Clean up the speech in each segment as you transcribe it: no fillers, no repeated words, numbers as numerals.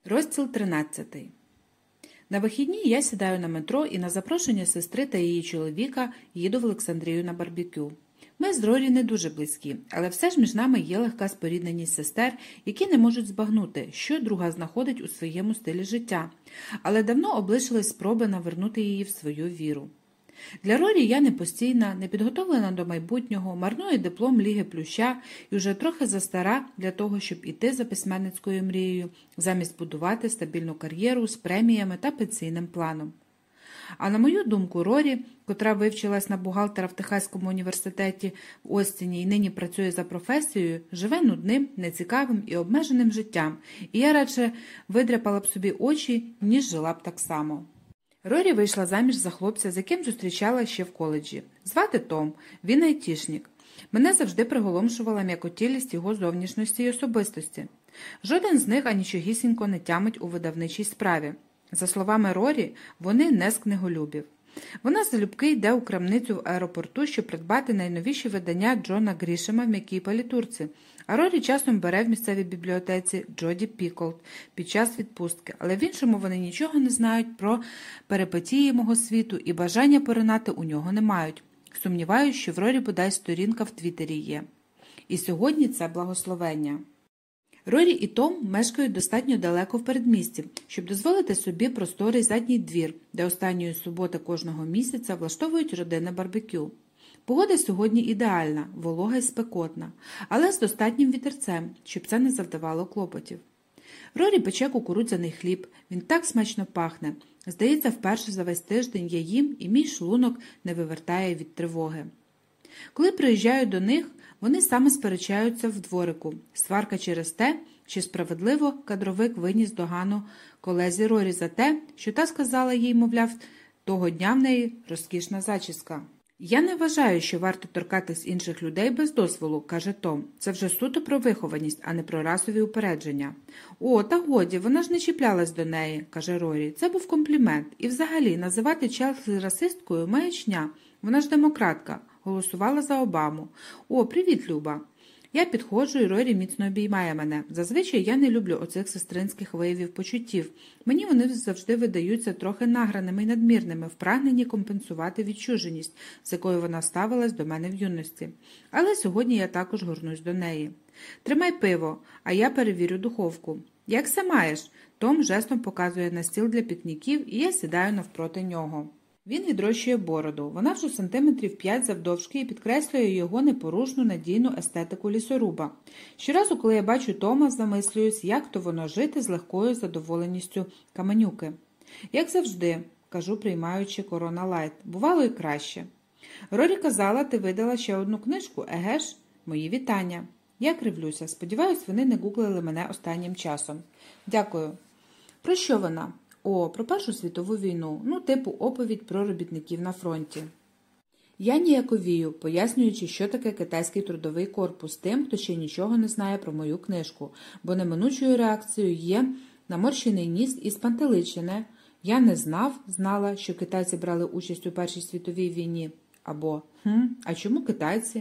Розділ 13. На вихідні я сідаю на метро і на запрошення сестри та її чоловіка їду в Олександрію на барбекю. Ми з Рорі не дуже близькі, але все ж між нами є легка спорідненість сестер, які не можуть збагнути, що друга знаходить у своєму стилі життя, але давно облишились спроби навернути її в свою віру. Для Рорі я не постійна, не підготовлена до майбутнього, марную диплом Ліги Плюща і вже трохи застара для того, щоб іти за письменницькою мрією, замість будувати стабільну кар'єру з преміями та пенсійним планом. А на мою думку, Рорі, котра вивчилась на бухгалтера в Техаському університеті в Остіні і нині працює за професією, живе нудним, нецікавим і обмеженим життям, і я радше видряпала б собі очі, ніж жила б так само. Рорі вийшла заміж за хлопця, з яким зустрічала ще в коледжі. Звати Том, він айтішник. Мене завжди приголомшувала м'якотілість його зовнішності й особистості. Жоден з них анічогісінько не тямить у видавничій справі. За словами Рорі, вони не з книголюбів. Вона залюбки йде у крамницю в аеропорту, щоб придбати найновіші видання Джона Грішема в м'якій палітурці, а Рорі часом бере в місцевій бібліотеці Джоді Піколд під час відпустки, але в іншому вони нічого не знають про перипетії мого світу і бажання поринати у нього не мають. Сумніваюсь, що в Рорі бодай сторінка в Твіттері є. І сьогодні це благословення. Рорі і Том мешкають достатньо далеко в передмісті, щоб дозволити собі просторий задній двір, де останньої суботи кожного місяця влаштовують родинне барбекю. Погода сьогодні ідеальна, волога й спекотна, але з достатнім вітерцем, щоб це не завдавало клопотів. Рорі пече кукурудзяний хліб, він так смачно пахне. Здається, вперше за весь тиждень я їм і мій шлунок не вивертає від тривоги. Коли приїжджаю до них, вони саме сперечаються в дворику. Сварка через те, чи справедливо кадровик виніс догану колезі Рорі за те, що та сказала їй, мовляв, того дня в неї розкішна зачіска. «Я не вважаю, що варто торкатись інших людей без дозволу», – каже Том. «Це вже суто про вихованість, а не про расові упередження». «О, та годі, вона ж не чіплялась до неї», – каже Рорі. «Це був комплімент. І взагалі, називати Челсі расисткою – маячня. Вона ж демократка. Голосувала за Обаму. О, привіт, Люба». Я підходжу, і Рорі міцно обіймає мене. Зазвичай я не люблю оцих сестринських виявів почуттів. Мені вони завжди видаються трохи награними й надмірними в прагненні компенсувати відчуженість, з якою вона ставилась до мене в юності. Але сьогодні я також горнусь до неї. «Тримай пиво, а я перевірю духовку». «Як се маєш?» Том жестом показує на стіл для пікніків, і я сідаю навпроти нього. Він відрощує бороду. Вона вже сантиметрів 5 завдовжки і підкреслює його непорушну надійну естетику лісоруба. Щоразу, коли я бачу Тома, замислююсь, як то воно жити з легкою задоволеністю каменюки. «Як завжди», – кажу, приймаючи Корона Лайт. «Бувало і краще». «Рорі казала, ти видала ще одну книжку, еге ж? Мої вітання». Я кривлюся. Сподіваюсь, вони не гуглили мене останнім часом. «Дякую». «Про що вона?» «О, про Першу світову війну, типу оповідь про робітників на фронті». Я ніяковію, пояснюючи, що таке китайський трудовий корпус тим, хто ще нічого не знає про мою книжку, бо неминучою реакцією є наморщений ніс і спантеличене. Я не знала, що китайці брали участь у Першій світовій війні. Або а чому китайці?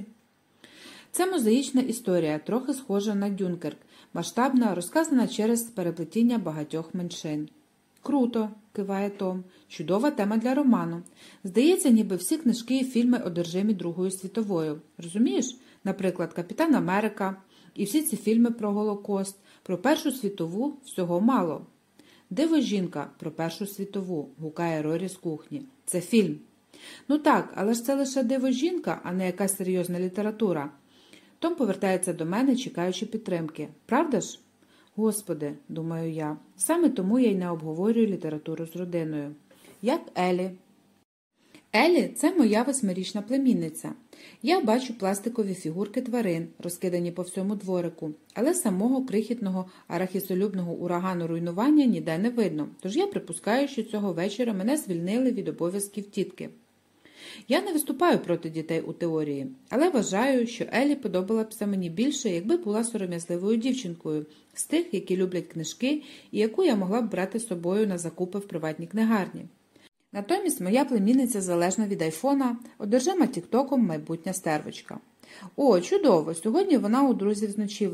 Це мозаїчна історія, трохи схожа на Дюнкерк, масштабна, розказана через переплетіння багатьох меншин. «Круто», – киває Том. «Чудова тема для роману. Здається, ніби всі книжки і фільми одержимі Другою світовою. Розумієш? Наприклад, «Капітан Америка» і всі ці фільми про Голокост. Про Першу світову всього мало». «Диво жінка» про Першу світову, гукає Рорі з кухні. «Це фільм». «Ну так, але ж це лише диво жінка, а не якась серйозна література». Том повертається до мене, чекаючи підтримки. «Правда ж?» «Господи», – думаю я, саме тому я й не обговорюю літературу з родиною. «Як Елі?» Елі – це моя 8-річна племінниця. Я бачу пластикові фігурки тварин, розкидані по всьому дворику, але самого крихітного арахісолюбного урагану руйнування ніде не видно, тож я припускаю, що цього вечора мене звільнили від обов'язків тітки. Я не виступаю проти дітей у теорії, але вважаю, що Елі подобалася мені більше, якби була сором'язливою дівчинкою, з тих, які люблять книжки і яку я могла б брати з собою на закупи в приватній книгарні. Натомість моя племінниця залежна від айфона, одержима тіктоком майбутня стервочка. О, чудово! Сьогодні вона у друзів з ночівлею.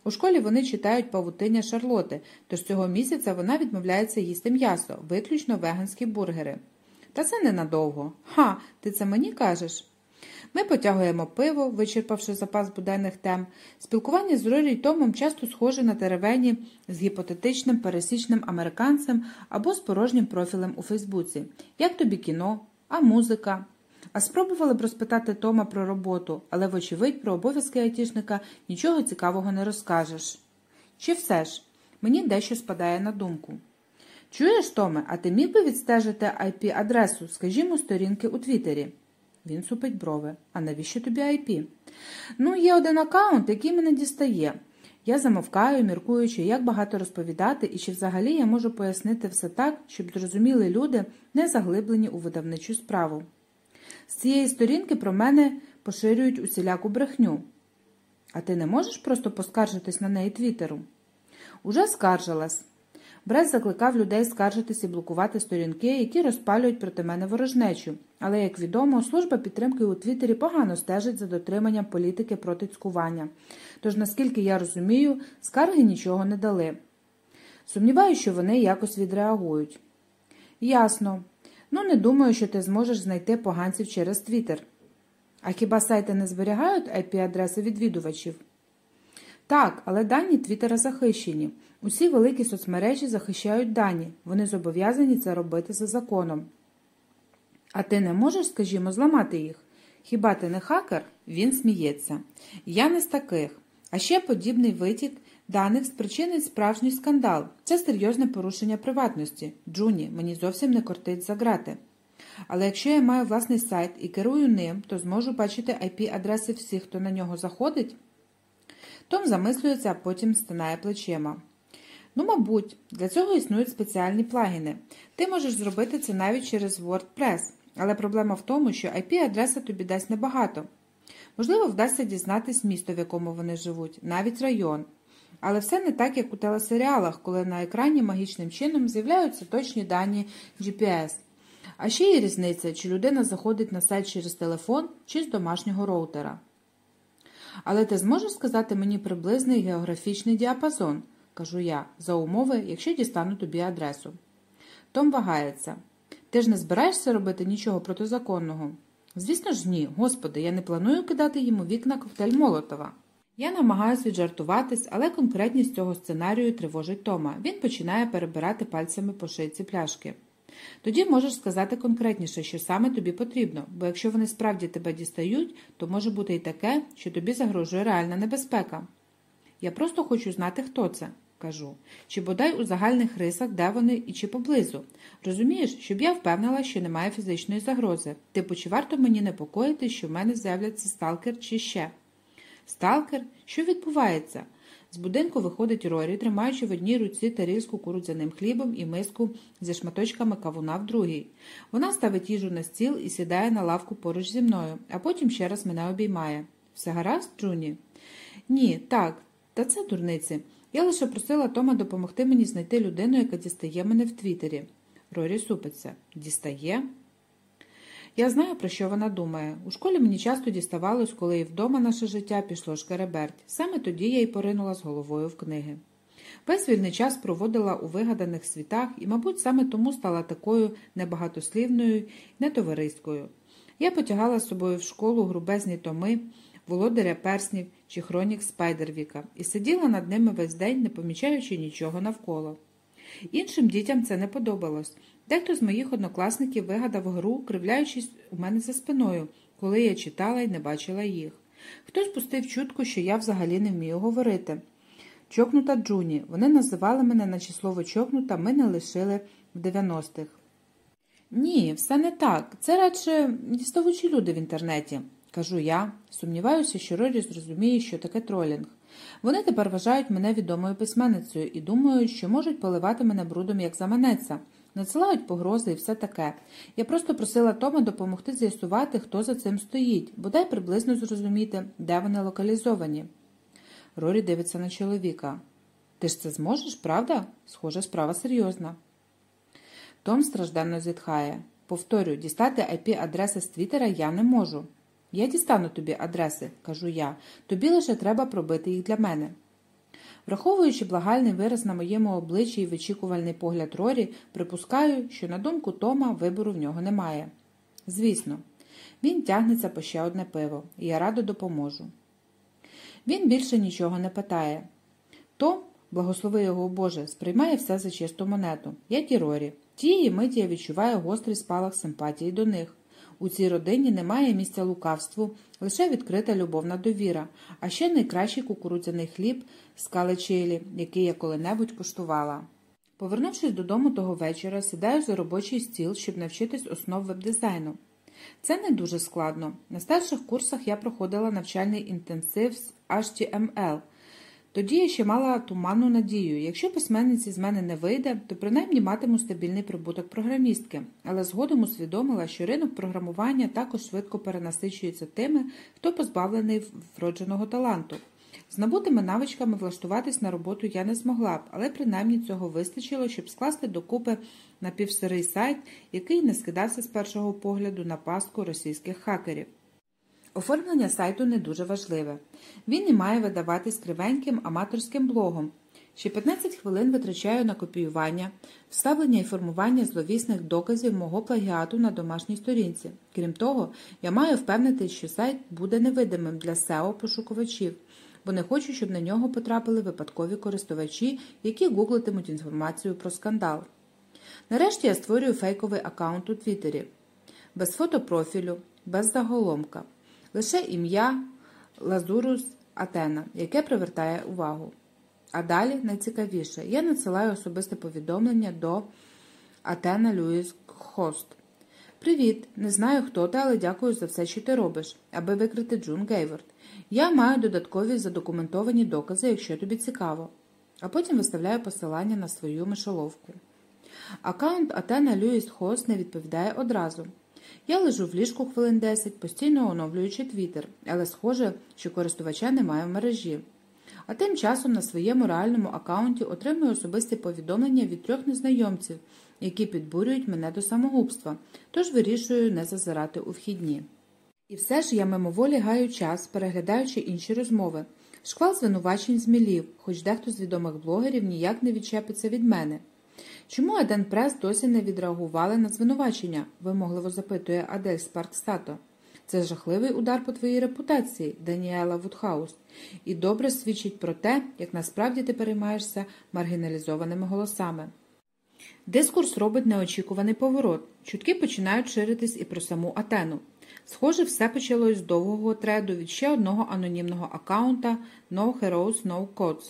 У школі вони читають «Павутиння Шарлоти», тож цього місяця вона відмовляється їсти м'ясо, виключно веганські бургери. Та це ненадовго. Ха, ти це мені кажеш? Ми потягуємо пиво, вичерпавши запас буденних тем. Спілкування з Рорі й Томом часто схоже на теревені з гіпотетичним пересічним американцем або з порожнім профілем у Фейсбуці. Як тобі кіно? А музика? А спробували б розпитати Тома про роботу, але, вочевидь, про обов'язки айтішника нічого цікавого не розкажеш. Чи все ж? Мені дещо спадає на думку. Чуєш, Томе, а ти міг би відстежити IP-адресу, скажімо, сторінки у Твіттері? Він супить брови. А навіщо тобі IP? Є один аккаунт, який мене дістає. Я замовкаю, міркуючи, як багато розповідати і чи взагалі я можу пояснити все так, щоб зрозуміли люди, не заглиблені у видавничу справу. З цієї сторінки про мене поширюють усіляку брехню. А ти не можеш просто поскаржитись на неї Твіттеру? Уже скаржилась. Брес закликав людей скаржитись і блокувати сторінки, які розпалюють проти мене ворожнечу. Але, як відомо, служба підтримки у Твіттері погано стежить за дотриманням політики проти цькування. Тож, наскільки я розумію, скарги нічого не дали. Сумніваюся, що вони якось відреагують. Ясно. Не думаю, що ти зможеш знайти поганців через Твіттер. А хіба сайти не зберігають IP-адреси відвідувачів? Так, але дані Твіттера захищені. Усі великі соцмережі захищають дані. Вони зобов'язані це робити за законом. А ти не можеш, скажімо, зламати їх? Хіба ти не хакер? Він сміється. Я не з таких. А ще подібний витік даних спричинить справжній скандал. Це серйозне порушення приватності. Джуні, мені зовсім не кортить за грати. Але якщо я маю власний сайт і керую ним, то зможу бачити IP-адреси всіх, хто на нього заходить? Том замислюється, а потім стинає плечима. Мабуть, для цього існують спеціальні плагіни. Ти можеш зробити це навіть через WordPress. Але проблема в тому, що IP-адреса тобі дасть небагато. Можливо, вдасться дізнатись місто, в якому вони живуть, навіть район. Але все не так, як у телесеріалах, коли на екрані магічним чином з'являються точні дані GPS. А ще є різниця, чи людина заходить на сайт через телефон, чи з домашнього роутера. Але ти зможеш сказати мені приблизний географічний діапазон, кажу я, за умови, якщо дістану тобі адресу. Том вагається. Ти ж не збираєшся робити нічого протизаконного? Звісно ж ні. Господи, я не планую кидати йому вікна коктейль Молотова. Я намагаюся віджартуватись, але конкретність цього сценарію тривожить Тома. Він починає перебирати пальцями по шийці пляшки. Тоді можеш сказати конкретніше, що саме тобі потрібно, бо якщо вони справді тебе дістають, то може бути і таке, що тобі загрожує реальна небезпека. Я просто хочу знати, хто це, кажу. Чи бодай у загальних рисах, де вони і чи поблизу. Розумієш, щоб я впевнила, що немає фізичної загрози. Типу, чи варто мені непокоїти, що в мене з'являться сталкер чи ще? Сталкер? Що відбувається? З будинку виходить Рорі, тримаючи в одній руці таріль з кукурудзяним хлібом і миску зі шматочками кавуна в другій. Вона ставить їжу на стіл і сідає на лавку поруч зі мною, а потім ще раз мене обіймає. Все гаразд, Джуні? Ні, так. Та це дурниці. Я лише просила Тома допомогти мені знайти людину, яка дістає мене в Твіттері. Рорі супиться. Дістає? Я знаю, про що вона думає. У школі мені часто діставалось, коли і вдома наше життя пішло шкереберть. Саме тоді я й поринула з головою в книги. Весь вільний час проводила у вигаданих світах і, мабуть, саме тому стала такою небагатослівною і нетовариською. Я потягала з собою в школу грубезні томи «Володаря перснів» чи «Хронік Спайдервіка» і сиділа над ними весь день, не помічаючи нічого навколо. Іншим дітям це не подобалось. Дехто з моїх однокласників вигадав гру, кривляючись у мене за спиною, коли я читала і не бачила їх. Хтось пустив чутку, що я взагалі не вмію говорити. Чокнута Джуні. Вони називали мене, наче слово чокнута ми не лишили в 90-х. Ні, все не так. Це радше діставучі люди в інтернеті, кажу я. Сумніваюся, що Рорі зрозуміє, що таке тролінг. Вони тепер вважають мене відомою письменницею і думають, що можуть поливати мене брудом, як заманеться. Надсилають погрози і все таке. Я просто просила Тома допомогти з'ясувати, хто за цим стоїть, бодай приблизно зрозуміти, де вони локалізовані. Рорі дивиться на чоловіка. Ти ж це зможеш, правда? Схоже, справа серйозна. Том стражденно зітхає. Повторюю, дістати IP-адреси з Твіттера я не можу. Я дістану тобі адреси, кажу я. Тобі лише треба пробити їх для мене. Враховуючи благальний вираз на моєму обличчі і вичікувальний погляд Рорі, припускаю, що на думку Тома вибору в нього немає. Звісно, він тягнеться по ще одне пиво, і я радо допоможу. Він більше нічого не питає. Том, благослови його Боже, сприймає все за чисту монету, як і Рорі. Тієї миті я відчуваю гострий спалах симпатії до них. У цій родині немає місця лукавству, лише відкрита любовна довіра, а ще найкращий кукурудзяний хліб з калечилі, який я коли-небудь куштувала. Повернувшись додому того вечора, сідаю за робочий стіл, щоб навчитись основ веб-дизайну. Це не дуже складно. На старших курсах я проходила навчальний інтенсив з HTML. Тоді я ще мала туманну надію. Якщо письменниці з мене не вийде, то принаймні матиму стабільний прибуток програмістки. Але згодом усвідомила, що ринок програмування також швидко перенасичується тими, хто позбавлений вродженого таланту. З набутими навичками влаштуватись на роботу я не змогла б, але принаймні цього вистачило, щоб скласти докупи напівсирий сайт, який не скидався з першого погляду на пастку російських хакерів. Оформлення сайту не дуже важливе. Він і має видаватись кривеньким аматорським блогом. Ще 15 хвилин витрачаю на копіювання, вставлення і формування зловісних доказів мого плагіату на домашній сторінці. Крім того, я маю впевнити, що сайт буде невидимим для SEO-пошукувачів, бо не хочу, щоб на нього потрапили випадкові користувачі, які гуглитимуть інформацію про скандал. Нарешті я створюю фейковий аккаунт у Твіттері. Без фотопрофілю, без заголовка. Лише ім'я Лазурус Атена, яке привертає увагу. А далі, найцікавіше, я надсилаю особисте повідомлення до Атена Льюіс Хост. «Привіт, не знаю, хто ти, але дякую за все, що ти робиш, аби викрити Джун Гейворд. Я маю додаткові задокументовані докази, якщо тобі цікаво». А потім виставляю посилання на свою мишоловку. Аккаунт Атена Льюіс Хост не відповідає одразу. Я лежу в ліжку хвилин 10, постійно оновлюючи Твіттер, але схоже, що користувача немає в мережі. А тим часом на своєму реальному аккаунті отримую особисті повідомлення від 3 незнайомців, які підбурюють мене до самогубства, тож вирішую не зазирати у вхідні. І все ж я мимоволі гаю час, переглядаючи інші розмови. Шквал звинувачень змілів, хоч дехто з відомих блогерів ніяк не відчепиться від мене. «Чому Аден Прес досі не відреагували на звинувачення?» – вимогливо запитує Адель Спаркстато. «Це жахливий удар по твоїй репутації, Даніела Вудхаус, і добре свідчить про те, як насправді ти переймаєшся маргіналізованими голосами». Дискурс робить неочікуваний поворот. Чутки починають ширитись і про саму Атену. Схоже, все почалось з довгого треду від ще одного анонімного аккаунта «No Heroes, No Codes».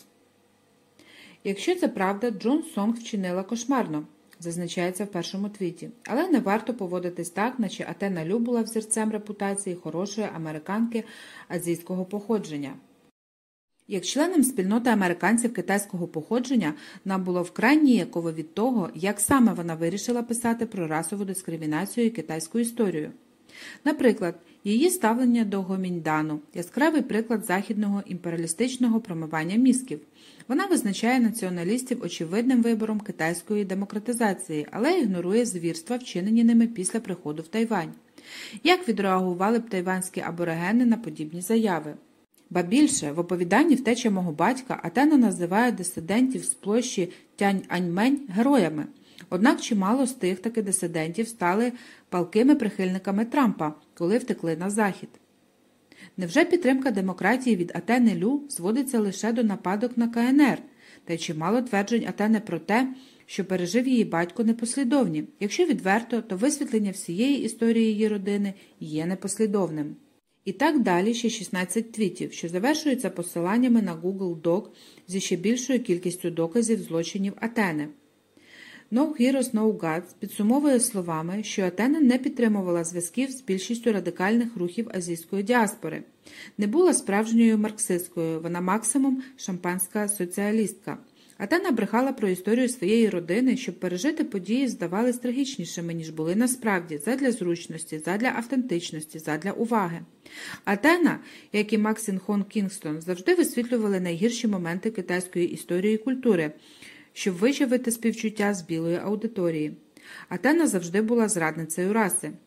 Якщо це правда, Джун Сонг вчинила кошмарно, зазначається в першому твіті. Але не варто поводитись так, наче Атена Лю була взірцем репутації хорошої американки азійського походження. Як членам спільноти американців китайського походження, нам було вкрай ніяково від того, як саме вона вирішила писати про расову дискримінацію і китайську історію. Наприклад, її ставлення до Гоміньдану – яскравий приклад західного імперіалістичного промивання мізків. Вона визначає націоналістів очевидним вибором китайської демократизації, але ігнорує звірства, вчинені ними після приходу в Тайвань. Як відреагували б тайванські аборигени на подібні заяви? Ба більше, в оповіданні «Втеча мого батька» Атена називає дисидентів з площі Тяньаньмень героями. Однак чимало з тих таки дисидентів стали палкими прихильниками Трампа, коли втекли на Захід. Невже підтримка демократії від Атени Лю зводиться лише до нападок на КНР? Та й чимало тверджень Атени про те, що пережив її батько, непослідовні. Якщо відверто, то висвітлення всієї історії її родини є непослідовним. І так далі ще 16 твітів, що завершуються посиланнями на Google Doc зі ще більшою кількістю доказів злочинів Атени. No Heroes, No Gods підсумовує словами, що Атена не підтримувала зв'язків з більшістю радикальних рухів азійської діаспори. Не була справжньою марксисткою, вона максимум шампанська соціалістка. Атена брехала про історію своєї родини, щоб пережити події здавались трагічнішими, ніж були насправді, задля зручності, задля автентичності, задля уваги. Атена, як і Максін Хон Кінгстон, завжди висвітлювали найгірші моменти китайської історії і культури, щоб вичавити співчуття з білої аудиторії. Атена завжди була зрадницею раси.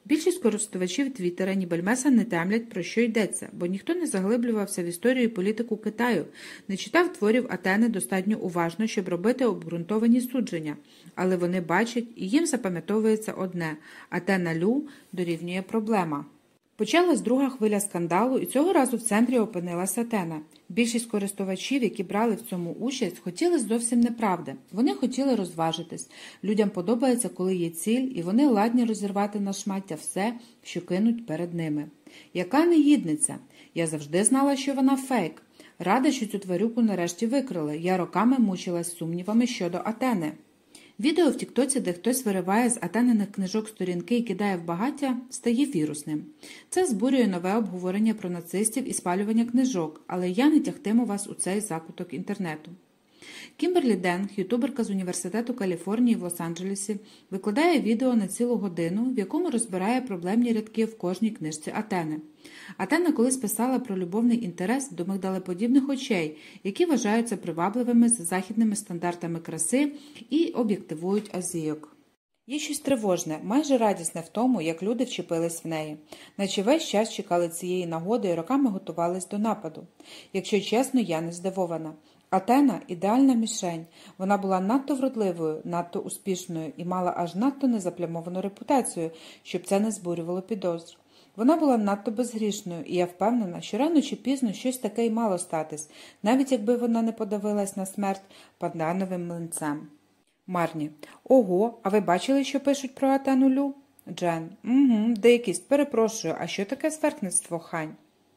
Більшість користувачів Твіттера ні бельмеса не темлять, про що йдеться, бо ніхто не заглиблювався в історію і політику Китаю, не читав творів Атени достатньо уважно, щоб робити обґрунтовані судження. Але вони бачать, і їм запам'ятовується одне – Атена Лю дорівнює проблема. Почалась друга хвиля скандалу, і цього разу в центрі опинилася Атена. Більшість користувачів, які брали в цьому участь, хотіли зовсім неправди. Вони хотіли розважитись. Людям подобається, коли є ціль, і вони ладні розірвати на шмаття все, що кинуть перед ними. Яка негідниця? Я завжди знала, що вона фейк. Рада, що цю тварюку нарешті викрили. Я роками мучилась сумнівами щодо Атени. Відео в Тіктоці, де хтось вириває з Атениних книжок сторінки і кидає в багаття, стає вірусним. Це збурює нове обговорення про нацистів і спалювання книжок, але я не тягтиму вас у цей закуток інтернету. Кімберлі Денг, ютуберка з Університету Каліфорнії в Лос-Анджелесі, викладає відео на цілу годину, в якому розбирає проблемні рядки в кожній книжці Атени. Атена колись писала про любовний інтерес до мигдалеподібних очей, які вважаються привабливими за західними стандартами краси і об'єктивують азійок. Є щось тривожне, майже радісне в тому, як люди вчепились в неї. Наче весь час чекали цієї нагоди і роками готувались до нападу. Якщо чесно, я не здивована. Атена – ідеальна мішень. Вона була надто вродливою, надто успішною і мала аж надто незаплямовану репутацію, щоб це не збурювало підозр. Вона була надто безгрішною, і я впевнена, що рано чи пізно щось таке й мало статись, навіть якби вона не подавилась на смерть пандановим млинцем. Марні. Ого, а ви бачили, що пишуть про Атену Лю? Джен. Угу, дикість, перепрошую, а що таке зверхництво, Хань?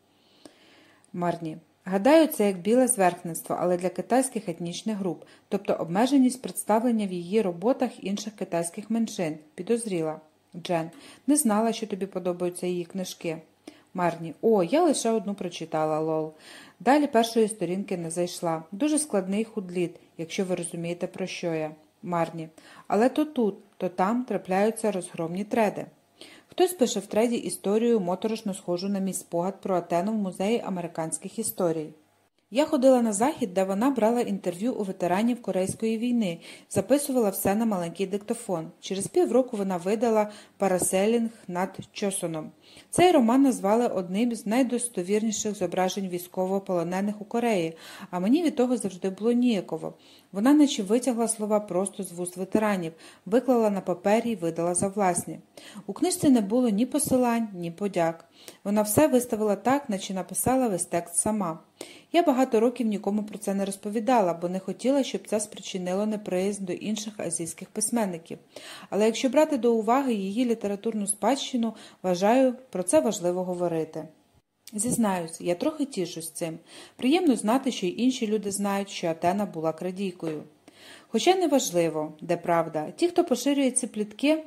Марні. Гадаю, це як біле зверхництво, але для китайських етнічних груп, тобто обмеженість представлення в її роботах інших китайських меншин. Підозріла. Джен. Не знала, що тобі подобаються її книжки. Марні. О, я лише одну прочитала, лол. Далі першої сторінки не зайшла. Дуже складний худліт, якщо ви розумієте, про що я. Марні. Але то тут, то там трапляються розгромні треди. Хтось пише в треді історію, моторошно схожу на мій спогад про Атену в Музеї американських історій. Я ходила на захід, де вона брала інтерв'ю у ветеранів Корейської війни, записувала все на маленький диктофон. Через півроку вона видала «Параселінг над Чосоном». Цей роман назвали одним з найдостовірніших зображень військовополонених у Кореї, а мені від того завжди було ніяково. Вона наче витягла слова просто з вуст ветеранів, виклала на папері й видала за власні. У книжці не було ні посилань, ні подяк. Вона все виставила так, наче написала весь текст сама. Я багато років нікому про це не розповідала, бо не хотіла, щоб це спричинило неприязнь до інших азійських письменників. Але якщо брати до уваги її літературну спадщину, вважаю, про це важливо говорити. Зізнаюсь, я трохи тішусь цим. Приємно знати, що й інші люди знають, що Атена була крадійкою. Хоча не важливо, де правда. Ті, хто поширює ці плітки,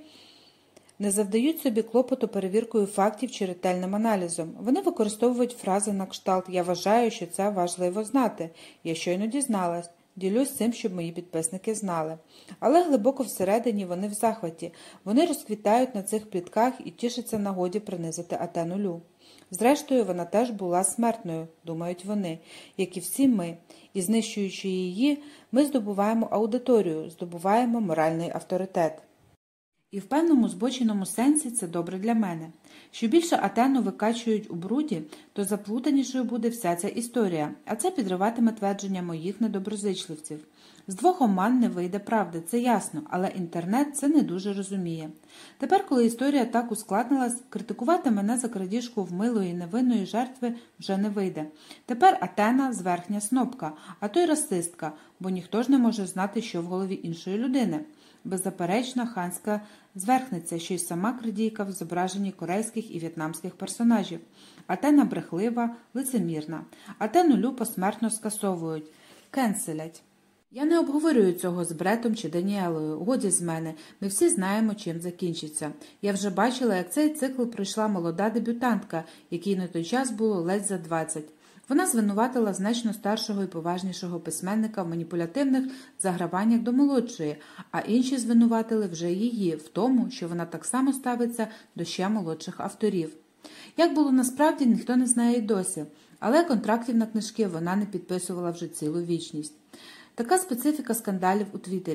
не завдають собі клопоту перевіркою фактів чи ретельним аналізом. Вони використовують фрази на кшталт «Я вважаю, що це важливо знати», «Я щойно дізналась», «Ділюсь цим, щоб мої підписники знали». Але глибоко всередині вони в захваті. Вони розквітають на цих плітках і тішаться нагоді принизити Атену Лю. Зрештою, вона теж була смертною, думають вони, як і всі ми. І знищуючи її, ми здобуваємо аудиторію, здобуваємо моральний авторитет. І в певному збоченому сенсі це добре для мене. Що більше Атену викачують у бруді, то заплутанішою буде вся ця історія, а це підриватиме твердження моїх недоброзичливців. З двох оман не вийде правди, це ясно, але інтернет це не дуже розуміє. Тепер, коли історія так ускладнилась, критикувати мене за крадіжку в милої невинної жертви вже не вийде. Тепер Атена – зверхня снопка, а то й расистка, бо ніхто ж не може знати, що в голові іншої людини. Беззаперечна ханська зверхниця, що й сама крадійка в зображенні корейських і в'єтнамських персонажів. Атена брехлива, лицемірна. Атену Лю посмертно скасовують, кенселять. Я не обговорюю цього з Бретом чи Даніелою. Годі з мене. Ми всі знаємо, чим закінчиться. Я вже бачила, як цей цикл пройшла молода дебютантка, якій на той час було ледь за 20. Вона звинуватила значно старшого і поважнішого письменника в маніпулятивних заграваннях до молодшої, а інші звинуватили вже її в тому, що вона так само ставиться до ще молодших авторів. Як було насправді, ніхто не знає й досі, але контрактів на книжки вона не підписувала вже цілу вічність. Така специфіка скандалів у Твіттері.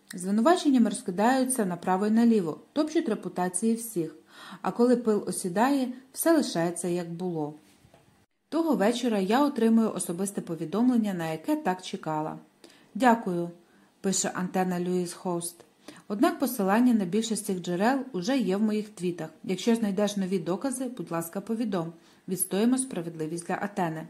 Звинуваченнями розкидаються направо і наліво, топчуть репутації всіх, а коли пил осідає, все лишається як було. Того вечора я отримую особисте повідомлення, на яке так чекала. «Дякую», – пише Антена Льюіс Хост. Однак посилання на більшість цих джерел уже є в моїх твітах. Якщо знайдеш нові докази, будь ласка, повідом. Відстоїмо справедливість для Атени.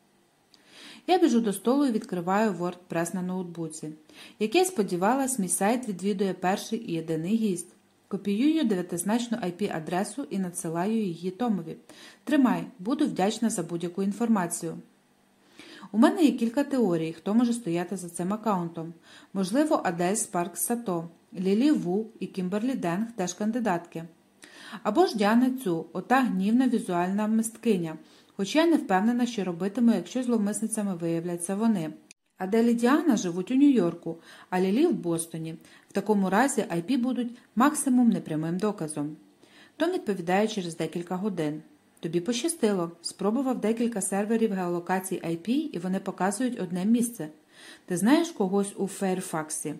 Я біжу до столу і відкриваю WordPress на ноутбуці. Як я й сподівалась, мій сайт відвідує перший і єдиний гість. Копіюю 9-значну IP-адресу і надсилаю її Томові. «Тримай, буду вдячна за будь-яку інформацію». У мене є кілька теорій, хто може стояти за цим аккаунтом. Можливо, Адель Спаркс Сато, Лілі Ву і Кімберлі Денг теж кандидатки. Або ж Діана Цю, ота гнівна візуальна мисткиня, хоч я не впевнена, що робитиму, якщо зловмисницями виявляться вони. Адель і Діана живуть у Нью-Йорку, а Лілі – в Бостоні. В такому разі IP будуть максимум непрямим доказом. Том відповідає через декілька годин. Тобі пощастило. Спробував декілька серверів геолокацій IP, і вони показують одне місце. Ти знаєш когось у Фейрфаксі?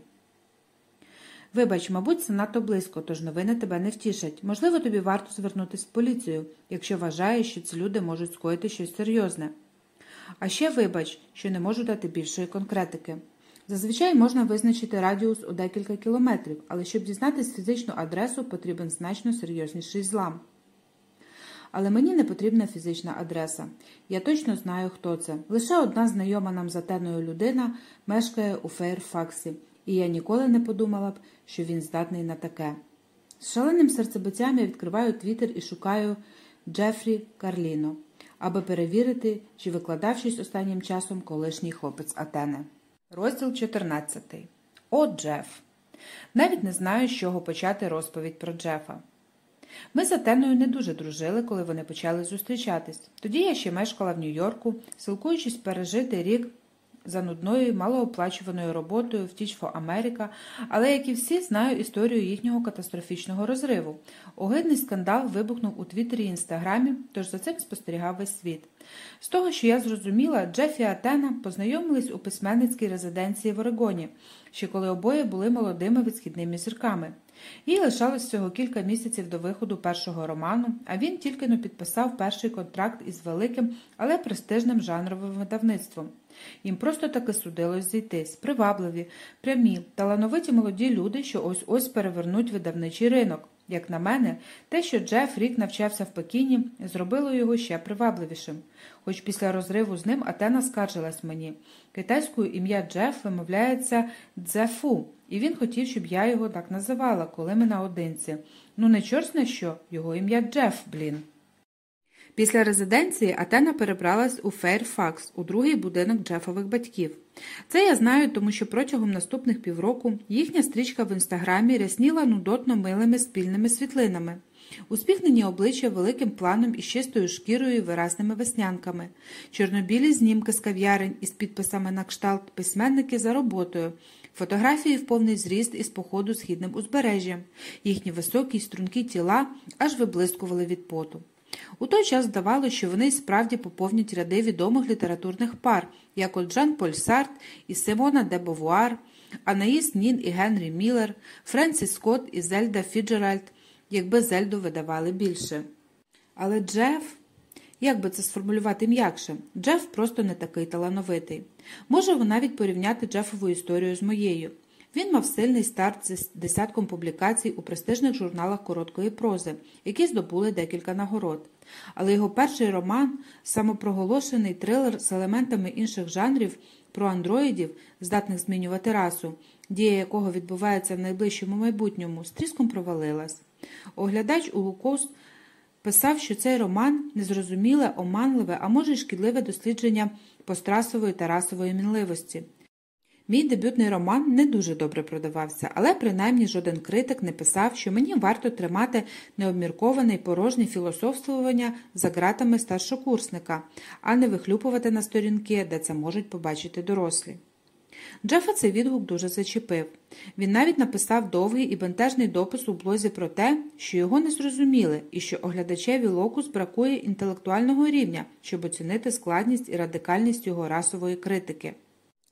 Вибач, мабуть, це надто близько, тож новини тебе не втішать. Можливо, тобі варто звернутися в поліцію, якщо вважаєш, що ці люди можуть скоїти щось серйозне. А ще вибач, що не можу дати більшої конкретики. Зазвичай можна визначити радіус у декілька кілометрів, але щоб дізнатись фізичну адресу, потрібен значно серйозніший злам. Але мені не потрібна фізична адреса. Я точно знаю, хто це. Лише одна знайома нам з Атеною людина мешкає у Фейрфаксі, і я ніколи не подумала б, що він здатний на таке. З шаленим серцебиттям я відкриваю Твіттер і шукаю Джефрі Карліно, аби перевірити, чи викладав щось останнім часом колишній хлопець Атени. Розділ 14. О, Джеф! Навіть не знаю, з чого почати розповідь про Джефа. Ми з Атеною не дуже дружили, коли вони почали зустрічатись. Тоді я ще мешкала в Нью-Йорку, силкуючись пережити рік за нудною, малооплачуваною роботою в Teach for America, але, як і всі, знаю історію їхнього катастрофічного розриву. Огидний скандал вибухнув у Твіттері і Інстаграмі, тож за цим спостерігав весь світ. З того, що я зрозуміла, Джеф і Атена познайомились у письменницькій резиденції в Орегоні, ще коли обоє були молодими відсхідними зірками. Їй лишалось всього кілька місяців до виходу першого роману, а він тільки-но підписав перший контракт із великим, але престижним жанровим видавництвом. Їм просто таки судилось зійтись. Привабливі, прямі, талановиті молоді люди, що ось-ось перевернуть видавничий ринок. Як на мене, те, що Джеф рік навчався в Пекіні, зробило його ще привабливішим. Хоч після розриву з ним Атена скаржилась мені. Китайською ім'я Джеф вимовляється Дзефу, і він хотів, щоб я його так називала, коли ми наодинці. Ну не чорт що, його ім'я Джеф, блін. Після резиденції Атена перебралась у Фейрфакс, у другий будинок Джефових батьків. Це я знаю, тому що протягом наступних півроку їхня стрічка в Інстаграмі рясніла нудотно милими спільними світлинами. Успіхнені обличчя великим планом із чистою шкірою і виразними веснянками. Чорнобілі знімки з кав'ярень із підписами на кшталт «Письменники за роботою», фотографії в повний зріст із походу східним узбережжям. Їхні високі й стрункі тіла аж виблискували від поту. У той час здавалося, що вони й справді поповнять ряди відомих літературних пар, як от Жан-Поль Сарт і Симона де Бовуар, Анаїс Нін і Генрі Міллер, Френсіс Скотт і Зельда Фіджеральд, якби Зельду видавали більше. Але Джеф, як би це сформулювати м'якше, Джеф просто не такий талановитий. Можемо навіть порівняти Джефову історію з моєю. Він мав сильний старт з десятком публікацій у престижних журналах короткої прози, які здобули декілька нагород. Але його перший роман – самопроголошений трилер з елементами інших жанрів про андроїдів, здатних змінювати расу, дія якого відбувається в найближчому майбутньому, з тріском провалилась. Оглядач у Лукос писав, що цей роман – незрозуміле, оманливе, а може й шкідливе дослідження пострасової та расової мінливості. Мій дебютний роман не дуже добре продавався, але принаймні жоден критик не писав, що мені варто тримати необмірковане й порожнє філософствування за ґратами старшокурсника, а не вихлюпувати на сторінки, де це можуть побачити дорослі. Джефа цей відгук дуже зачепив. Він навіть написав довгий і бентежний допис у блозі про те, що його не зрозуміли і що оглядачеві Локус бракує інтелектуального рівня, щоб оцінити складність і радикальність його расової критики.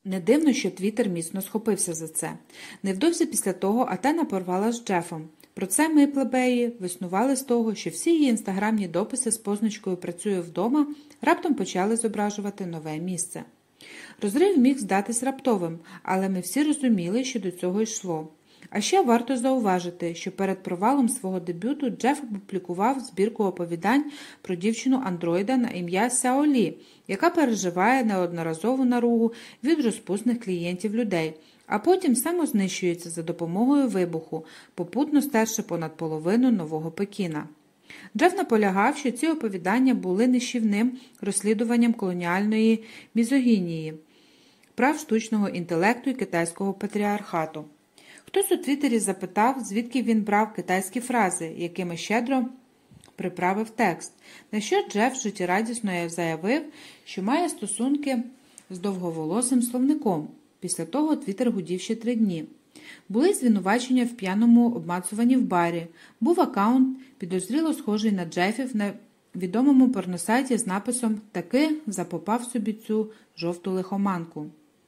Не дивно, що Твіттер міцно схопився за це. Невдовзі після того Атена порвала з Джефом. Про це ми, плебеї, виснували з того, що всі її інстаграмні дописи з позначкою «Працюю вдома» раптом почали зображувати нове місце. Розрив міг здатись раптовим, але ми всі розуміли, що до цього йшло. А ще варто зауважити, що перед провалом свого дебюту Джеф опублікував збірку оповідань про дівчину-андроїда на ім'я Сяолі, яка переживає неодноразову наругу від розпусних клієнтів людей, а потім самознищується за допомогою вибуху, попутно стерши понад половину Нового Пекіна. Джеф наполягав, що ці оповідання були нищівним розслідуванням колоніальної мізогінії, прав штучного інтелекту і китайського патріархату. Хтось у Твіттері запитав, звідки він брав китайські фрази, якими щедро приправив текст, на що Джеф життєрадісно заявив, що має стосунки з довговолосим словником. Після того Твіттер гудів ще 3 дні. Були звинувачення в п'яному обмацуванні в барі. Був акаунт, підозріло схожий на Джефів, на відомому порносайті з написом «Таки запопав собі цю жовту лихоманку».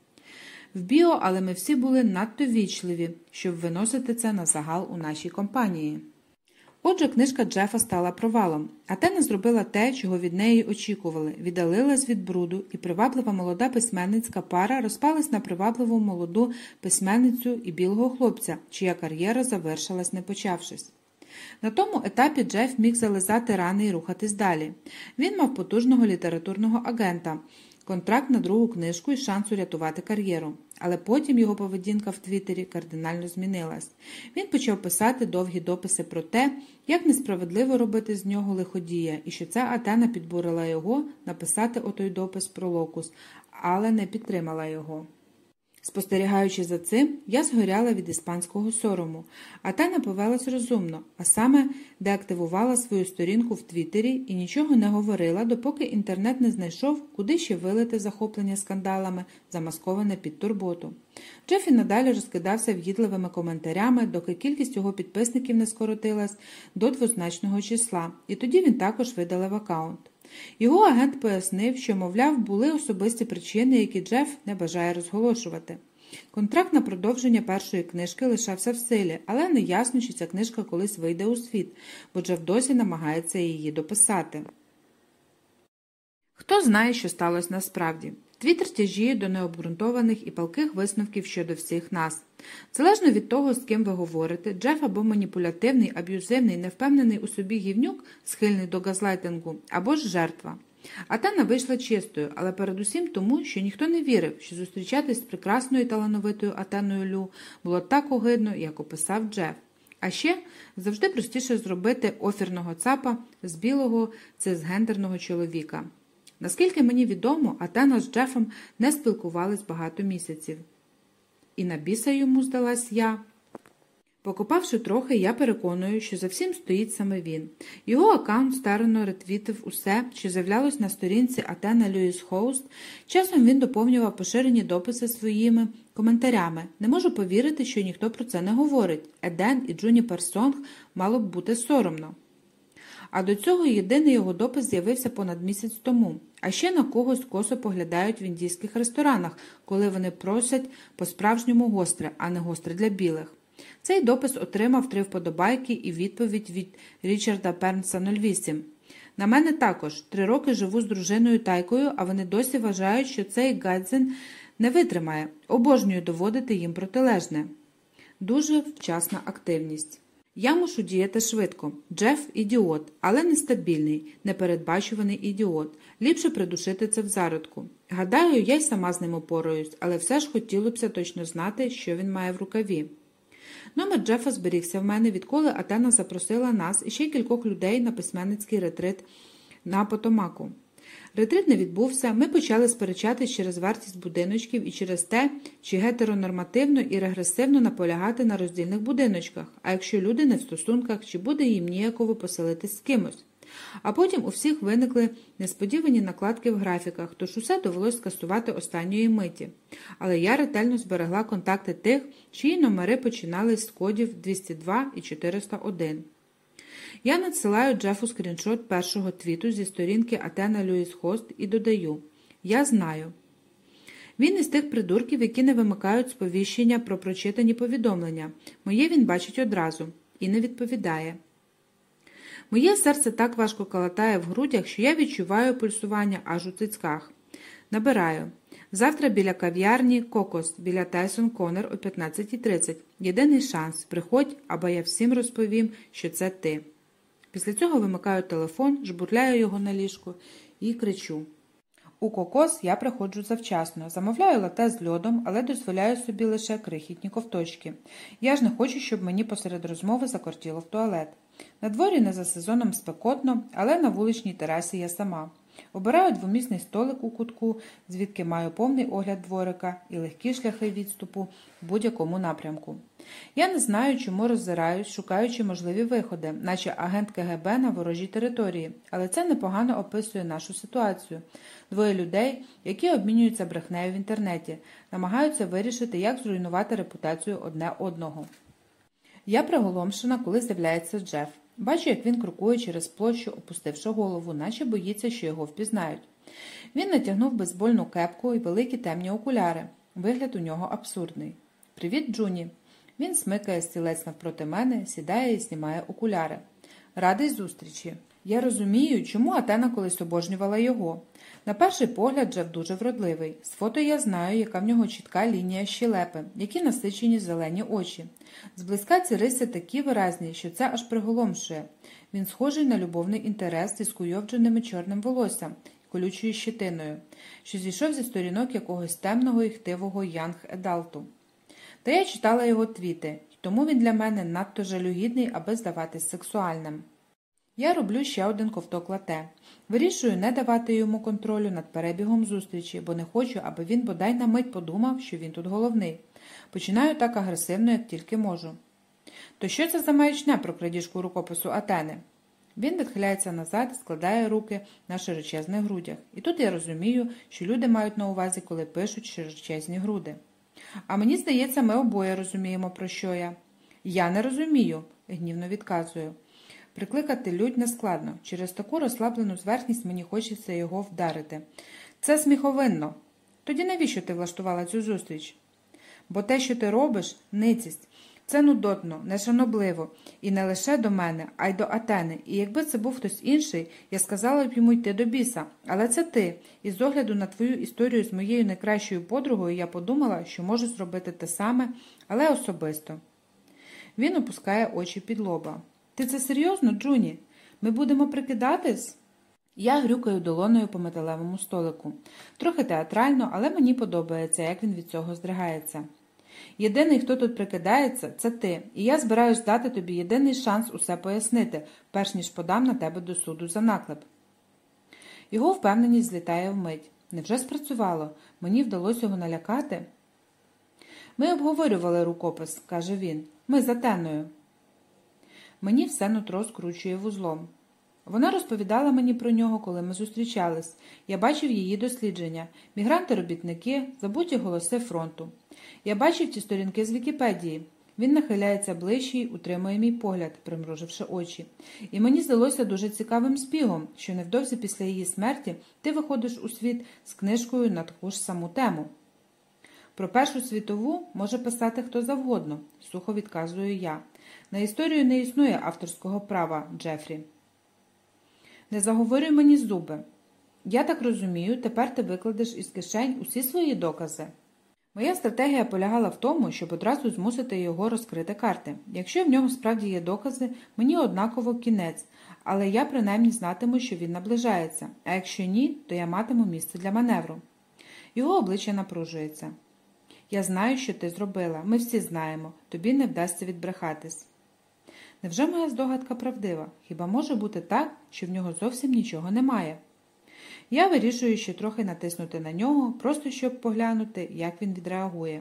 В біо, але ми всі були надто вічливі, щоб виносити це на загал у нашій компанії. Отже, книжка Джефа стала провалом. Атена зробила те, чого від неї очікували, віддалилась від бруду, і приваблива молода письменницька пара розпалась на привабливу молоду письменницю і білого хлопця, чия кар'єра завершилась не почавшись. На тому етапі Джеф міг зализати рани і рухатись далі. Він мав потужного літературного агента, контракт на другу книжку і шанс урятувати кар'єру. Але потім його поведінка в Твіттері кардинально змінилась. Він почав писати довгі дописи про те, як несправедливо робити з нього лиходія, і що ця Атена підбурила його написати отой допис про Локус, але не підтримала його. Спостерігаючи за цим, я згоряла від іспанського сорому. Атена повелась розумно, а саме деактивувала свою сторінку в Твіттері і нічого не говорила, допоки інтернет не знайшов, куди ще вилити захоплення скандалами, замасковане під турботу. Джеф і надалі розкидався в'їдливими коментарями, доки кількість його підписників не скоротилась до 2-значного числа, і тоді він також видалив акаунт. Його агент пояснив, що, мовляв, були особисті причини, які Джеф не бажає розголошувати. Контракт на продовження першої книжки лишався в силі, але не ясно, чи ця книжка колись вийде у світ, бо Джеф досі намагається її дописати. Хто знає, що сталося насправді? Твіттер тяжіє до необґрунтованих і палких висновків щодо всіх нас. Залежно від того, з ким ви говорите, Джеф або маніпулятивний, аб'юзивний, невпевнений у собі гівнюк, схильний до газлайтингу, або ж жертва. Атена вийшла чистою, але передусім тому, що ніхто не вірив, що зустрічатись з прекрасною талановитою Атеною Лю було так огидно, як описав Джеф. А ще завжди простіше зробити офірного цапа з білого цисгендерного чоловіка. Наскільки мені відомо, Атена з Джефом не спілкувались багато місяців. І на біса йому здалась я. Покопавши трохи, я переконую, що за всім стоїть саме він. Його аккаунт старанно ретвітив усе, що з'являлось на сторінці Атена Льюіс Хоуст. Часом він доповнював поширені дописи своїми коментарями. Не можу повірити, що ніхто про це не говорить. Еден і Джуніпер Сонг мало б бути соромно. А до цього єдиний його допис з'явився понад місяць тому. А ще на когось косо поглядають в індійських ресторанах, коли вони просять по-справжньому гостре, а не гостре для білих. Цей допис отримав 3 вподобайки і відповідь від Річарда Пернса 08. На мене також. 3 роки живу з дружиною Тайкою, а вони досі вважають, що цей гадзен не витримає. Обожнюю доводити їм протилежне. Дуже вчасна активність. Я мушу діяти швидко. Джеф – ідіот, але нестабільний, непередбачуваний ідіот. Ліпше придушити це в зародку. Гадаю, я й сама з ним опораюсь, але все ж хотілося б точно знати, що він має в рукаві. Номер Джефа зберігся в мене, відколи Атена запросила нас і ще кількох людей на письменницький ретрит на Потомаку. Ретрит не відбувся, ми почали сперечатись через вартість будиночків і через те, чи гетеронормативно і регресивно наполягати на роздільних будиночках, а якщо люди не в стосунках, чи буде їм ніяково поселитись з кимось. А потім у всіх виникли несподівані накладки в графіках, тож усе довелось скасувати останньої миті. Але я ретельно зберегла контакти тих, чиї номери починались з кодів 202 і 401. Я надсилаю Джефу скріншот першого твіту зі сторінки Атена Льюіс Хост і додаю: «Я знаю». Він із тих придурків, які не вимикають сповіщення про прочитані повідомлення. Моє він бачить одразу і не відповідає. Моє серце так важко калатає в грудях, що я відчуваю пульсування аж у цицьках. Набираю. Завтра біля кав'ярні «Кокос», біля Тайсон Конер о 15:30. Єдиний шанс. Приходь, або я всім розповім, що це ти. Після цього вимикаю телефон, жбурляю його на ліжку і кричу. У «Кокос» я приходжу завчасно. Замовляю лате з льодом, але дозволяю собі лише крихітні ковточки. Я ж не хочу, щоб мені посеред розмови закортіло в туалет. На дворі не за сезоном спекотно, але на вуличній терасі я сама. Обираю двомісний столик у кутку, звідки маю повний огляд дворика і легкі шляхи відступу в будь-якому напрямку. Я не знаю, чому роззираюсь, шукаючи можливі виходи, наче агент КГБ на ворожій території, але це непогано описує нашу ситуацію. Двоє людей, які обмінюються брехнею в інтернеті, намагаються вирішити, як зруйнувати репутацію одне одного. Я приголомшена, коли з'являється Джеф. Бачу, як він крокує через площу, опустивши голову, наче боїться, що його впізнають. Він натягнув бейсбольну кепку і великі темні окуляри. Вигляд у нього абсурдний. «Привіт, Джуні!» Він смикає стілець навпроти мене, сідає і знімає окуляри. «Радий зустрічі!» Я розумію, чому Атена колись обожнювала його. На перший погляд Джеф дуже вродливий. З фото я знаю, яка в нього чітка лінія щелепи, які насичені зелені очі. Зблизька ці риси такі виразні, що це аж приголомшує. Він схожий на любовний інтерес зі скуйовдженими чорним волоссям і колючою щетиною, що зійшов зі сторінок якогось темного і хтивого янг-едалту. Та я читала його твіти, тому він для мене надто жалюгідний, аби здаватись сексуальним. Я роблю ще один ковток лате. Вирішую не давати йому контролю над перебігом зустрічі, бо не хочу, аби він бодай на мить подумав, що він тут головний. Починаю так агресивно, як тільки можу. То що це за маячня про крадіжку рукопису Атени? Він відхиляється назад і складає руки на широчезних грудях. І тут я розумію, що люди мають на увазі, коли пишуть широчезні груди. А мені здається, ми обоє розуміємо, про що я. Я не розумію, гнівно відказую. Прикликати людь нескладно. Через таку розслаблену зверхність мені хочеться його вдарити. Це сміховинно. Тоді навіщо ти влаштувала цю зустріч? Бо те, що ти робиш – ницість. Це нудотно, нешанобливо. І не лише до мене, а й до Атени. І якби це був хтось інший, я сказала б йому йти до біса. Але це ти. І з огляду на твою історію з моєю найкращою подругою я подумала, що можу зробити те саме, але особисто. Він опускає очі під лоба. Ти це серйозно, Джуні? Ми будемо прикидатись? Я грюкаю долоною по металевому столику. Трохи театрально, але мені подобається, як він від цього здригається. Єдиний, хто тут прикидається, це ти, і я збираюсь дати тобі єдиний шанс усе пояснити, перш ніж подам на тебе до суду за наклеп. Його впевненість злітає вмить. Невже спрацювало? Мені вдалося його налякати? Ми обговорювали рукопис, каже він. Ми з Атеною. Мені все нутро скручує вузлом. Вона розповідала мені про нього, коли ми зустрічались. Я бачив її дослідження. Мігранти-робітники, забуті голоси фронту. Я бачив ті сторінки з Вікіпедії. Він нахиляється ближче й утримує мій погляд, примруживши очі. І мені здалося дуже цікавим збігом, що невдовзі після її смерті ти виходиш у світ з книжкою на таку ж саму тему. Про Першу світову може писати хто завгодно, сухо відказую я. На історію не існує авторського права, Джефрі. Не заговорюй мені зуби. Я так розумію, тепер ти викладеш із кишень усі свої докази. Моя стратегія полягала в тому, щоб одразу змусити його розкрити карти. Якщо в нього справді є докази, мені однаково кінець, але я принаймні знатиму, що він наближається, а якщо ні, то я матиму місце для маневру. Його обличчя напружується. Я знаю, що ти зробила, ми всі знаємо, тобі не вдасться відбрехатись. Невже моя здогадка правдива? Хіба може бути так, що в нього зовсім нічого немає? Я вирішую ще трохи натиснути на нього, просто щоб поглянути, як він відреагує.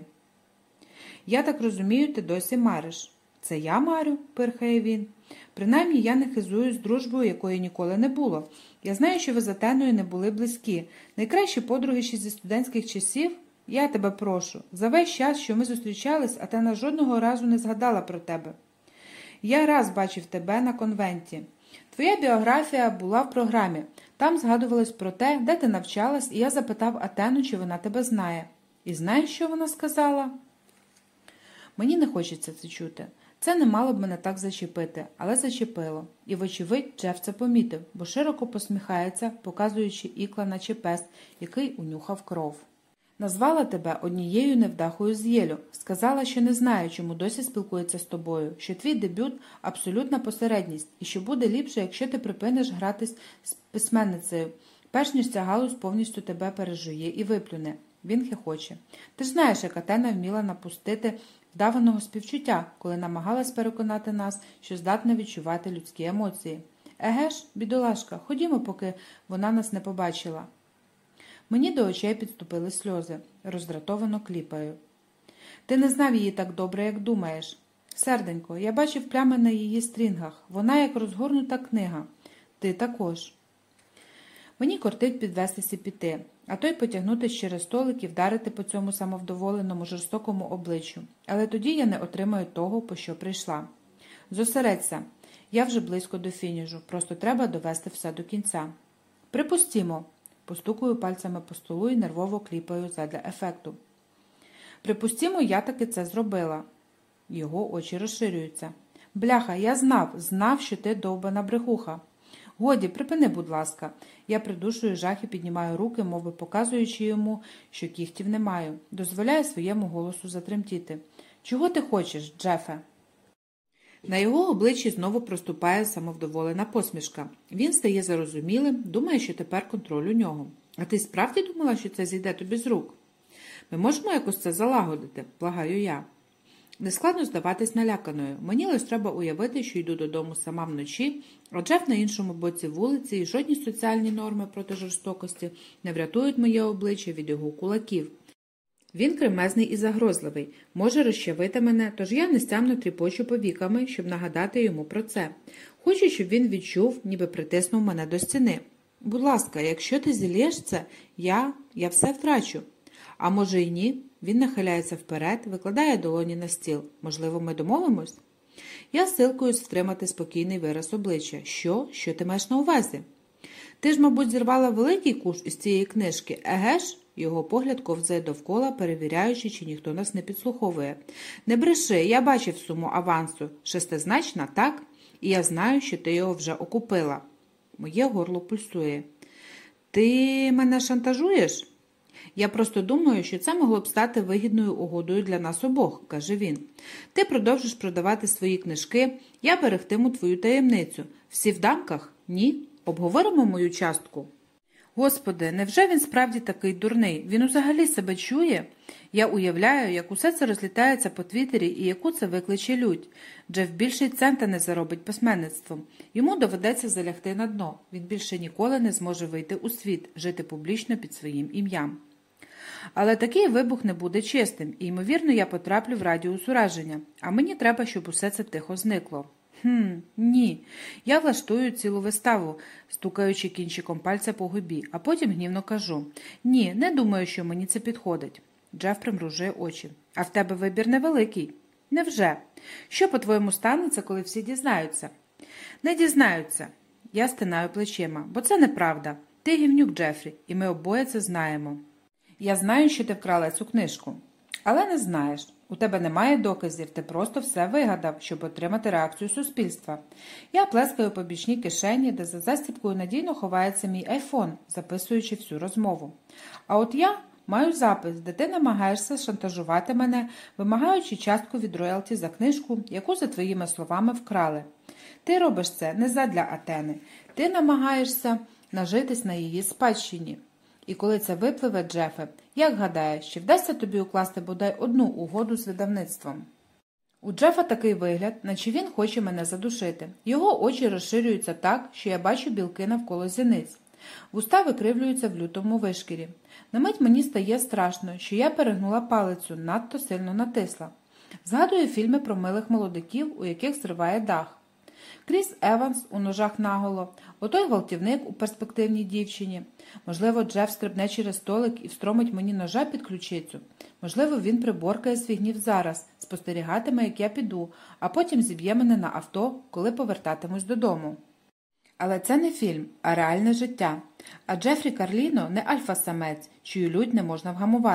Я так розумію, ти досі мариш. Це я марю, пирхає він. Принаймні я не хизуюсь дружбою, якої ніколи не було. Я знаю, що ви з Атеною не були близькі. Найкращі подруги ще зі студентських часів? Я тебе прошу. За весь час, що ми зустрічались, Атена жодного разу не згадала про тебе. Я раз бачив тебе на конвенті. Твоя біографія була в програмі. Там згадувалось про те, де ти навчалась, і я запитав Атену, чи вона тебе знає. І знаєш, що вона сказала? Мені не хочеться це чути. Це не мало б мене так зачепити, але зачепило. І, вочевидь, Джеф це помітив, бо широко посміхається, показуючи ікла, наче пес, який унюхав кров. Назвала тебе однією невдахою з Єлю. Сказала, що не знає, чому досі спілкується з тобою, що твій дебют – абсолютна посередність, і що буде ліпше, якщо ти припиниш гратись з письменницею, перш ніж ця галузь повністю тебе пережує і виплюне. Він хихоче. Ти ж знаєш, як Атена вміла напустити вдаваного співчуття, коли намагалась переконати нас, що здатна відчувати людські емоції. Еге ж, бідолашка, ходімо, поки вона нас не побачила. Мені до очей підступили сльози, роздратовано кліпаю. Ти не знав її так добре, як думаєш. Серденько, я бачив плями на її стрінгах. Вона як розгорнута книга. Ти також. Мені кортить підвестися піти, а то й потягнутися через столик і вдарити по цьому самовдоволеному жорстокому обличчю. Але тоді я не отримаю того, по що прийшла. Зосередься. Я вже близько до фінішу, просто треба довести все до кінця. Припустімо. Постукую пальцями по столу і нервово кліпаю задля ефекту. Припустімо, я таки це зробила. Його очі розширюються. Бляха, я знав, що ти довбана брехуха. Годі, припини, будь ласка. Я придушую жах і піднімаю руки, мовби показуючи йому, що кігтів не маю. Дозволяю своєму голосу затремтіти. Чого ти хочеш, Джефе? На його обличчі знову проступає самовдоволена посмішка. Він стає зарозумілим, думає, що тепер контроль у нього. А ти справді думала, що це зійде тобі з рук? Ми можемо якось це залагодити, благаю я. Нескладно здаватись наляканою. Мені лише треба уявити, що йду додому сама вночі, а Джеф на іншому боці вулиці, і жодні соціальні норми проти жорстокості не врятують моє обличчя від його кулаків. Він кремезний і загрозливий, може розчавити мене, тож я нестямно тріпочу повіками, щоб нагадати йому про це. Хочу, щоб він відчув, ніби притиснув мене до стіни. Будь ласка, якщо ти зілєш це, я все втрачу. А може й ні? Він нахиляється вперед, викладає долоні на стіл. Можливо, ми домовимось? Я силкуюсь втримати спокійний вираз обличчя. Що? Що ти маєш на увазі? Ти ж, мабуть, зірвала великий куш із цієї книжки, еге ж? Його погляд ковзає довкола, перевіряючи, чи ніхто нас не підслуховує. Не бреши, я бачив суму авансу. Шестизначна, так? І я знаю, що ти його вже окупила. Моє горло пульсує. Ти мене шантажуєш? Я просто думаю, що це могло б стати вигідною угодою для нас обох, каже він. Ти продовжиш продавати свої книжки, я берегтиму твою таємницю. Всі в дамках? Ні? Обговоримо мою частку? Господи, невже він справді такий дурний? Він взагалі себе чує? Я уявляю, як усе це розлітається по Твіттері і яку це викличе лють. Джеф більше й цента не заробить письменництвом. Йому доведеться залягти на дно. Він більше ніколи не зможе вийти у світ, жити публічно під своїм ім'ям. Але такий вибух не буде чистим, і, ймовірно, я потраплю в радіус ураження. А мені треба, щоб усе це тихо зникло. Ні. Я влаштую цілу виставу, стукаючи кінчиком пальця по губі, а потім гнівно кажу. Ні, не думаю, що мені це підходить. Джеф примружує очі. А в тебе вибір невеликий. Невже? Що, по-твоєму, станеться, коли всі дізнаються? Не дізнаються. Я стинаю плечима, бо це неправда. Ти гівнюк, Джефрі, і ми обоє це знаємо. Я знаю, що ти вкрала цю книжку. Але не знаєш. У тебе немає доказів, ти просто все вигадав, щоб отримати реакцію суспільства. Я плескаю по бічній кишені, де за застібкою надійно ховається мій айфон, записуючи всю розмову. А от я маю запис, де ти намагаєшся шантажувати мене, вимагаючи частку від роялті за книжку, яку, за твоїми словами, вкрали. Ти робиш це не задля Атени. Ти намагаєшся нажитись на її спадщині. І коли це випливе, Джефе, як гадаєш, чи вдасться тобі укласти бодай одну угоду з видавництвом? У Джефа такий вигляд, наче він хоче мене задушити. Його очі розширюються так, що я бачу білки навколо зіниць. Вуста викривлюються в лютому вишкірі. На мить мені стає страшно, що я перегнула палицю, надто сильно натисла. Згадую фільми про милих молодиків, у яких зриває дах. Кріс Еванс у ножах наголо, отой гвалтівник у перспективній дівчині. Можливо, Джеф стрибне через столик і встромить мені ножа під ключицю. Можливо, він приборкає свій гнів зараз, спостерігатиме, як я піду, а потім зіб'є мене на авто, коли повертатимусь додому. Але це не фільм, а реальне життя. А Джефрі Карліно не альфа-самець, чию лють не можна вгамувати.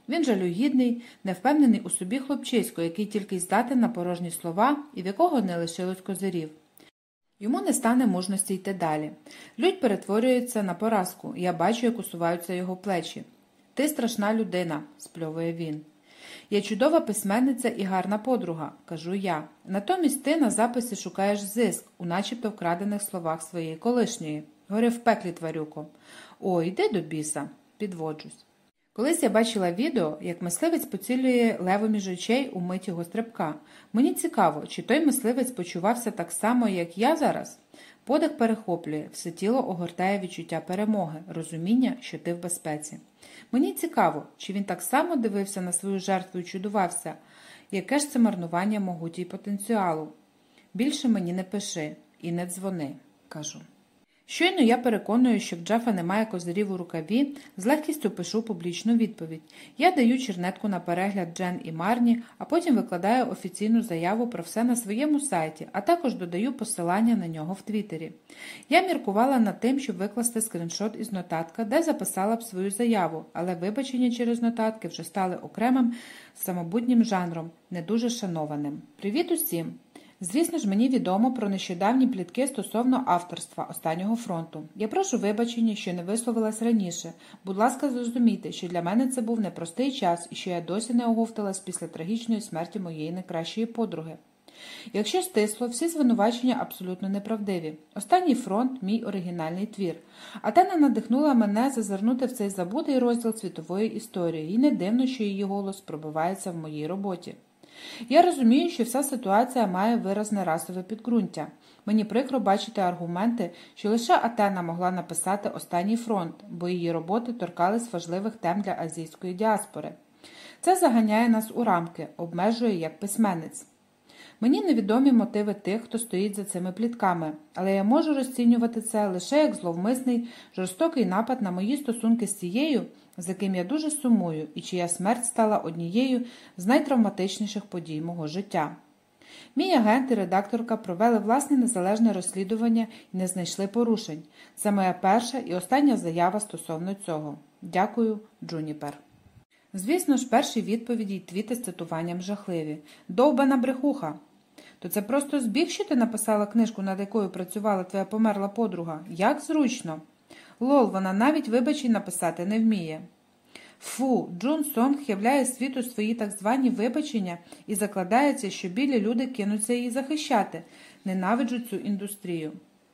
Він жалюгідний, невпевнений у собі хлопчисько, який тільки й здатен на порожні слова і в якого не лишилось козирів. Йому не стане мужності йти далі. Лють перетворюється на поразку, і я бачу, як усуваються його плечі. «Ти страшна людина», – спльовує він. «Я чудова письменниця і гарна подруга», – кажу я. «Натомість ти на записі шукаєш зиск у начебто вкрадених словах своєї колишньої. Гори в пеклі, тварюко». «О, йди до біса», – підводжусь. Колись я бачила відео, як мисливець поцілює леву між очей у мить його стрибка. Мені цікаво, чи той мисливець почувався так само, як я зараз? Подих перехоплює, все тіло огортає відчуття перемоги, розуміння, що ти в безпеці. Мені цікаво, чи він так само дивився на свою жертву і чудувався. Яке ж це марнування могуті й потенціалу? Більше мені не пиши і не дзвони, кажу. Щойно я переконую, що в Джефа немає козирів у рукаві, з легкістю пишу публічну відповідь. Я даю чернетку на перегляд Джен і Марні, а потім викладаю офіційну заяву про все на своєму сайті, а також додаю посилання на нього в Твіттері. Я міркувала над тим, щоб викласти скріншот із нотатка, де записала б свою заяву, але вибачення через нотатки вже стали окремим самобутнім жанром, не дуже шанованим. Привіт усім! Звісно ж, мені відомо про нещодавні плітки стосовно авторства «Останнього фронту». Я прошу вибачення, що не висловилась раніше. Будь ласка, зрозумійте, що для мене це був непростий час і що я досі не оговталась після трагічної смерті моєї найкращої подруги. Якщо стисло, всі звинувачення абсолютно неправдиві. «Останній фронт» – мій оригінальний твір. Атена надихнула мене зазирнути в цей забутий розділ світової історії, і не дивно, що її голос пробивається в моїй роботі. Я розумію, що вся ситуація має виразне расове підґрунтя. Мені прикро бачити аргументи, що лише Атена могла написати «Останній фронт», бо її роботи торкались важливих тем для азійської діаспори. Це заганяє нас у рамки, обмежує як письменниць. Мені невідомі мотиви тих, хто стоїть за цими плітками, але я можу розцінювати це лише як зловмисний, жорстокий напад на мої стосунки з тією, з яким я дуже сумую і чия смерть стала однією з найтравматичніших подій мого життя. Мій агент і редакторка провели власне незалежне розслідування і не знайшли порушень. Це моя перша і остання заява стосовно цього. Дякую, Джуніпер. Звісно ж, перші відповіді й твіти з цитуванням жахливі. «Довбана брехуха!» То це просто збіг, що ти написала книжку, над якою працювала твоя померла подруга? Як зручно! Лол, вона навіть вибачень написати не вміє. Фу, Джун Сонг являє світу свої так звані вибачення і закладається, що білі люди кинуться її захищати. Ненавиджу цю індустрію.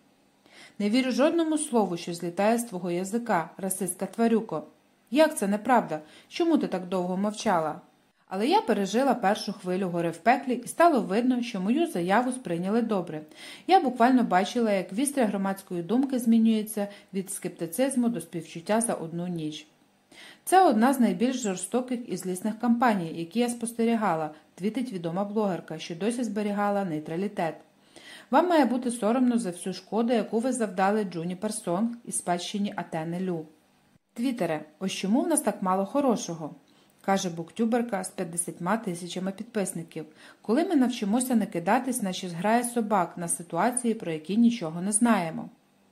Не вірю жодному слову, що злітає з твого язика, расистка тварюко. Як це неправда? Чому ти так довго мовчала? Але я пережила першу хвилю гори в пеклі і стало видно, що мою заяву сприйняли добре. Я буквально бачила, як вістря громадської думки змінюється від скептицизму до співчуття за одну ніч. Це одна з найбільш жорстоких і злісних кампаній, які я спостерігала, твітить відома блогерка, що досі зберігала нейтралітет. Вам має бути соромно за всю шкоду, яку ви завдали Джуніпер Сонг і спадщині Атени Лю. Твіттере, ось чому в нас так мало хорошого? Каже буктюберка з 50 тисячами підписників. Коли ми навчимося не кидатись, наче зграє собак на ситуації, про які нічого не знаємо.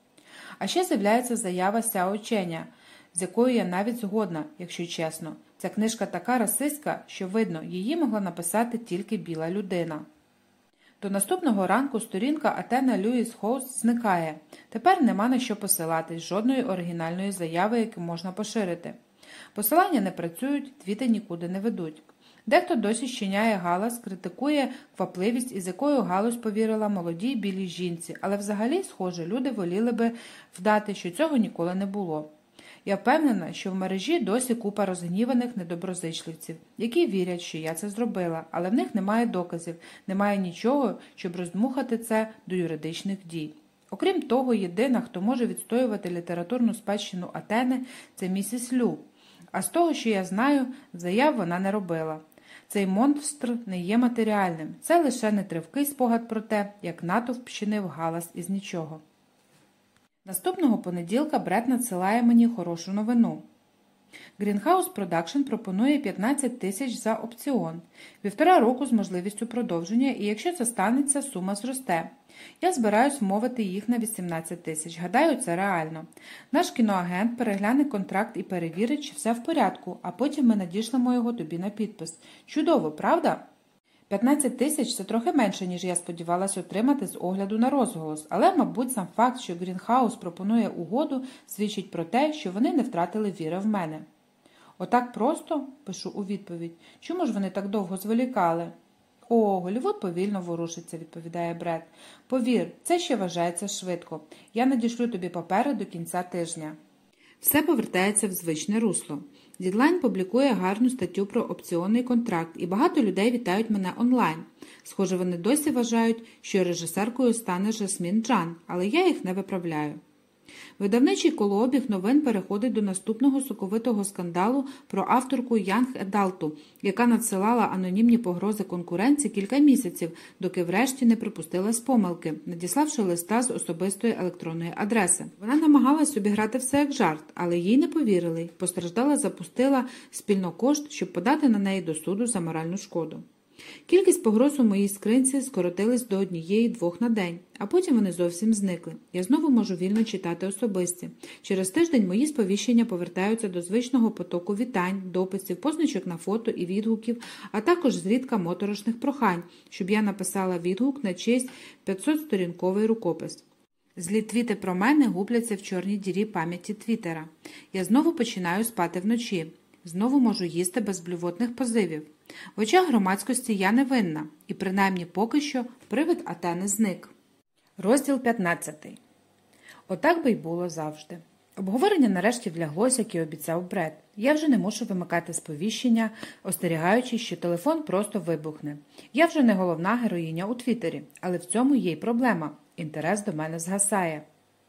А ще з'являється заява Сяо Ченя, з якою я навіть згодна, якщо чесно. Ця книжка така расистська, що видно, її могла написати тільки біла людина. До наступного ранку сторінка Атена Льюіс Хоуст зникає. Тепер нема на що посилатись, жодної оригінальної заяви, яку можна поширити. Посилання не працюють, твіти нікуди не ведуть. Дехто досі щиняє галас, критикує квапливість, із якою галузь повірила молодій білій жінці, але взагалі, схоже, люди воліли би вдати, що цього ніколи не було. Я впевнена, що в мережі досі купа розгніваних недоброзичливців, які вірять, що я це зробила, але в них немає доказів, немає нічого, щоб роздмухати це до юридичних дій. Окрім того, єдина, хто може відстоювати літературну спадщину Атени, це місіс Лю. А з того, що я знаю, заяв вона не робила. Цей монстр не є матеріальним, це лише нетривкий спогад про те, як натовп чинив галас із нічого. Наступного понеділка Бред надсилає мені хорошу новину. Greenhouse Production пропонує 15 тисяч за опціон, 1,5 року з можливістю продовження, і якщо це станеться, сума зросте. Я збираюсь вмовити їх на 18 тисяч. Гадаю, це реально. Наш кіноагент перегляне контракт і перевірить, чи все в порядку, а потім ми надішлемо його тобі на підпис. Чудово, правда? 15 тисяч – це трохи менше, ніж я сподівалася отримати з огляду на розголос, але, мабуть, сам факт, що Greenhouse пропонує угоду, свідчить про те, що вони не втратили віри в мене. Отак просто, пишу у відповідь, чому ж вони так довго зволікали? О, Голлівуд повільно ворушиться, відповідає Бред. Повір, це ще вважається швидко. Я надішлю тобі папери до кінця тижня. Все повертається в звичне русло. Deadline публікує гарну статтю про опціонний контракт, і багато людей вітають мене онлайн. Схоже, вони досі вважають, що режисеркою стане Жасмін Джан, але я їх не виправляю. Видавничий колообіг новин переходить до наступного соковитого скандалу про авторку Young Adult, яка надсилала анонімні погрози конкуренці кілька місяців, доки врешті не припустилась помилки, надіславши листа з особистої електронної адреси. Вона намагалась обіграти все як жарт, але їй не повірили. Постраждала запустила спільно кошт, щоб подати на неї до суду за моральну шкоду. Кількість погроз у моїй скринці скоротилась до 1-2 на день, а потім вони зовсім зникли. Я знову можу вільно читати особисті. Через тиждень мої сповіщення повертаються до звичного потоку вітань, дописів, позначок на фото і відгуків, а також зрідка моторошних прохань, щоб я написала відгук на чийсь 500-сторінковий рукопис. Злі твіти про мене губляться в чорній дірі пам'яті Твіттера. Я знову починаю спати вночі. Знову можу їсти без блювотних позивів. В очах громадськості я не винна, і принаймні поки що привид Атени зник. Розділ 15. Отак би й було завжди. Обговорення нарешті вляглося, як і обіцяв Бред. Я вже не мушу вимикати сповіщення, остерігаючись, що телефон просто вибухне. Я вже не головна героїня у Твіттері, але в цьому є й проблема. Інтерес до мене згасає.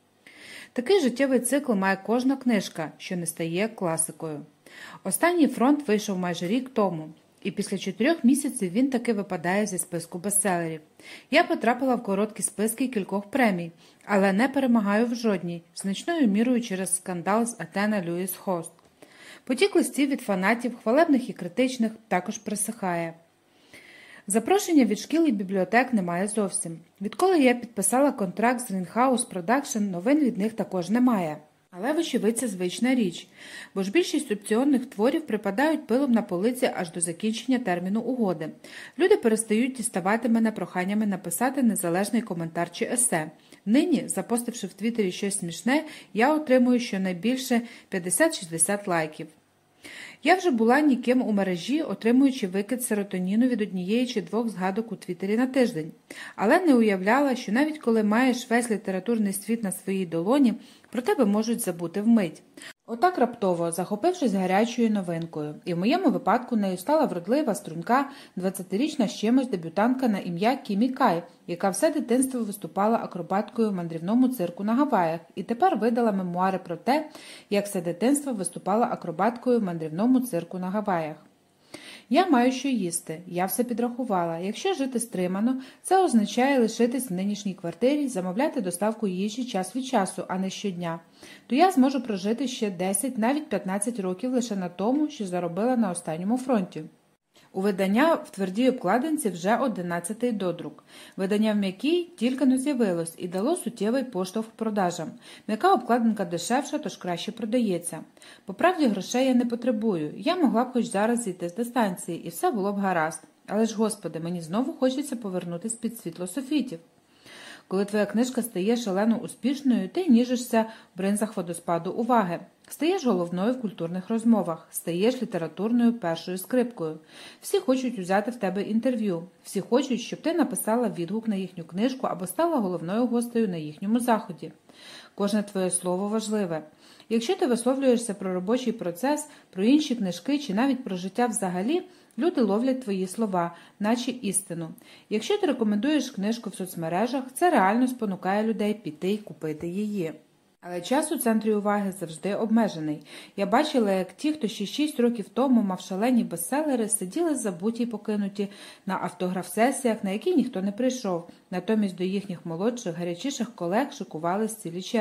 Такий життєвий цикл має кожна книжка, що не стає класикою. Останній фронт вийшов майже рік тому, і після 4 місяців він таки випадає зі списку бестселерів. Я потрапила в короткі списки кількох премій, але не перемагаю в жодній, значною мірою через скандал з Атена Льюіс Хост. Потік листів від фанатів, хвалебних і критичних, також присихає. Запрошення від шкіл і бібліотек немає зовсім. Відколи я підписала контракт з Greenhouse Production, новин від них також немає. Але, вочевидь, це звична річ, бо ж більшість опціонних творів припадають пилом на полиці аж до закінчення терміну угоди. Люди перестають діставати мене проханнями написати незалежний коментар чи есе. Нині, запостивши в Твіттері щось смішне, я отримую щонайбільше 50-60 лайків. Я вже була ніким у мережі, отримуючи викид серотоніну від 1 чи 2 згадок у Твіттері на тиждень. Але не уявляла, що навіть коли маєш весь літературний світ на своїй долоні, про тебе можуть забути вмить. Отак раптово, захопившись гарячою новинкою. І в моєму випадку нею стала вродлива, струнка, 20-річна з чимось дебютантка на ім'я Кімі Кай, яка все дитинство виступала акробаткою в мандрівному цирку на Гаваях і тепер видала мемуари про те, як все дитинство виступала акробаткою в мандрівному цирку на Гаваях. Я маю що їсти, я все підрахувала. Якщо жити стримано, це означає лишитись в нинішній квартирі, замовляти доставку їжі час від часу, а не щодня. То я зможу прожити ще 10, навіть 15 років лише на тому, що заробила на останньому фронті. У видання в твердій обкладинці вже 11-й додрук. Видання в м'якій тільки-но з'явилось і дало суттєвий поштовх продажам. М'яка обкладинка дешевша, тож краще продається. По правді грошей я не потребую. Я могла б хоч зараз зійти з дистанції, і все було б гаразд. Але ж, Господи, мені знову хочеться повернутися під світло софітів. Коли твоя книжка стає шалено успішною, ти ніжишся в бринзах водоспаду уваги. Стаєш головною в культурних розмовах, стаєш літературною першою скрипкою. Всі хочуть узяти в тебе інтерв'ю, всі хочуть, щоб ти написала відгук на їхню книжку або стала головною гостею на їхньому заході. Кожне твоє слово важливе. Якщо ти висловлюєшся про робочий процес, про інші книжки чи навіть про життя взагалі, люди ловлять твої слова, наче істину. Якщо ти рекомендуєш книжку в соцмережах, це реально спонукає людей піти і купити її. Але час у центрі уваги завжди обмежений. Я бачила, як ті, хто ще 6 років тому мав шалені бестселери, сиділи забуті й покинуті на автограф-сесіях, на які ніхто не прийшов. Натомість до їхніх молодших, гарячіших колег шикувались цілі черги.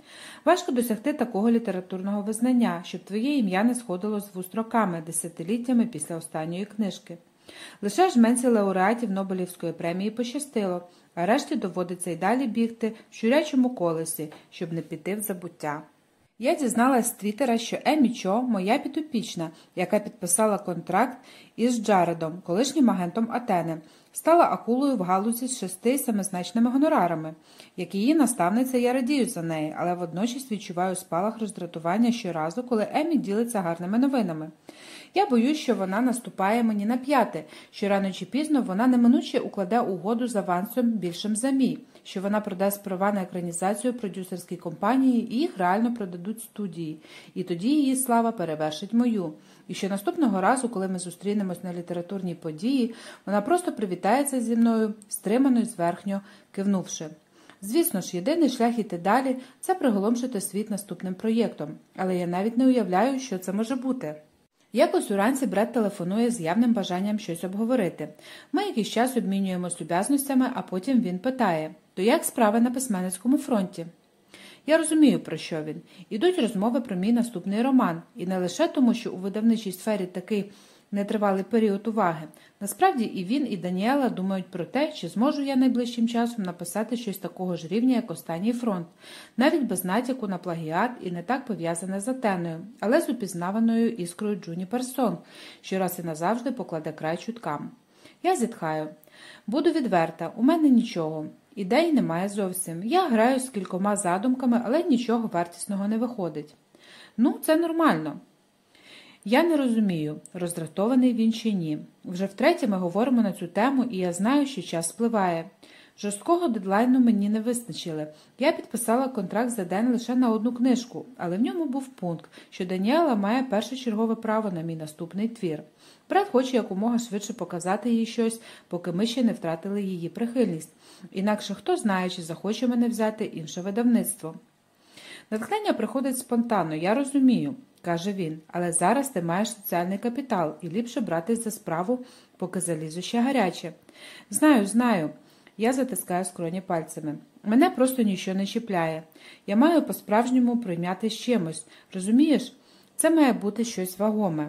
Важко досягти такого літературного визнання, щоб твоє ім'я не сходило з вуст роками, десятиліттями після останньої книжки. Лише жменці лауреатів Нобелівської премії пощастило, а решті доводиться й далі бігти в щурячому колесі, щоб не піти в забуття. Я дізналась з Твіттера, що Емі Чо – моя підопічна, яка підписала контракт із Джаредом, колишнім агентом Атени, стала акулою в галузі з 6-7-значними гонорарами. Як її наставниця, я радію за неї, але водночас відчуваю спалах роздратування щоразу, коли Емі ділиться гарними новинами. Я боюсь, що вона наступає мені на п'яти, що рано чи пізно вона неминуче укладе угоду з авансом більшим за мій, що вона продасть права на екранізацію продюсерській компанії і їх реально продадуть студії, і тоді її слава перевершить мою. І що наступного разу, коли ми зустрінемось на літературній події, вона просто привітається зі мною, стримано й зверхньо кивнувши. Звісно ж, єдиний шлях іти далі – це приголомшити світ наступним проєктом, але я навіть не уявляю, що це може бути. Якось уранці Бред телефонує з явним бажанням щось обговорити. Ми якийсь час обмінюємось люб'язностями, а потім він питає: «То як справи на письменницькому фронті?» Я розумію, про що він. Ідуть розмови про мій наступний роман. І не лише тому, що у видавничій сфері такий нетривалий період уваги. Насправді і він, і Даніела думають про те, чи зможу я найближчим часом написати щось такого ж рівня, як «Останній фронт», навіть без натяку на плагіат і не так пов'язане з Атеною, але з упізнаваною іскрою Джуніпер Сонг, що раз і назавжди покладе край чуткам. Я зітхаю. Буду відверта, у мене нічого. Ідей немає зовсім. Я граю з кількома задумками, але нічого вартісного не виходить. Ну, це нормально. Я не розумію, роздратований він чи ні. Вже втретє ми говоримо на цю тему, і я знаю, що час спливає. Жорсткого дедлайну мені не визначили. Я підписала контракт за день лише на одну книжку, але в ньому був пункт, що Даніела має першочергове право на мій наступний твір. Брат хоче якомога швидше показати їй щось, поки ми ще не втратили її прихильність. Інакше хто знає, чи захоче мене взяти інше видавництво. Натхнення приходить спонтанно, я розумію, каже він, але зараз ти маєш соціальний капітал і ліпше братись за справу, поки залізо ще гаряче. Знаю. Я затискаю скроні пальцями. Мене просто нічого не чіпляє. Я маю по-справжньому пройнятися чимось. Розумієш? Це має бути щось вагоме.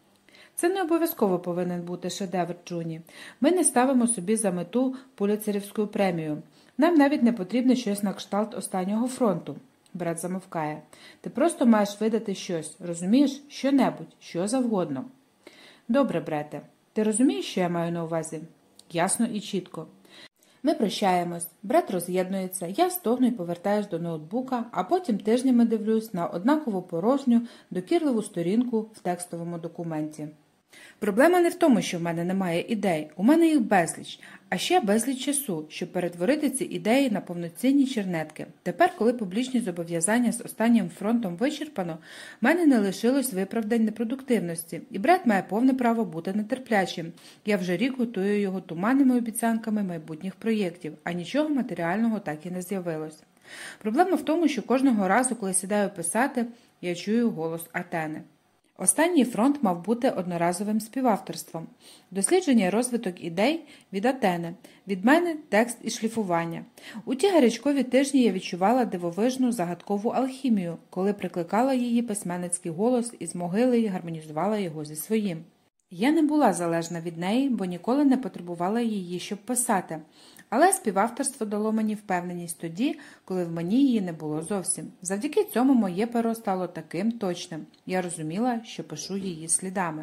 Це не обов'язково повинен бути шедевр, Джуні. Ми не ставимо собі за мету Пулітцерівську премію. Нам навіть не потрібно щось на кшталт «Останнього фронту». Брат замовкає. Ти просто маєш видати щось, розумієш? Що-небудь, що завгодно. Добре, Брете. Ти розумієш, що я маю на увазі? Ясно і чітко. Ми прощаємось, Бред роз'єднується, я стогну і повертаюсь до ноутбука, а потім тижнями дивлюсь на однаково порожню, докірливу сторінку в текстовому документі. Проблема не в тому, що в мене немає ідей, у мене їх безліч, а ще безліч часу, щоб перетворити ці ідеї на повноцінні чернетки. Тепер, коли публічні зобов'язання з «Останнім фронтом» вичерпано, в мене не лишилось виправдань непродуктивності, і Бред має повне право бути нетерплячим. Я вже рік готую його туманними обіцянками майбутніх проєктів, а нічого матеріального так і не з'явилось. Проблема в тому, що кожного разу, коли сідаю писати, я чую голос Атени. «Останній фронт» мав бути одноразовим співавторством. Дослідження і розвиток ідей від Атени, від мене текст і шліфування. У ті гарячкові тижні я відчувала дивовижну загадкову алхімію, коли прикликала її письменницький голос із могили і гармонізувала його зі своїм. Я не була залежна від неї, бо ніколи не потребувала її, щоб писати. Але співавторство дало мені впевненість тоді, коли в мені її не було зовсім. Завдяки цьому моє перо стало таким точним. Я розуміла, що пишу її слідами.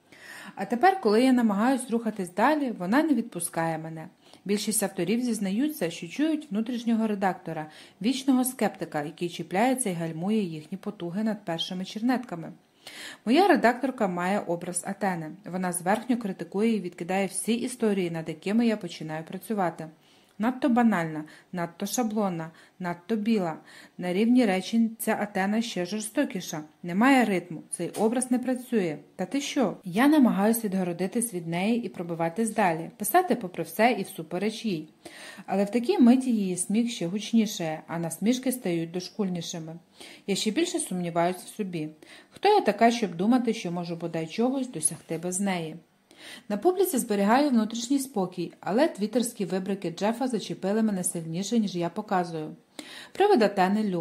А тепер, коли я намагаюсь рухатись далі, вона не відпускає мене. Більшість авторів зізнаються, що чують внутрішнього редактора, вічного скептика, який чіпляється і гальмує їхні потуги над першими чернетками. Моя редакторка має образ Атени. Вона зверхньо критикує і відкидає всі історії, над якими я починаю працювати. Надто банальна, надто шаблонна, надто біла. На рівні речень ця Атена ще жорстокіша. Немає ритму, цей образ не працює. Та ти що? Я намагаюся відгородитись від неї і пробиватись далі, писати попри все і всупереч їй. Але в такій миті її сміх ще гучніше, а насмішки стають дошкульнішими. Я ще більше сумніваюся в собі. Хто я така, щоб думати, що можу бодай чогось досягти без неї? На публіці зберігаю внутрішній спокій, але твіттерські вибрики Джефа зачепили мене сильніше, ніж я показую. Привид Атени Лю.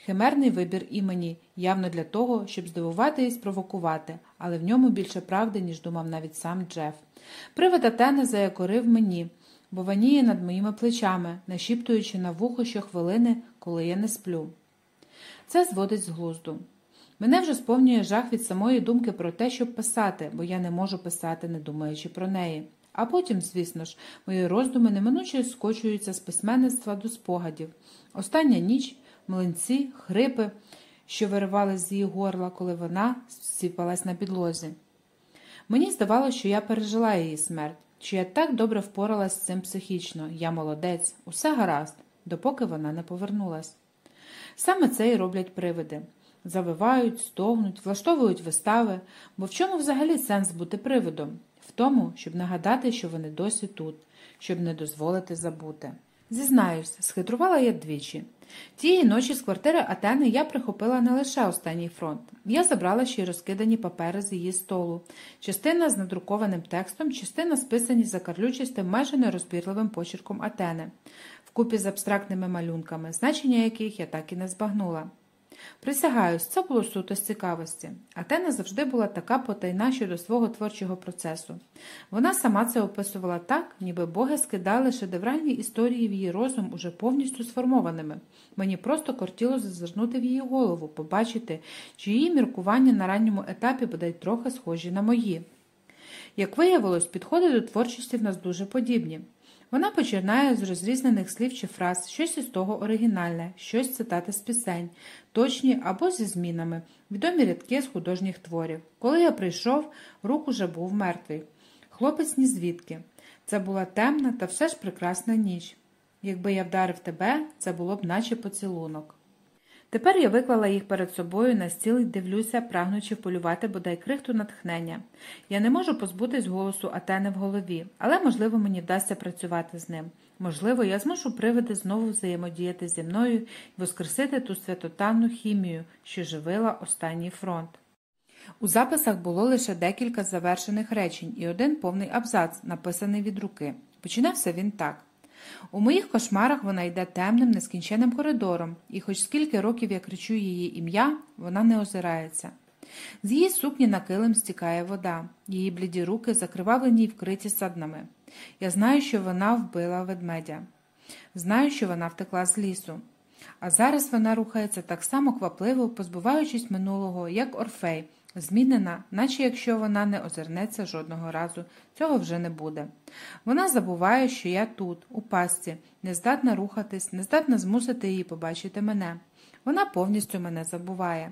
Химерний вибір імені, явно для того, щоб здивувати і спровокувати, але в ньому більше правди, ніж думав навіть сам Джеф. Привид Атени заякорив мені, бо ваніє над моїми плечами, нашіптуючи на вухо щохвилини, коли я не сплю. Це зводить з глузду. Мене вже сповнює жах від самої думки про те, щоб писати, бо я не можу писати, не думаючи про неї. А потім, звісно ж, мої роздуми неминуче скочуються з письменництва до спогадів. Остання ніч, млинці, хрипи, що виривали з її горла, коли вона сіпалась на підлозі. Мені здавалося, що я пережила її смерть, що я так добре впоралась з цим психічно, я молодець, усе гаразд, допоки вона не повернулась. Саме це і роблять привиди. Завивають, стогнуть, влаштовують вистави, бо в чому взагалі сенс бути привидом? В тому, щоб нагадати, що вони досі тут, щоб не дозволити забути. Зізнаюсь, схитрувала я двічі. Тієї ночі з квартири Атени я прихопила не лише останній фронт. Я забрала ще й розкидані папери з її столу. Частина з надрукованим текстом, частина списані закарлючистим, майже нерозбірливим почерком Атени, вкупі з абстрактними малюнками, значення яких я так і не збагнула. Присягаюсь, це було суто з цікавості. Атена завжди була така потайна щодо свого творчого процесу. Вона сама це описувала так, ніби боги скидали шедевральні історії в її розум уже повністю сформованими. Мені просто кортіло зазирнути в її голову, побачити, чи її міркування на ранньому етапі бодай трохи схожі на мої. Як виявилось, підходи до творчості в нас дуже подібні. Вона починає з розрізнених слів чи фраз, щось із того оригінальне, щось цитати з пісень, точні або зі змінами, відомі рядки з художніх творів. Коли я прийшов, Рук уже був мертвий. Хлопець ні звідки. Це була темна та все ж прекрасна ніч. Якби я вдарив тебе, це було б наче поцілунок. Тепер я виклала їх перед собою на стіл і дивлюся, прагнучи вполювати бодай крихту натхнення. Я не можу позбутись голосу Атени в голові, але, можливо, мені вдасться працювати з ним. Можливо, я змушу привиди знову взаємодіяти зі мною і воскресити ту святотатну хімію, що живила останній фронт. У записах було лише декілька завершених речень і один повний абзац, написаний від руки. Починався він так. У моїх кошмарах вона йде темним, нескінченним коридором, і хоч скільки років я кричу її ім'я, вона не озирається. З її сукні на килим стікає вода, її бліді руки закривавлені й вкриті саднами. Я знаю, що вона вбила ведмедя. Знаю, що вона втекла з лісу. А зараз вона рухається так само квапливо, позбуваючись минулого, як Орфей, змінена, наче якщо вона не озирнеться жодного разу, цього вже не буде. Вона забуває, що я тут, у пастці, не здатна рухатись, не здатна змусити її побачити мене. Вона повністю мене забуває.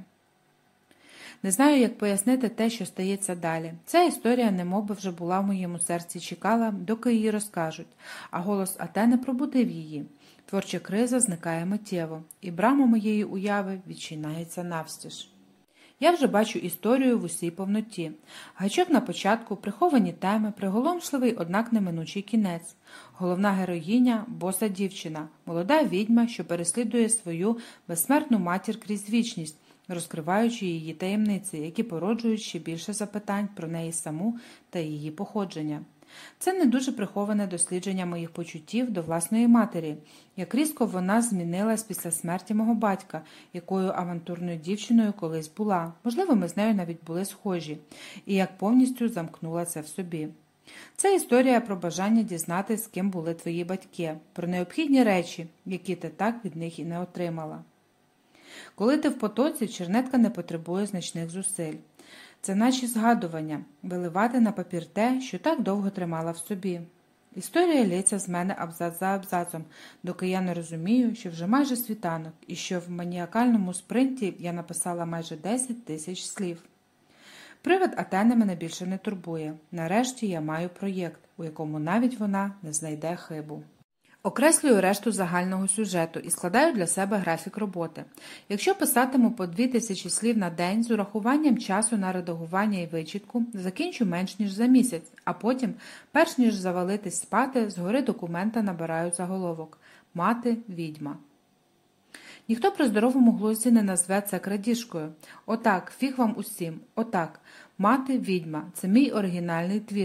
Не знаю, як пояснити те, що стається далі. Ця історія немовби вже була в моєму серці, чекала, доки її розкажуть, а голос Атени пробудив її. Творча криза зникає миттєво, і брама моєї уяви відчинається навстіж. Я вже бачу історію в усій повноті. Гачок на початку, приховані теми, приголомшливий, однак неминучий кінець. Головна героїня – боса дівчина, молода відьма, що переслідує свою безсмертну матір крізь вічність, розкриваючи її таємниці, які породжують ще більше запитань про неї саму та її походження. Це не дуже приховане дослідження моїх почуттів до власної матері, як різко вона змінилась після смерті мого батька, якою авантурною дівчиною колись була, можливо, ми з нею навіть були схожі, і як повністю замкнула це в собі. Це історія про бажання дізнатися, з ким були твої батьки, про необхідні речі, які ти так від них і не отримала. Коли ти в потоці, чернетка не потребує значних зусиль. Це наче згадування, виливати на папір те, що так довго тримала в собі. Історія лється з мене абзац за абзацом, доки я не розумію, що вже майже світанок, і що в маніакальному спринті я написала майже 10 тисяч слів. Привид Атени мене більше не турбує. Нарешті я маю проєкт, у якому навіть вона не знайде хибу. Окреслюю решту загального сюжету і складаю для себе графік роботи. Якщо писатиму по 2000 слів на день з урахуванням часу на редагування і вичітку, закінчу менш ніж за місяць, а потім, перш ніж завалитись спати, згори документа набираю заголовок «Мати – відьма». Ніхто при здоровому глузді не назве це крадіжкою. Отак, фіг вам усім. Отак. «Мати – відьма» – це мій оригінальний твір.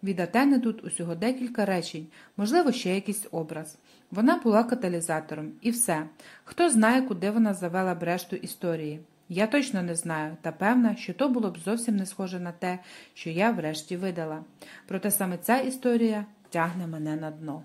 Від Атени тут усього декілька речень, можливо, ще якийсь образ. Вона була каталізатором. І все. Хто знає, куди вона завела б решту історії. Я точно не знаю, та певна, що то було б зовсім не схоже на те, що я врешті видала. Проте саме ця історія тягне мене на дно.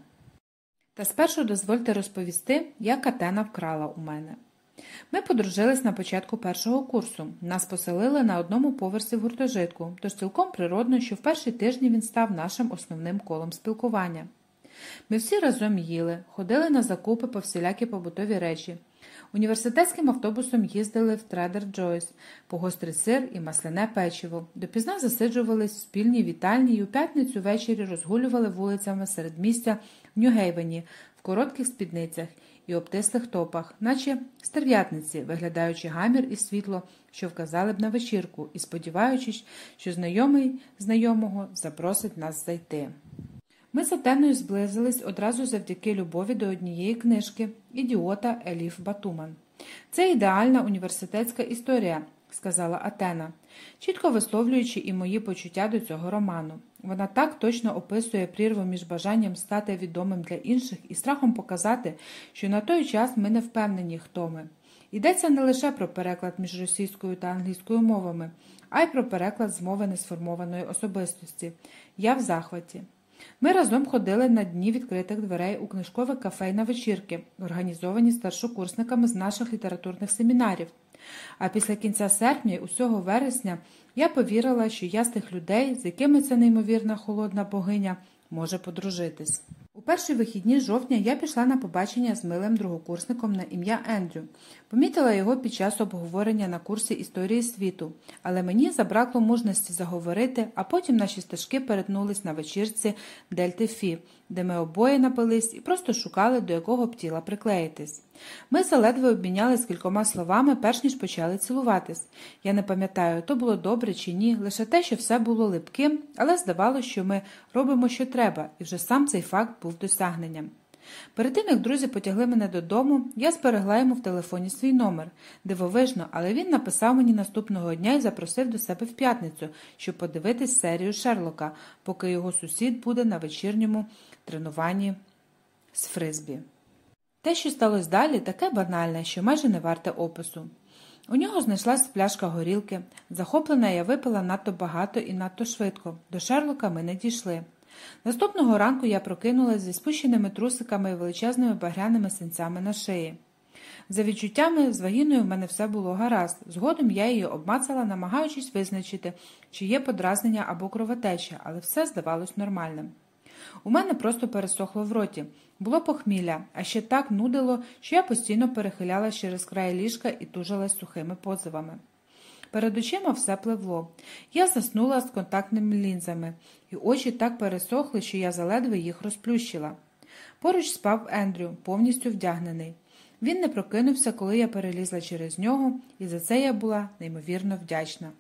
Та спершу дозвольте розповісти, як Атена вкрала у мене. Ми подружились на початку першого курсу. Нас поселили на одному поверсі в гуртожитку, тож цілком природно, що в перші тижні він став нашим основним колом спілкування. Ми всі разом їли, ходили на закупи по всілякі побутові речі. Університетським автобусом їздили в Трейдер Джойс по гострий сир і масляне печиво. Допізна засиджувались в спільній вітальні і у п'ятницю ввечері розгулювали вулицями середмістя в Нью-Гейвені в коротких спідницях і обтислих топах, наче стерв'ятниці, виглядаючи гамір і світло, що вказали б на вечірку, і сподіваючись, що знайомий знайомого запросить нас зайти. Ми з Атеною зблизились одразу завдяки любові до однієї книжки «Ідіота» Еліф Батуман. «Це ідеальна університетська історія», – сказала Атена, чітко висловлюючи і мої почуття до цього роману. Вона так точно описує прірву між бажанням стати відомим для інших і страхом показати, що на той час ми не впевнені, хто ми. Йдеться не лише про переклад між російською та англійською мовами, а й про переклад з мови несформованої особистості. Я в захваті. Ми разом ходили на дні відкритих дверей у книжкове кафе й на вечірки, організовані старшокурсниками з наших літературних семінарів. А після кінця серпня і усього вересня я повірила, що я з тих людей, з якими ця неймовірна холодна богиня може подружитись. У перші вихідні жовтня я пішла на побачення з милим другокурсником на ім'я Ендрю. Помітила його під час обговорення на курсі історії світу, але мені забракло мужності заговорити, а потім наші стежки перетнулись на вечірці Дельти Фі, де ми обоє напились і просто шукали, до якого б тіла приклеїтись. Ми заледве обмінялись кількома словами, перш ніж почали цілуватись. Я не пам'ятаю, то було добре чи ні, лише те, що все було липким, але здавалося, що ми робимо, що треба, і вже сам цей факт був досягненням. Перед тим, як друзі потягли мене додому, я зберегла йому в телефоні свій номер. Дивовижно, але він написав мені наступного дня і запросив до себе в п'ятницю, щоб подивитись серію Шерлока, поки його сусід буде на вечірньому тренуванні з фризбі. Те, що сталося далі, таке банальне, що майже не варте опису. У нього знайшлась пляшка горілки. Захоплена я випила надто багато і надто швидко. До Шерлока ми не дійшли. Наступного ранку я прокинулась зі спущеними трусиками і величезними багряними синцями на шиї. За відчуттями, з вагіною в мене все було гаразд. Згодом я її обмацала, намагаючись визначити, чи є подразнення або кровотеча, але все здавалось нормальним. У мене просто пересохло в роті. Було похмілля, а ще так нудило, що я постійно перехилялась через край ліжка і тужилась сухими позивами. Перед очима все пливло. Я заснула з контактними лінзами, і очі так пересохли, що я заледве їх розплющила. Поруч спав Ендрю, повністю вдягнений. Він не прокинувся, коли я перелізла через нього, і за це я була неймовірно вдячна.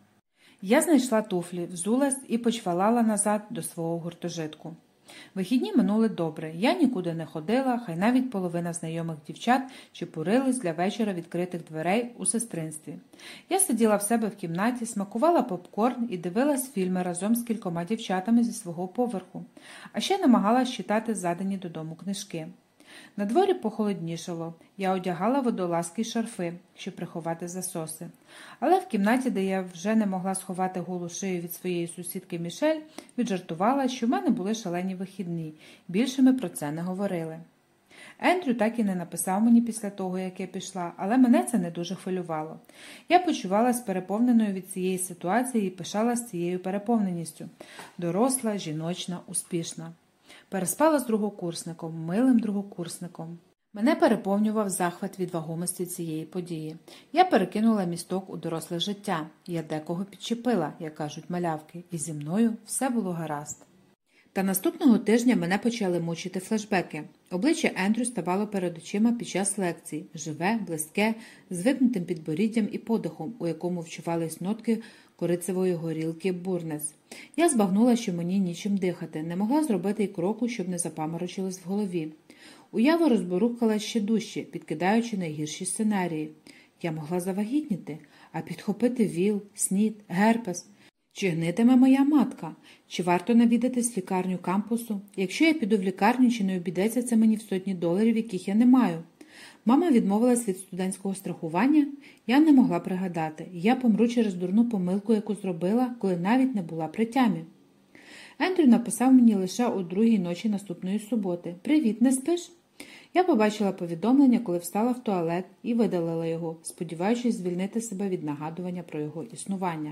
Я знайшла туфлі, взулась і почвалала назад до свого гуртожитку. Вихідні минули добре, я нікуди не ходила, хай навіть половина знайомих дівчат чепурились для вечора відкритих дверей у сестринстві. Я сиділа в себе в кімнаті, смакувала попкорн і дивилась фільми разом з кількома дівчатами зі свого поверху, а ще намагалась читати задані додому книжки. На дворі похолоднішало, я одягала водолазки й шарфи, щоб приховати засоси. Але в кімнаті, де я вже не могла сховати голу шию від своєї сусідки Мішель, віджартувала, що в мене були шалені вихідні, більше ми про це не говорили. Ендрю так і не написав мені після того, як я пішла, але мене це не дуже хвилювало. Я почувалася переповненою від цієї ситуації і пишалась цією переповненістю. Доросла, жіночна, успішна. Переспала з другокурсником, милим другокурсником. Мене переповнював захват від вагомості цієї події. Я перекинула місток у доросле життя. Я декого підчепила, як кажуть малявки, і зі мною все було гаразд. Та наступного тижня мене почали мучити флешбеки. Обличчя Ендрю ставало перед очима під час лекцій. Живе, близьке, з вигнутим підборіддям і подихом, у якому вчувались нотки корицевої горілки Бурнес. Я збагнула, що мені нічим дихати, не могла зробити й кроку, щоб не запаморочилось в голові. Уява розборухкалась ще дужче, підкидаючи найгірші сценарії. Я могла завагітніти, а підхопити ВІЛ, СНІД, герпес. Чи гнитиме моя матка? Чи варто навідатись в лікарню кампусу? Якщо я піду в лікарню, чи не обійдеться це мені в сотні доларів, яких я не маю? Мама відмовилась від студентського страхування? Я не могла пригадати. Я помру через дурну помилку, яку зробила, коли навіть не була при тямі. Ендрю написав мені лише о 2-й ночі наступної суботи. «Привіт, не спиш?» Я побачила повідомлення, коли встала в туалет і видалила його, сподіваючись звільнити себе від нагадування про його існування.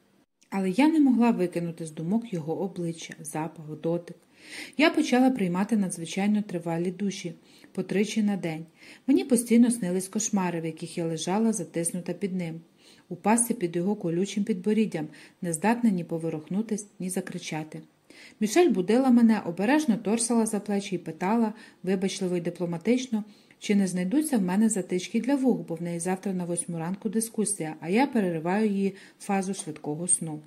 Але я не могла викинути з думок його обличчя, запах, дотик. Я почала приймати надзвичайно тривалі душі, по 3 на день. Мені постійно снились кошмари, в яких я лежала, затиснута під ним. У пасі під його колючим підборіддям, не здатна ні поворухнутись, ні закричати. Мішель будила мене, обережно торсала за плечі і питала, вибачливо й дипломатично, чи не знайдуться в мене затички для вух, бо в неї завтра на 8 ранку дискусія, а я перериваю її фазу швидкого сну.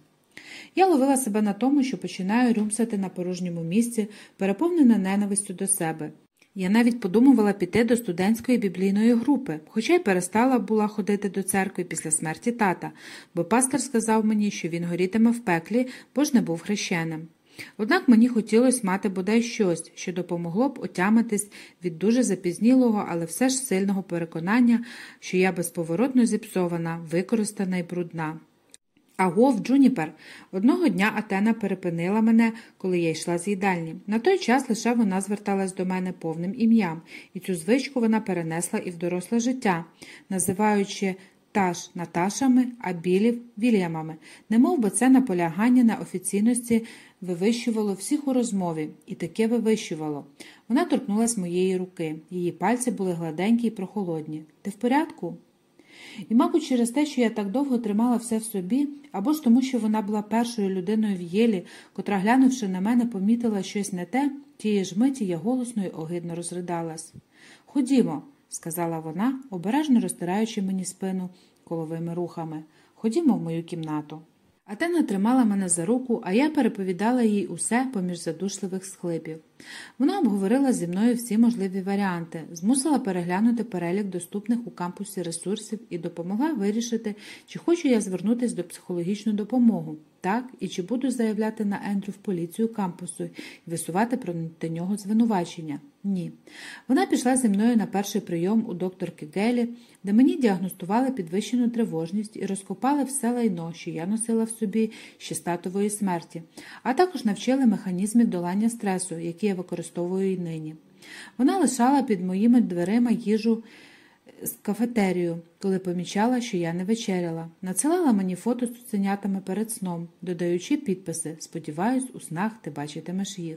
Я ловила себе на тому, що починаю рюмсати на порожньому місці, переповнена ненавистю до себе. Я навіть подумувала піти до студентської біблійної групи, хоча й перестала була ходити до церкви після смерті тата, бо пастор сказав мені, що він горітиме в пеклі, бо ж не був хрещеним. Однак мені хотілося мати бодай щось, що допомогло б отямитись від дуже запізнілого, але все ж сильного переконання, що я безповоротно зіпсована, використана й брудна. Агов, Джуніпер, одного дня Атена перепинила мене, коли я йшла з їдальні. На той час лише вона зверталась до мене повним ім'ям, і цю звичку вона перенесла і в доросле життя, називаючи Таш Наташами, а Білів Вільямами, немов би це наполягання на офіційності вивищувало всіх у розмові, і таке вивищувало. Вона торкнулась моєї руки, її пальці були гладенькі й прохолодні. «Ти в порядку?» І, мабуть, через те, що я так довго тримала все в собі, або ж тому, що вона була першою людиною в Єлі, котра, глянувши на мене, помітила щось не те, тієї ж миті я голосно й огидно розридалась. «Ходімо», – сказала вона, обережно розтираючи мені спину коловими рухами. «Ходімо в мою кімнату». Атена тримала мене за руку, а я переповідала їй усе поміж задушливих схлипів. Вона обговорила зі мною всі можливі варіанти, змусила переглянути перелік доступних у кампусі ресурсів і допомогла вирішити, чи хочу я звернутися до психологічну допомогу, так, і чи буду заявляти на Ендрю в поліцію кампусу і висувати проти нього звинувачення. Ні. Вона пішла зі мною на перший прийом у докторки Гелі, де мені діагностували підвищену тривожність і розкопали все лайно, що я носила в собі ще з татової смерті, а також навчили механізмів долання стресу, які я використовую і нині. Вона лишала під моїми дверима їжу з кафетерію, коли помічала, що я не вечеряла. Надсилала мені фото з цуценятами перед сном, додаючи підписи «Сподіваюсь, у снах ти бачитимеш їх».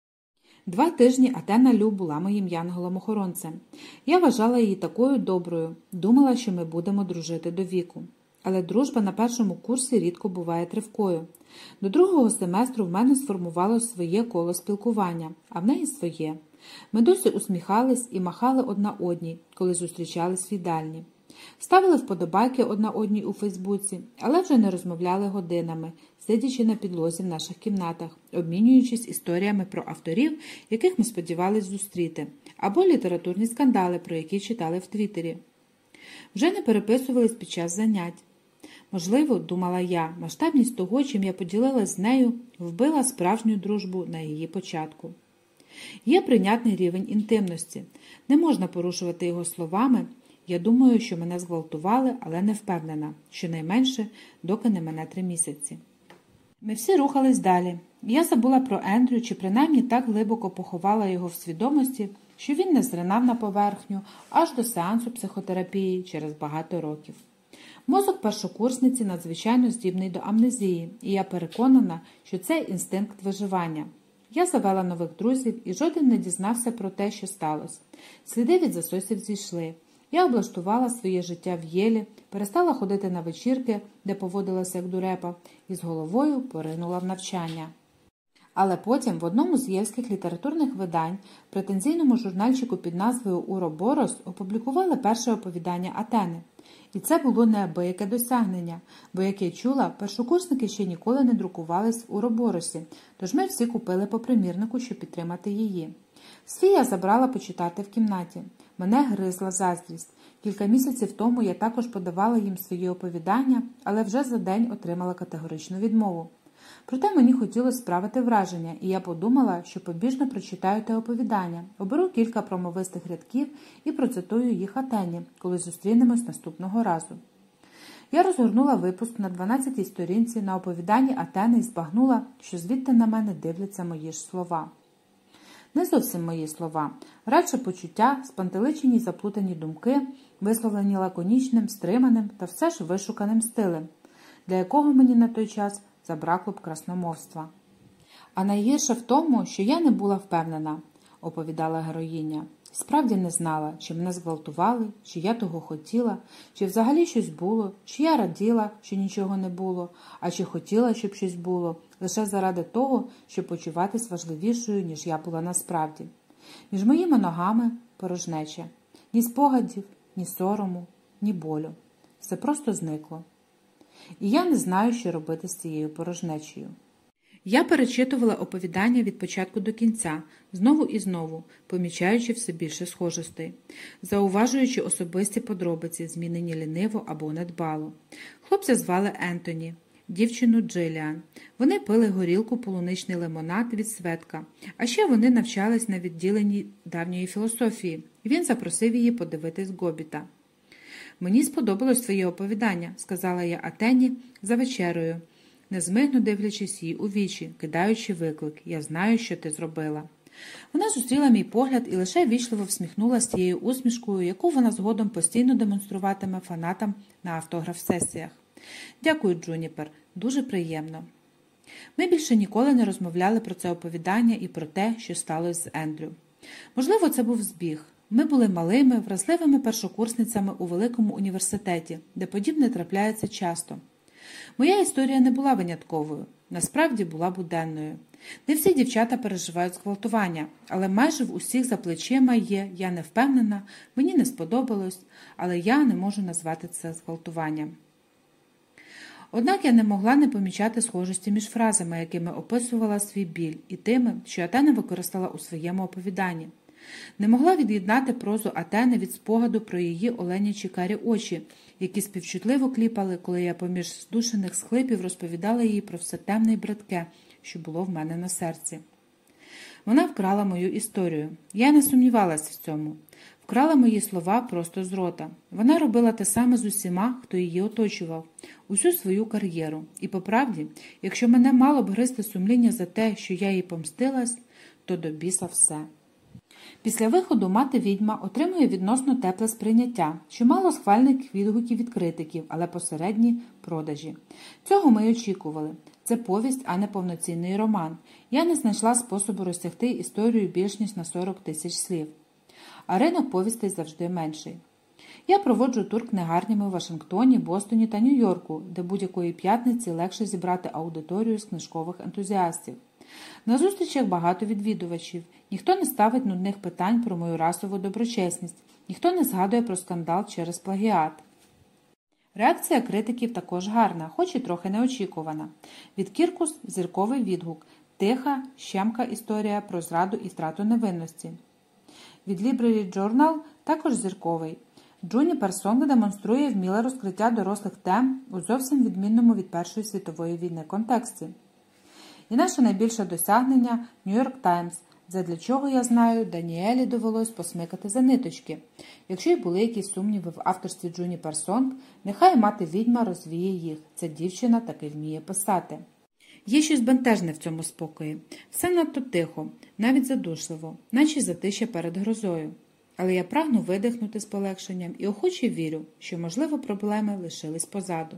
2 тижні Атена Лю була моїм янголом-охоронцем. Я вважала її такою доброю, думала, що ми будемо дружити до віку. Але дружба на першому курсі рідко буває тривкою. До 2-го семестру в мене сформувалось своє коло спілкування, а в неї своє. Ми досі усміхались і махали одна одній, коли зустрічались в їдальні. Ставили вподобайки одна одній у Фейсбуці, але вже не розмовляли годинами, сидячи на підлозі в наших кімнатах, обмінюючись історіями про авторів, яких ми сподівались зустріти, або літературні скандали, про які читали в Твіттері. Вже не переписувались під час занять. Можливо, думала я, масштабність того, чим я поділилась з нею, вбила справжню дружбу на її початку. Є прийнятний рівень інтимності. Не можна порушувати його словами. Я думаю, що мене зґвалтували, але не впевнена, щонайменше, доки не мене 3 місяці. Ми всі рухались далі. Я забула про Ендрю, чи принаймні так глибоко поховала його в свідомості, що він не зринав на поверхню аж до сеансу психотерапії через багато років. Мозок першокурсниці надзвичайно здібний до амнезії, і я переконана, що це інстинкт виживання. Я завела нових друзів, і жоден не дізнався про те, що сталося. Сліди від засосів зійшли. Я облаштувала своє життя в Єлі, перестала ходити на вечірки, де поводилася як дурепа, і з головою поринула в навчання. Але потім в одному з єльських літературних видань, претензійному журнальчику під назвою «Уроборос» опублікували перше оповідання Атени. І це було неабияке досягнення, бо, як я чула, першокурсники ще ніколи не друкувались в Уроборосі, тож ми всі купили по примірнику, щоб підтримати її. Свій я забрала почитати в кімнаті. Мене гризла заздрість. Кілька місяців тому я також подавала їм свої оповідання, але вже за день отримала категоричну відмову. Проте мені хотілося справити враження, і я подумала, що побіжно прочитаю те оповідання, оберу кілька промовистих рядків і процитую їх Атені, коли зустрінемось наступного разу. Я розгорнула випуск на 12-й сторінці на оповіданні Атени і збагнула, що звідти на мене дивляться мої ж слова. Не зовсім мої слова, радше почуття, спантеличені й заплутані думки, висловлені лаконічним, стриманим та все ж вишуканим стилем, для якого мені на той час забракло б красномовства. А найгірше в тому, що я не була впевнена, оповідала героїня. Справді не знала, чи мене зґвалтували, чи я того хотіла, чи взагалі щось було, чи я раділа, що нічого не було, а чи хотіла, щоб щось було, лише заради того, щоб почуватись важливішою, ніж я була насправді. Між моїми ногами порожнеча. Ні спогадів, ні сорому, ні болю. Все просто зникло. І я не знаю, що робити з цією порожнечею. Я перечитувала оповідання від початку до кінця, знову і знову, помічаючи все більше схожостей, зауважуючи особисті подробиці, змінені ліниво або недбало. Хлопця звали Ентоні, дівчину Джиліан. Вони пили горілку полуничний лимонад від Светка, а ще вони навчались на відділенні давньої філософії. Він запросив її подивитись «Гобіта». «Мені сподобалось твоє оповідання», – сказала я Атені за вечерею, незмигно дивлячись їй у вічі, кидаючи виклик. «Я знаю, що ти зробила». Вона зустріла мій погляд і лише ввічливо всміхнулася тією усмішкою, яку вона згодом постійно демонструватиме фанатам на автограф-сесіях. «Дякую, Джуніпер. Дуже приємно». Ми більше ніколи не розмовляли про це оповідання і про те, що сталося з Ендрю. Можливо, це був збіг. Ми були малими, вразливими першокурсницями у великому університеті, де подібне трапляється часто. Моя історія не була винятковою, насправді була буденною. Не всі дівчата переживають зґвалтування, але майже в усіх за плечима є «я не впевнена», «мені не сподобалось», але я не можу назвати це зґвалтуванням. Однак я не могла не помічати схожості між фразами, якими описувала свій біль, і тими, що Атена використала у своєму оповіданні. Не могла від'єднати прозу Атени від спогаду про її оленячі карі очі, які співчутливо кліпали, коли я поміж здушених схлипів розповідала їй про все темне й бридке, що було в мене на серці. Вона вкрала мою історію. Я не сумнівалась в цьому. Вкрала мої слова просто з рота. Вона робила те саме з усіма, хто її оточував, усю свою кар'єру. І по правді, якщо мене мало б гризти сумління за те, що я їй помстилась, то до біса все. Після виходу «Мати-відьма» отримує відносно тепле сприйняття, чимало схвальних відгуків від критиків, але посередні продажі. Цього ми й очікували. Це повість, а не повноцінний роман. Я не знайшла способу розтягти історію більш ніж на 40 тисяч слів. А ринок повістей завжди менший. Я проводжу тур книгарнями у Вашингтоні, Бостоні та Нью-Йорку, де будь-якої п'ятниці легше зібрати аудиторію з книжкових ентузіастів. На зустрічах багато відвідувачів. Ніхто не ставить нудних питань про мою расову доброчесність. Ніхто не згадує про скандал через плагіат. Реакція критиків також гарна, хоч і трохи неочікувана. Від Кіркус – зірковий відгук. Тиха, щемка історія про зраду і втрату невинності. Від Library Journal також зірковий. Джуніпер Сонг демонструє вміле розкриття дорослих тем у зовсім відмінному від Першої світової війни контексті. І наше найбільше досягнення – Нью-Йорк Таймс, задля чого, я знаю, Даніелі довелось посмикати за ниточки. Якщо й були якісь сумніви в авторстві Джуніпер Сонг, нехай мати-відьма розвіє їх. Ця дівчина таки вміє писати. Є щось бентежне в цьому спокої. Все надто тихо, навіть задушливо, наче затишя перед грозою. Але я прагну видихнути з полегшенням і охоче вірю, що, можливо, проблеми лишились позаду.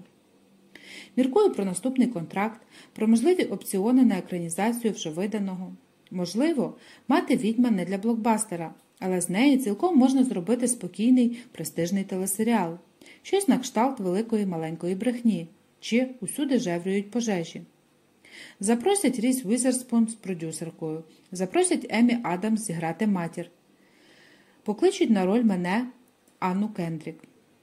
Міркую про наступний контракт, про можливі опціони на екранізацію вже виданого. Можливо, «Мати-відьма» не для блокбастера, але з неї цілком можна зробити спокійний, престижний телесеріал. Щось на кшталт великої маленької брехні, чи «Усюди жеврюють пожежі». Запросять Різ Уізерспун з продюсеркою, запросять Еммі Адамс зіграти матір. Покличуть на роль мене Анну Кендрік.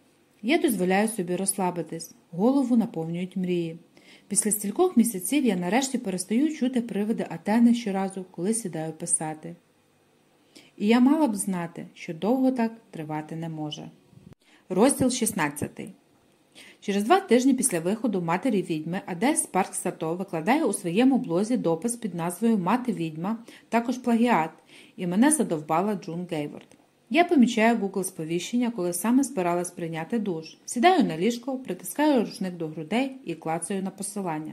Я дозволяю собі розслабитись, голову наповнюють мрії. Після стількох місяців я нарешті перестаю чути привиди Атени щоразу, коли сідаю писати. І я мала б знати, що довго так тривати не може. Розділ 16. Через 2 тижні після виходу «Матері відьми» Адель Спаркс-Сато викладає у своєму блозі допис під назвою «Мати відьма», також плагіат, і мене задовбала Джун Гейворд. Я помічаю Google сповіщення, коли саме збиралась прийняти душ. Сідаю на ліжко, притискаю рушник до грудей і клацаю на посилання.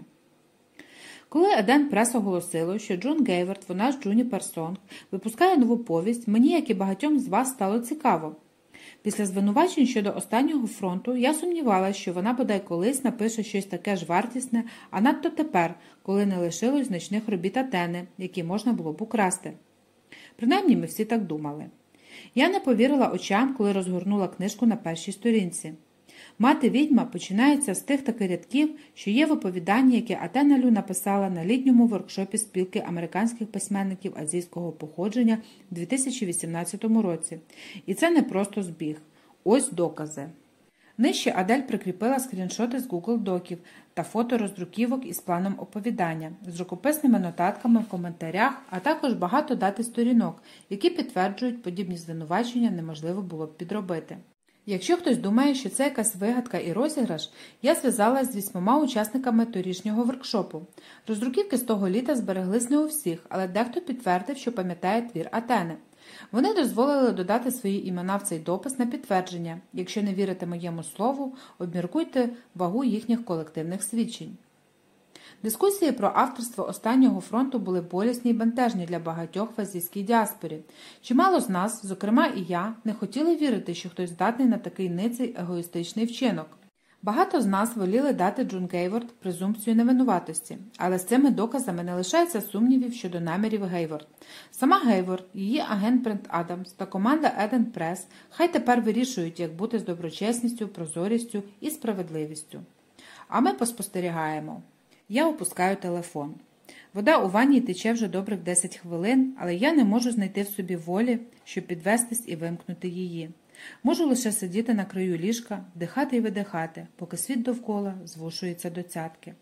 Коли Еден Прес оголосило, що Джун Гейворд, вона ж Джуніпер Сонг, випускає нову повість, мені, як і багатьом з вас, стало цікаво. Після звинувачень щодо «Останнього фронту» я сумнівалася, що вона бодай колись напише щось таке ж вартісне, а надто тепер, коли не лишилось значних робіт Атени, які можна було б украсти. Принаймні ми всі так думали. Я не повірила очам, коли розгорнула книжку на першій сторінці. «Мати відьма» починається з тих таки рядків, що є в оповіданні, яке Атена Лю написала на літньому воркшопі спілки американських письменників азійського походження у 2018 році. І це не просто збіг. Ось докази. Нижче Адель прикріпила скріншоти з Google Доків та фото роздруківок із планом оповідання, з рукописними нотатками в коментарях, а також багато дат і сторінок, які підтверджують, подібні звинувачення неможливо було б підробити. Якщо хтось думає, що це якась вигадка і розіграш, я зв'язалась з 8 учасниками торішнього воркшопу. Роздруківки з того літа збереглись не у всіх, але дехто підтвердив, що пам'ятає твір Атени. Вони дозволили додати свої імена в цей допис на підтвердження. Якщо не вірите моєму слову, обміркуйте вагу їхніх колективних свідчень. Дискусії про авторство «Останнього фронту» були болісні й бентежні для багатьох в азійській діаспорі. Чимало з нас, зокрема і я, не хотіли вірити, що хтось здатний на такий ниций егоїстичний вчинок. Багато з нас воліли дати Джун Гейворд презумпцію невинуватості, але з цими доказами не лишається сумнівів щодо намірів Гейворд. Сама Гейворд, її агент Брент Адамс та команда Еден Прес хай тепер вирішують, як бути з доброчесністю, прозорістю і справедливістю. А ми поспостерігаємо. Я опускаю телефон. Вода у ванні тече вже добрих 10 хвилин, але я не можу знайти в собі волі, щоб підвестись і вимкнути її. Можу лише сидіти на краю ліжка, вдихати і видихати, поки світ довкола звушується до цятки.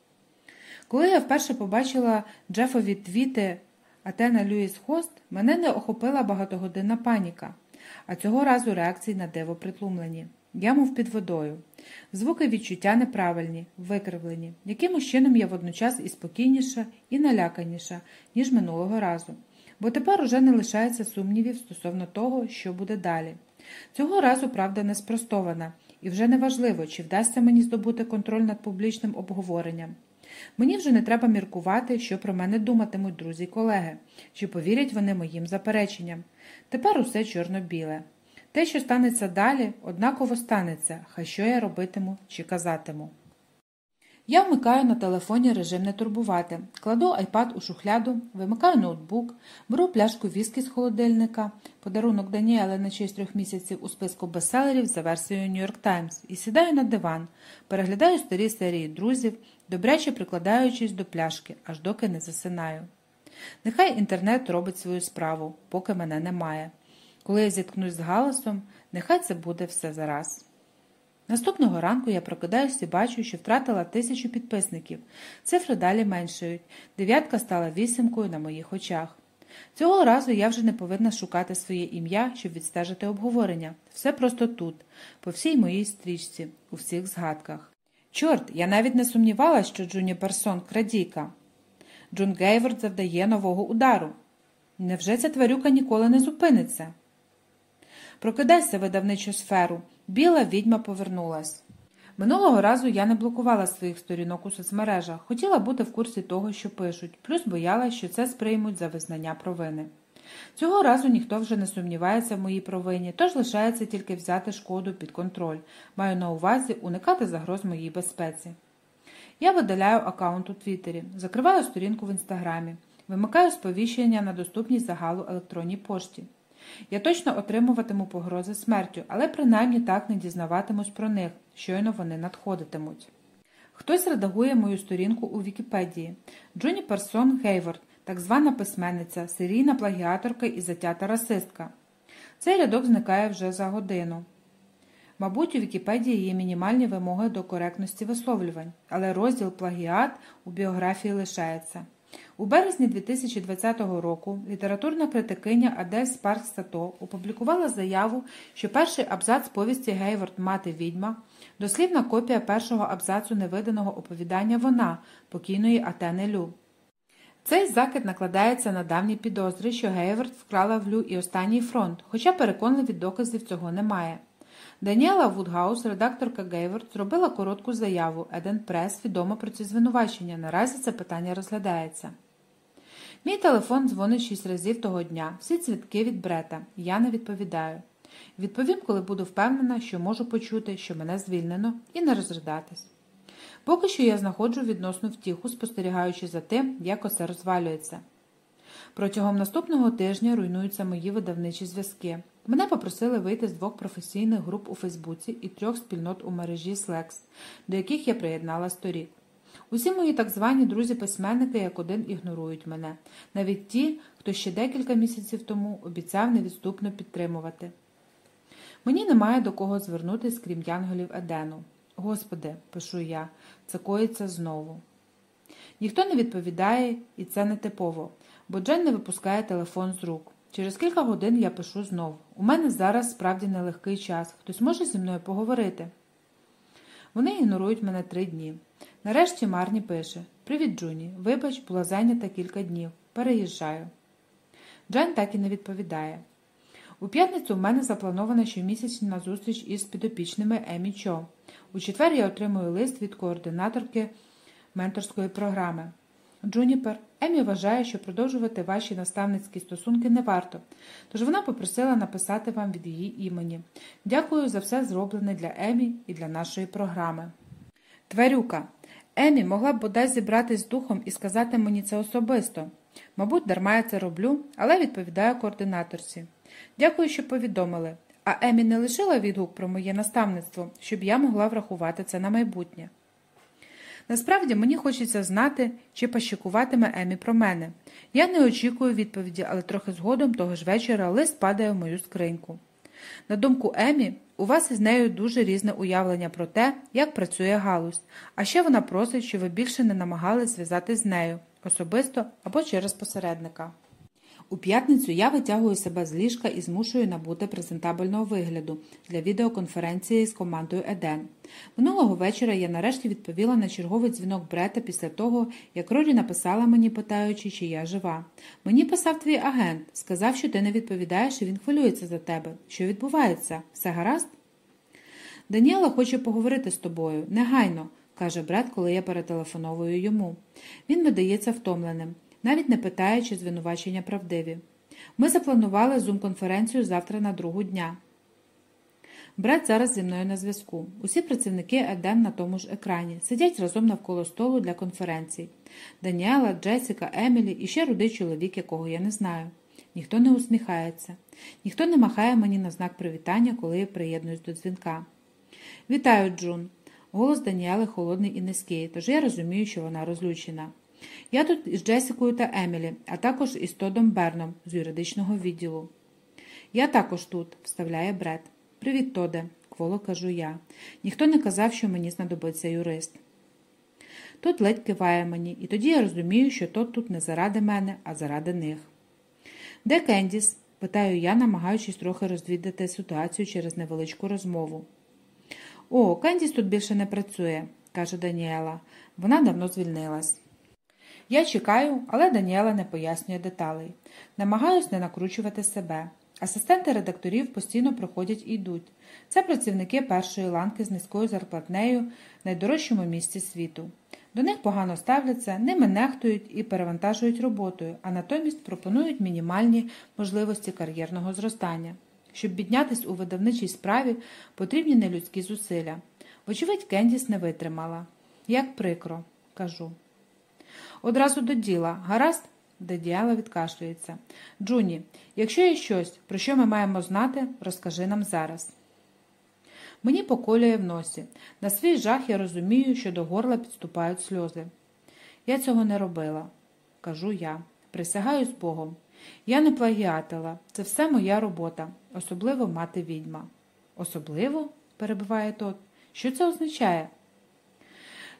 Коли я вперше побачила Джефові твіти Атена Люїс Хост, мене не охопила багатогодинна паніка, а цього разу реакції на диво притлумлені. Я мов під водою. Звуки відчуття неправильні, викривлені. Якимось чином я водночас і спокійніша, і наляканіша, ніж минулого разу. Бо тепер уже не лишається сумнівів стосовно того, що буде далі. Цього разу правда не спростована, і вже не важливо, чи вдасться мені здобути контроль над публічним обговоренням. Мені вже не треба міркувати, що про мене думатимуть друзі й колеги, чи повірять вони моїм запереченням. Тепер усе чорно-біле. Те, що станеться далі, однаково станеться, хай що я робитиму чи казатиму. Я вмикаю на телефоні режим «Не турбувати», кладу айпад у шухляду, вимикаю ноутбук, беру пляшку віскі з холодильника, подарунок Даніели на честь 3 місяців у списку бестселерів за версією New York Times, і сідаю на диван, переглядаю старі серії «Друзів», добряче прикладаючись до пляшки, аж доки не засинаю. Нехай інтернет робить свою справу, поки мене немає. Коли я зіткнусь з галасом, нехай це буде все зараз. Наступного ранку я прокидаюсь і бачу, що втратила 1000 підписників. Цифри далі меншають. 9 стала 8 на моїх очах. Цього разу я вже не повинна шукати своє ім'я, щоб відстежити обговорення. Все просто тут, по всій моїй стрічці, у всіх згадках. Чорт, я навіть не сумнівалася, що Джуніпер Сонг – крадійка. Джун Гейворд завдає нового удару. Невже ця тварюка ніколи не зупиниться? Прокидайся, видавничу сферу. Біла відьма повернулась. Минулого разу я не блокувала своїх сторінок у соцмережах. Хотіла бути в курсі того, що пишуть, плюс боялась, що це сприймуть за визнання провини. Цього разу ніхто вже не сумнівається в моїй провині, тож лишається тільки взяти шкоду під контроль. Маю на увазі уникати загроз моїй безпеці. Я видаляю акаунт у Твіттері, закриваю сторінку в Інстаграмі, вимикаю сповіщення на доступність загалу електронній пошті. Я точно отримуватиму погрози смертю, але принаймні так не дізнаватимусь про них, щойно вони надходитимуть. Хтось редагує мою сторінку у Вікіпедії. Джуніпер Сонг Гейворд, так звана письменниця, серійна плагіаторка і затята расистка. Цей рядок зникає вже за годину. Мабуть, у Вікіпедії є мінімальні вимоги до коректності висловлювань, але розділ «Плагіат» у біографії лишається. У березні 2020 року літературна критикиня Адель Спаркс-Сато опублікувала заяву, що перший абзац повісті Гейворт «Мати-відьма» – дослівна копія першого абзацу невиданого оповідання «Вона» покійної Атени Лю. Цей закид накладається на давні підозри, що Гейворт вкрала в Лю і «Останній фронт», хоча переконливих доказів цього немає. Даніела Вудгаус, редакторка Гейворт, зробила коротку заяву. Еден Прес відомо про ці звинувачення. Наразі це питання розглядається. Мій телефон дзвонить 6 разів того дня. Всі дзвінки від Брета. Я не відповідаю. Відповім, коли буду впевнена, що можу почути, що мене звільнено, і не розридатись. Поки що я знаходжу відносну втіху, спостерігаючи за тим, як усе розвалюється. Протягом наступного тижня руйнуються мої видавничі зв'язки. Мене попросили вийти з 2 професійних груп у Фейсбуці і 3 спільнот у мережі Slack, до яких я приєдналась торік. Усі мої так звані друзі-письменники як один ігнорують мене, навіть ті, хто ще декілька місяців тому обіцяв невідступно підтримувати. Мені немає до кого звернутися, крім янголів Едену. Господи, пишу я, це коїться знову. Ніхто не відповідає, і це не типово, бо Джен не випускає телефон з рук. Через кілька годин я пишу знов. У мене зараз справді нелегкий час. Хтось може зі мною поговорити? Вони ігнорують мене 3 дні. Нарешті Марні пише: «Привіт, Джуні. Вибач, була зайнята кілька днів. Переїжджаю». Джен так і не відповідає. У п'ятницю в мене запланована щомісячна зустріч із підопічними Емі Чо. У четвер я отримую лист від координаторки менторської програми. Джуніпер, Емі вважає, що продовжувати ваші наставницькі стосунки не варто, тож вона попросила написати вам від її імені. Дякую за все зроблене для Емі і для нашої програми. Тварюка. Емі могла б бодай зібратись з духом і сказати мені це особисто. Мабуть, дарма я це роблю, але відповідаю координаторці. Дякую, що повідомили. А Емі не лишила відгук про моє наставництво, щоб я могла врахувати це на майбутнє. Насправді, мені хочеться знати, чи пощекуватиме Емі про мене. Я не очікую відповіді, але трохи згодом того ж вечора лист падає в мою скриньку. На думку Емі, у вас із нею дуже різне уявлення про те, як працює галузь. А ще вона просить, щоб ви більше не намагались зв'язатись з нею, особисто або через посередника. У п'ятницю я витягую себе з ліжка і змушую набути презентабельного вигляду для відеоконференції з командою Еден. Минулого вечора я нарешті відповіла на черговий дзвінок Брета після того, як Рорі написала мені, питаючи, чи я жива. «Мені писав твій агент. Сказав, що ти не відповідаєш і він хвилюється за тебе. Що відбувається? Все гаразд?» «Даніела хоче поговорити з тобою. Негайно», – каже Брет, коли я перетелефоновую йому. Він видається втомленим, навіть не питає, чи звинувачення правдиві. Ми запланували зум-конференцію завтра на 2 дня. Бред зараз зі мною на зв'язку. Усі працівники Еден на тому ж екрані. Сидять разом навколо столу для конференцій. Даніела, Джесіка, Емілі і ще рудий чоловік, якого я не знаю. Ніхто не усміхається. Ніхто не махає мені на знак привітання, коли я приєднуюсь до дзвінка. «Вітаю, Джун!» Голос Даніели холодний і низький, тож я розумію, що вона розлючена. «Я тут із Джесікою та Емілі, а також із Тодом Берном з юридичного відділу». «Я також тут», – вставляє Бред. «Привіт, Тоде», – кволо кажу я. Ніхто не казав, що мені знадобиться юрист. Тод ледь киває мені, і тоді я розумію, що Тод тут не заради мене, а заради них. «Де Кендіс?» – питаю я, намагаючись трохи розвідати ситуацію через невеличку розмову. «О, Кендіс тут більше не працює», – каже Даніела. «Вона давно звільнилась». Я чекаю, але Даніела не пояснює деталей. Намагаюсь не накручувати себе. Асистенти редакторів постійно приходять і йдуть. Це працівники першої ланки з низькою зарплатнею в найдорожчому місці світу. До них погано ставляться, ними нехтують і перевантажують роботою, а натомість пропонують мінімальні можливості кар'єрного зростання. Щоб піднятись у видавничій справі, потрібні нелюдські зусилля. Вочевидь, Кендіс не витримала. «Як прикро», – кажу. «Одразу до діла. Гаразд?» – Даніела відкашлюється. «Джуні, якщо є щось, про що ми маємо знати, розкажи нам зараз». Мені поколює в носі. На свій жах я розумію, що до горла підступають сльози. «Я цього не робила», – кажу я. «Присягаюсь Богом. Я не плагіатила. Це все моя робота. Особливо мати-відьма». «Особливо?» – перебиває Тод. «Що це означає?»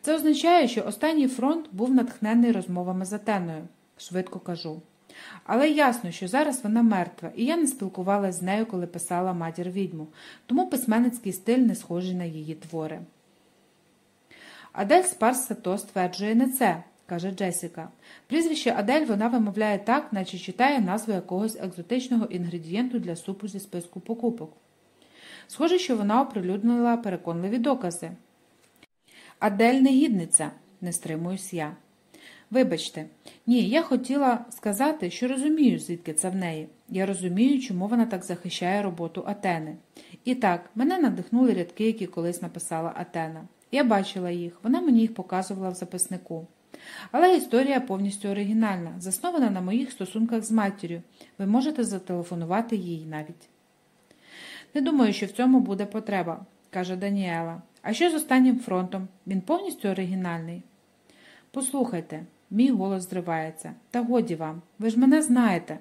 Це означає, що останній фронт був натхнений розмовами з Атеною, швидко кажу. Але ясно, що зараз вона мертва, і я не спілкувалася з нею, коли писала «Матір відьму», тому письменницький стиль не схожий на її твори. Адель Спарс-Сато стверджує не це, каже Джесіка. Прізвище Адель вона вимовляє так, наче читає назву якогось екзотичного інгредієнту для супу зі списку покупок. Схоже, що вона оприлюднила переконливі докази. Адель негідниця, не стримуюсь я. Вибачте, ні, я хотіла сказати, що розумію, звідки це в неї. Я розумію, чому вона так захищає роботу Атени. І так, мене надихнули рядки, які колись написала Атена. Я бачила їх, вона мені їх показувала в записнику. Але історія повністю оригінальна, заснована на моїх стосунках з матір'ю. Ви можете зателефонувати їй навіть. Не думаю, що в цьому буде потреба, каже Даніела. А що з останнім фронтом? Він повністю оригінальний? Послухайте, мій голос зривається. Та годі вам, ви ж мене знаєте.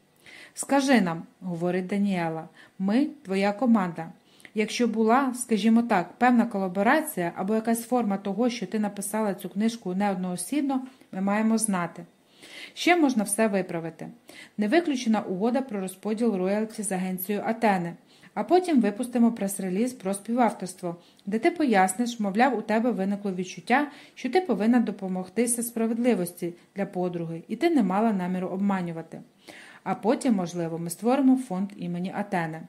Скажи нам, говорить Даніела, ми твоя команда. Якщо була, скажімо так, певна колаборація або якась форма того, що ти написала цю книжку неодноосібно, ми маємо знати. Ще можна все виправити. Не виключена угода про розподіл роялті з агенцією Атени, а потім випустимо прес-реліз про співавторство, де ти поясниш, мовляв, у тебе виникло відчуття, що ти повинна допомогтися справедливості для подруги, і ти не мала наміру обманювати. А потім, можливо, ми створимо фонд імені Атени.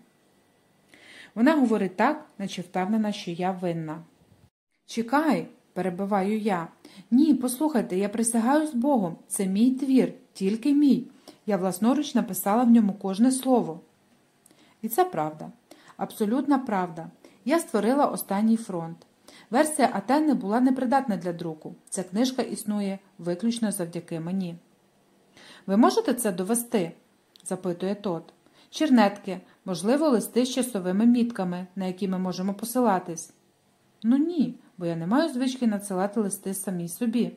Вона говорить так, наче впевнена, що я винна. Чекай, перебиваю я. Ні, послухайте, я присягаюсь Богом. Це мій твір, тільки мій. Я власноруч написала в ньому кожне слово. І це правда. Абсолютна правда. Я створила останній фронт. Версія Атени була непридатна для друку. Ця книжка існує виключно завдяки мені. Ви можете це довести? Запитує тот. Чернетки, можливо, листи з часовими мітками, на які ми можемо посилатись. Ну ні, бо я не маю звички надсилати листи самій собі.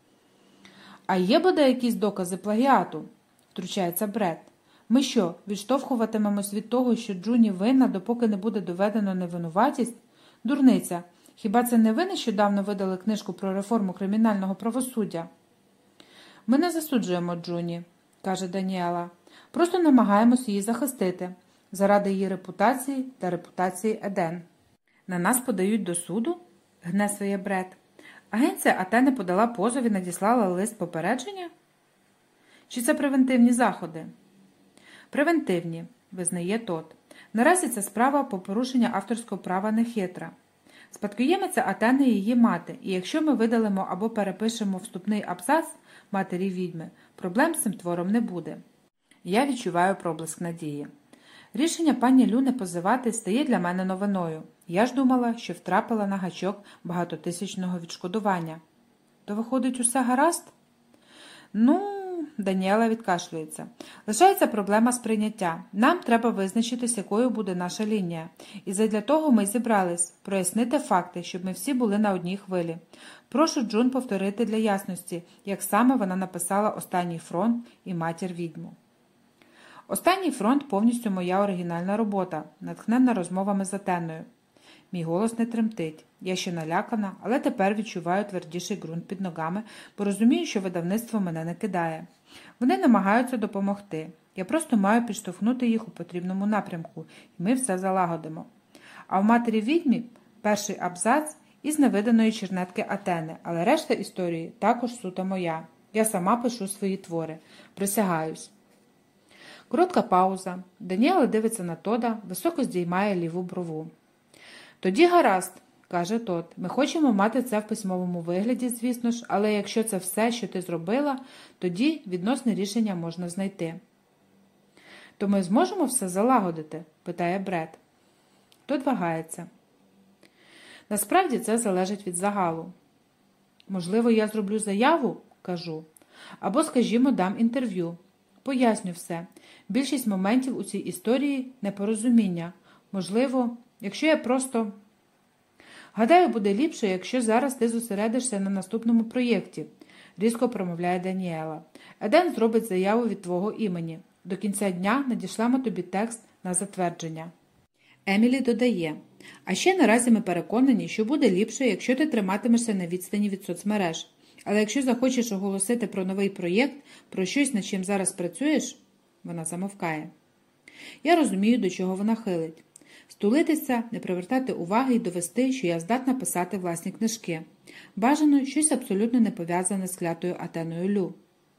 А є бодай якісь докази плагіату? Втручається Бред. Ми що, відштовхуватимемось від того, що Джуні винна, допоки не буде доведено невинуватість? Дурниця, хіба це не ви нещодавно видали книжку про реформу кримінального правосуддя? Ми не засуджуємо Джуні, каже Даніела. Просто намагаємось її захистити, заради її репутації та репутації Еден. На нас подають до суду? Гне своє Бред. Агенція Атени подала позов і надіслала лист попередження? Чи це превентивні заходи? Превентивні, визнає тот. Наразі ця справа по порушенню авторського права не хитра. Спадкоємиця Атени і її мати, і якщо ми видалимо або перепишемо вступний абзац матері відьми, проблем з цим твором не буде. Я відчуваю проблиск надії. Рішення пані Лю не позивати стає для мене новиною. Я ж думала, що втрапила на гачок багатотисячного відшкодування. То виходить усе гаразд? Даніела відкашлюється. Лишається проблема сприйняття. Нам треба визначитись, якою буде наша лінія. І задля того ми зібрались. Прояснити факти, щоб ми всі були на одній хвилі. Прошу Джун повторити для ясності, як саме вона написала «Останній фронт» і «Матір відьму». «Останній фронт» повністю моя оригінальна робота, натхненна розмовами з Атеною. Мій голос не тремтить. Я ще налякана, але тепер відчуваю твердіший ґрунт під ногами, бо розумію, що видавництво мене не кидає. Вони намагаються допомогти. Я просто маю підштовхнути їх у потрібному напрямку, і ми все залагодимо. А в «Матері відьмі» перший абзац із невиданої чернетки Атени, але решта історії також суто моя. Я сама пишу свої твори. Присягаюсь. Коротка пауза. Даніела дивиться на Тода, високо здіймає ліву брову. Тоді гаразд, каже тот. Ми хочемо мати це в письмовому вигляді, звісно ж, але якщо це все, що ти зробила, тоді відносне рішення можна знайти. То ми зможемо все залагодити? Питає Бред. Тот вагається. Насправді це залежить від загалу. Можливо, я зроблю заяву? Кажу. Або, скажімо, дам інтерв'ю. Поясню все. Більшість моментів у цій історії – непорозуміння. Можливо, якщо я просто... Гадаю, буде ліпше, якщо зараз ти зосередишся на наступному проєкті, різко промовляє Даніела. Еден зробить заяву від твого імені. До кінця дня надішлемо тобі текст на затвердження. Емілі додає. А ще наразі ми переконані, що буде ліпше, якщо ти триматимешся на відстані від соцмереж. Але якщо захочеш оголосити про новий проєкт, про щось, над чим зараз працюєш, вона замовкає. Я розумію, до чого вона хилить. Стулитися, не привертати уваги і довести, що я здатна писати власні книжки. Бажано щось абсолютно не пов'язане з клятою Атеною Лю.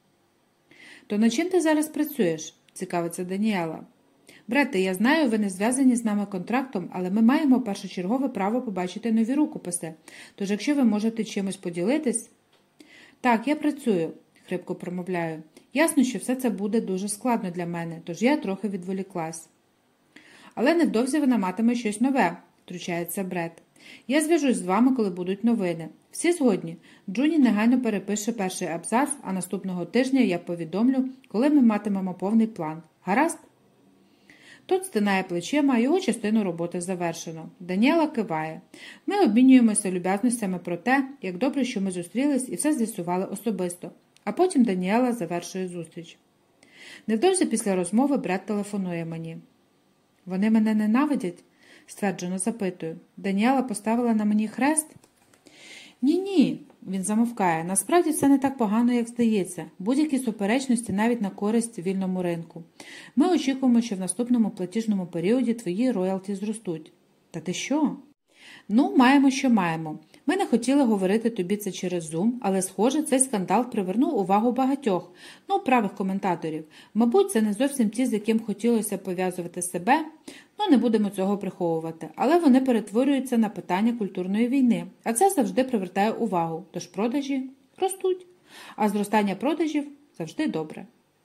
То над чим ти зараз працюєш? Цікавиться Даніела. Брете, я знаю, ви не зв'язані з нами контрактом, але ми маємо першочергове право побачити нові рукописи. Тож якщо ви можете чимось поділитись... Так, я працюю, хрипко промовляю. Ясно, що все це буде дуже складно для мене, тож я трохи відволіклась. Але невдовзі вона матиме щось нове, втручається Бред. Я зв'яжусь з вами, коли будуть новини. Всі згодні. Джуні негайно перепише перший абзац, а наступного тижня я повідомлю, коли ми матимемо повний план. Гаразд? Тот стинає плечима, його частину роботи завершено. Даніела киває. Ми обмінюємося люб'язностями про те, як добре, що ми зустрілись і все з'ясували особисто. А потім Даніела завершує зустріч. Невдовзі після розмови Бред телефонує мені. Вони мене ненавидять? Стверджено запитую. Даніела поставила на мені хрест? Ні, він замовкає. Насправді це не так погано, як здається. Будь-які суперечності навіть на користь вільному ринку. Ми очікуємо, що в наступному платіжному періоді твої роялті зростуть. Та ти що? Ну, маємо, що маємо. Ми не хотіли говорити тобі це через Zoom, але, схоже, цей скандал привернув увагу багатьох, правих коментаторів. Мабуть, це не зовсім ті, з яким хотілося пов'язувати себе, не будемо цього приховувати. Але вони перетворюються на питання культурної війни, а це завжди привертає увагу, тож продажі ростуть, а зростання продажів завжди добре.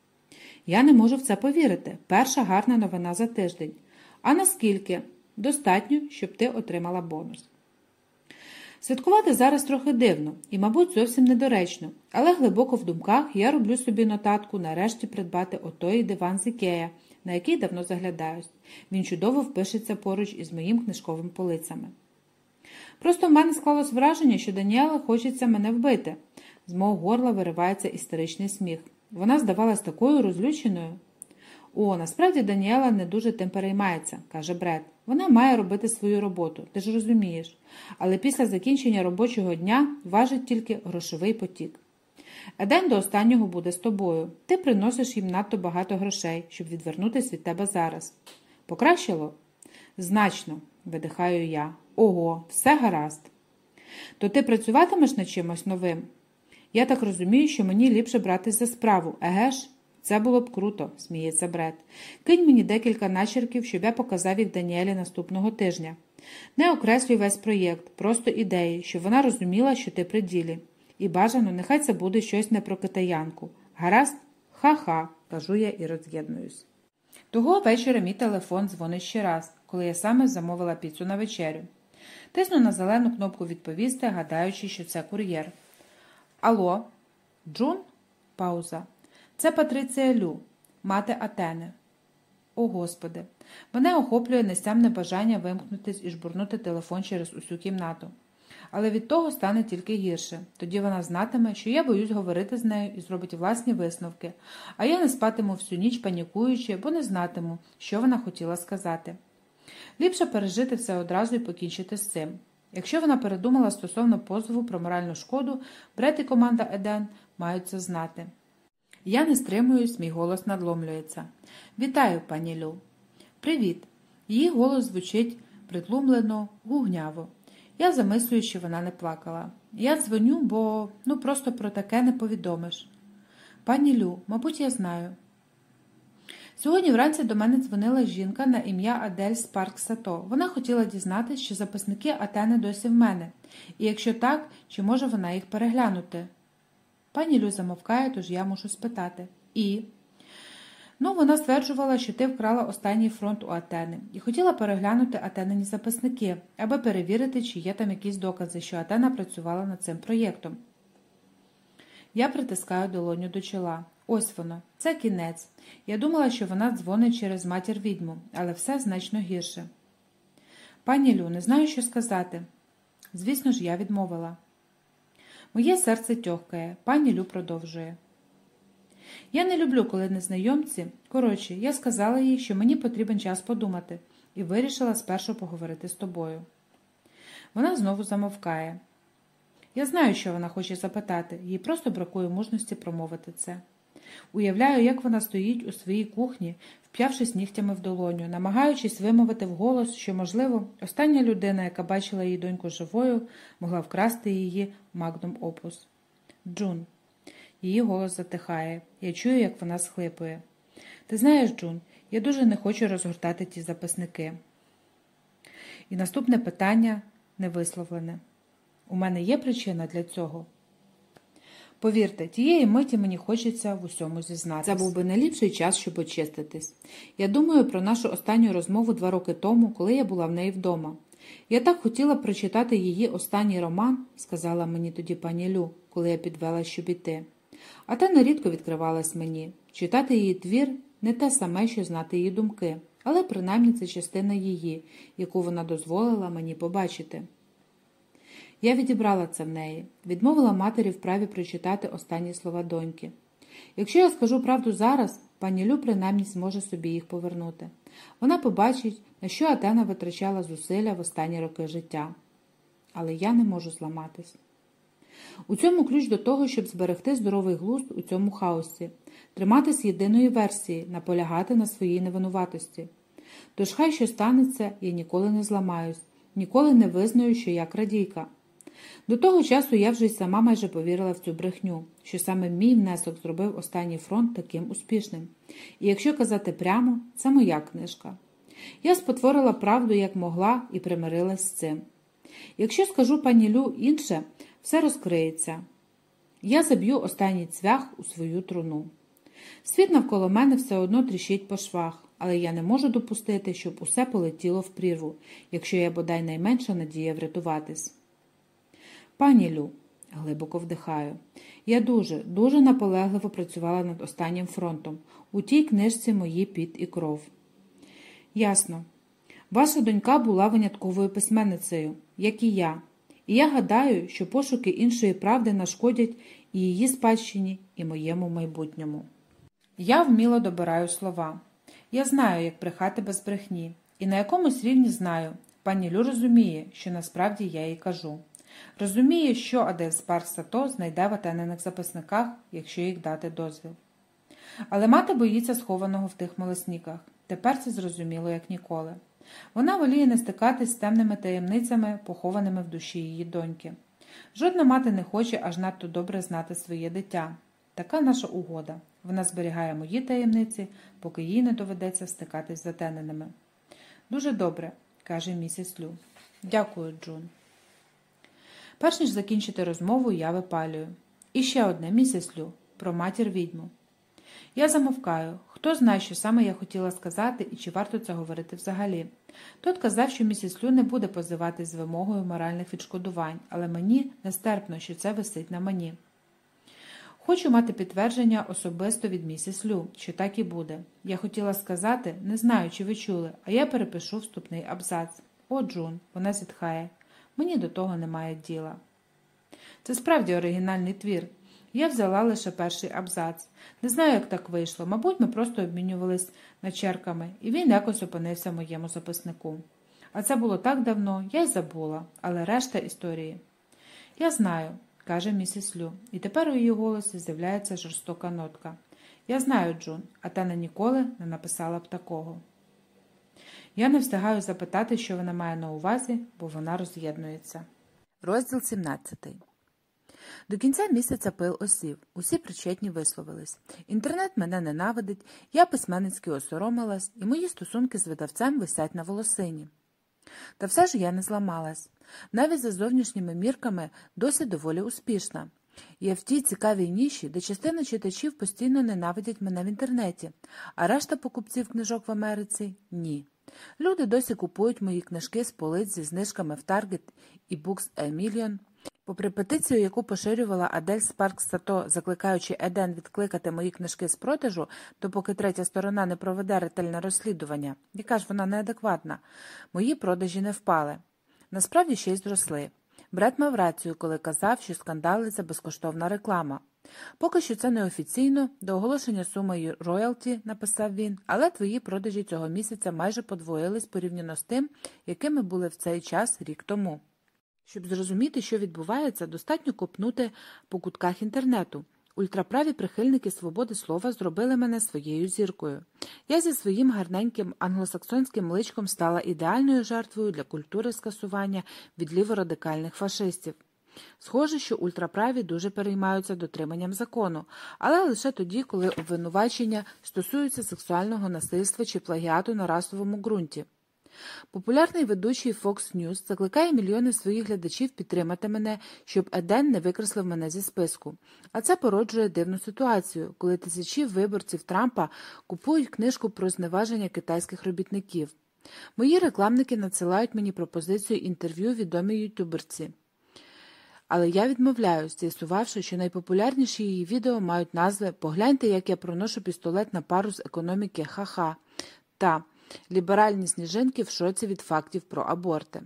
Я не можу в це повірити. Перша гарна новина за тиждень. А наскільки? Достатньо, щоб ти отримала бонус. Святкувати зараз трохи дивно і, мабуть, зовсім недоречно, але глибоко в думках я роблю собі нотатку нарешті придбати отой диван з Ікея, на який давно заглядаюсь. Він чудово впишеться поруч із моїм книжковим полицями. Просто в мене склалось враження, що Даніела хочеться мене вбити. З мого горла виривається істеричний сміх. Вона здавалась такою розлюченою. Насправді Даніела не дуже тим переймається, каже Бред. Вона має робити свою роботу, ти ж розумієш. Але після закінчення робочого дня важить тільки грошовий потік. Еден до останнього буде з тобою. Ти приносиш їм надто багато грошей, щоб відвернутися від тебе зараз. Покращило? Значно, видихаю я. Ого, все гаразд. То ти працюватимеш над чимось новим? Я так розумію, що мені ліпше братись за справу, еге ж? Це було б круто, сміється Бред. Кинь мені декілька начерків, щоб я показав їх Даніелі наступного тижня. Не окреслюй весь проєкт, просто ідеї, щоб вона розуміла, що ти при ділі. І бажано, нехай це буде щось не про китаянку. Гаразд? Ха-ха, кажу я і роз'єднуюсь. Того вечора мій телефон дзвонить ще раз, коли я саме замовила піцу на вечерю. Тисну на зелену кнопку «Відповісти», гадаючи, що це кур'єр. Алло? Джун? Пауза. Це Патриція Лю, мати Атени. О, Господи! Мене охоплює нестямне бажання вимкнутись і жбурнути телефон через усю кімнату. Але від того стане тільки гірше. Тоді вона знатиме, що я боюсь говорити з нею і зробить власні висновки, а я не спатиму всю ніч панікуючи, бо не знатиму, що вона хотіла сказати. Ліпше пережити все одразу і покінчити з цим. Якщо вона передумала стосовно позову про моральну шкоду, Бред і команда Еден мають це знати. Я не стримуюсь, мій голос надломлюється. «Вітаю, пані Лю». «Привіт». Її голос звучить притлумлено, гугняво. Я замислюю, що вона не плакала. Я дзвоню, бо, просто про таке не повідомиш. «Пані Лю, мабуть, я знаю». Сьогодні вранці до мене дзвонила жінка на ім'я Адель Спарк-Сато. Вона хотіла дізнатися, чи записники Атени досі в мене. І якщо так, чи може вона їх переглянути? Пані Лю замовкає, тож я мушу спитати. І? Вона стверджувала, що ти вкрала останній фронт у Атени і хотіла переглянути Атенині записники, аби перевірити, чи є там якісь докази, що Атена працювала над цим проєктом. Я притискаю долоню до чола. Ось воно. Це кінець. Я думала, що вона дзвонить через матір-відьму, але все значно гірше. Пані Лю, не знаю, що сказати. Звісно ж, я відмовила. Моє серце тьохкає. Пані Лю продовжує. Я не люблю, коли незнайомці... я сказала їй, що мені потрібен час подумати. і вирішила спершу поговорити з тобою. Вона знову замовкає. Я знаю, що вона хоче запитати, їй просто бракує мужності промовити це. Уявляю, як вона стоїть у своїй кухні, вп'явшись нігтями в долоню, намагаючись вимовити вголос, що, можливо, остання людина, яка бачила її доньку живою, могла вкрасти її магнум опус. Джун. Її голос затихає. Я чую, як вона схлипує. Ти знаєш, Джун, я дуже не хочу розгортати ті записники. І наступне питання невисловлене. У мене є причина для цього? Повірте, тієї миті мені хочеться в усьому зізнатися. Це був би найліпший час, щоб очиститись. Я думаю про нашу останню розмову 2 роки тому, коли я була в неї вдома. Я так хотіла прочитати її останній роман, сказала мені тоді пані Лю, коли я підвела, щоб іти. А та нерідко відкривалась мені. Читати її твір не те саме, що знати її думки, але принаймні це частина її, яку вона дозволила мені побачити. Я відібрала це в неї, відмовила матері в праві прочитати останні слова доньки. Якщо я скажу правду зараз, пані Лю принаймні зможе собі їх повернути. Вона побачить, на що Атена витрачала зусилля в останні роки життя. Але я не можу зламатись. У цьому ключ до того, щоб зберегти здоровий глузд у цьому хаосі, триматись єдиної версії, наполягати на своїй невинуватості. Тож хай що станеться, я ніколи не зламаюсь, ніколи не визнаю, що я крадійка. До того часу я вже й сама майже повірила в цю брехню, що саме мій внесок зробив останній фронт таким успішним. І якщо казати прямо, це моя книжка. Я спотворила правду як могла і примирилась з цим. Якщо скажу пані Лю інше, все розкриється. Я заб'ю останній цвях у свою труну. Світ навколо мене все одно тріщить по швах, але я не можу допустити, щоб усе полетіло в прірву, якщо я бодай найменша надія врятуватись. Пані Лю, глибоко вдихаю, я дуже наполегливо працювала над останнім фронтом. У тій книжці мої піт і кров. Ясно. Ваша донька була винятковою письменницею, як і я. І я гадаю, що пошуки іншої правди нашкодять і її спадщині, і моєму майбутньому. Я вміло добираю слова. Я знаю, як брехати без брехні. І на якомусь рівні знаю. Пані Лю розуміє, що насправді я їй кажу. Розуміє, що Адель Спаркс-Сато знайде в Атениних записниках, якщо їх дати дозвіл. Але мати боїться схованого в тих молосніках. Тепер це зрозуміло, як ніколи. Вона воліє не стикатись з темними таємницями, похованими в душі її доньки. Жодна мати не хоче аж надто добре знати своє дитя. Така наша угода. Вона зберігає мої таємниці, поки їй не доведеться стикатись з Атениними. Дуже добре, каже місіс Лю. Дякую, Джун. Перш ніж закінчити розмову, я випалюю. І ще одне, місіс Лю, про матір-відьму. Я замовкаю. Хто знає, що саме я хотіла сказати і чи варто це говорити взагалі. Тот казав, що місіс Лю не буде позиватись з вимогою моральних відшкодувань, але мені нестерпно, що це висить на мені. Хочу мати підтвердження особисто від місіс Лю, що так і буде. Я хотіла сказати, не знаю, чи ви чули, а я перепишу вступний абзац. О, Джун, вона зітхає. Мені до того немає діла. Це справді оригінальний твір. Я взяла лише перший абзац. Не знаю, як так вийшло. Мабуть, ми просто обмінювались начерками, і він якось опинився в моєму записнику. А це було так давно, я й забула, але решта історії. Я знаю, каже місіс Лю, і тепер у її голосі з'являється жорстока нотка. Я знаю, Джун, а Тена ніколи не написала б такого. Я не встигаю запитати, що вона має на увазі, бо вона роз'єднується. Розділ 17. До кінця місяця пил осів. Усі причетні висловились. Інтернет мене ненавидить, я письменницьки осоромилась, і мої стосунки з видавцем висять на волосині. Та все ж я не зламалась. Навіть за зовнішніми мірками досі доволі успішна. Я в тій цікавій ніші, де частина читачів постійно ненавидять мене в інтернеті, а решта покупців книжок в Америці – ні. Люди досі купують мої книжки з полиць зі знижками в Target і Books A Million. Попри петицію, яку поширювала Адель Спаркс-Сато, закликаючи Еден відкликати мої книжки з продажу, допоки третя сторона не проведе ретельне розслідування, яка ж вона неадекватна, мої продажі не впали. Насправді ще й зросли. Бред мав рацію, коли казав, що скандали – це безкоштовна реклама. Поки що це неофіційно, до оголошення суми роялті, написав він, але твої продажі цього місяця майже подвоїлись порівняно з тим, якими були в цей час рік тому. Щоб зрозуміти, що відбувається, достатньо копнути по кутках інтернету. Ультраправі прихильники свободи слова зробили мене своєю зіркою. Я зі своїм гарненьким англосаксонським личком стала ідеальною жертвою для культури скасування від ліворадикальних фашистів. Схоже, що ультраправі дуже переймаються дотриманням закону, але лише тоді, коли обвинувачення стосуються сексуального насильства чи плагіату на расовому ґрунті. Популярний ведучий Fox News закликає мільйони своїх глядачів підтримати мене, щоб Еден не викреслив мене зі списку. А це породжує дивну ситуацію, коли тисячі виборців Трампа купують книжку про зневаження китайських робітників. Мої рекламники надсилають мені пропозицію інтерв'ю відомій ютуберці. Але я відмовляюсь, з'ясувавши, що найпопулярніші її відео мають назви «Погляньте, як я проношу пістолет на пару з економіки ха-ха» та «Ліберальні сніжинки в шоці від фактів про аборти».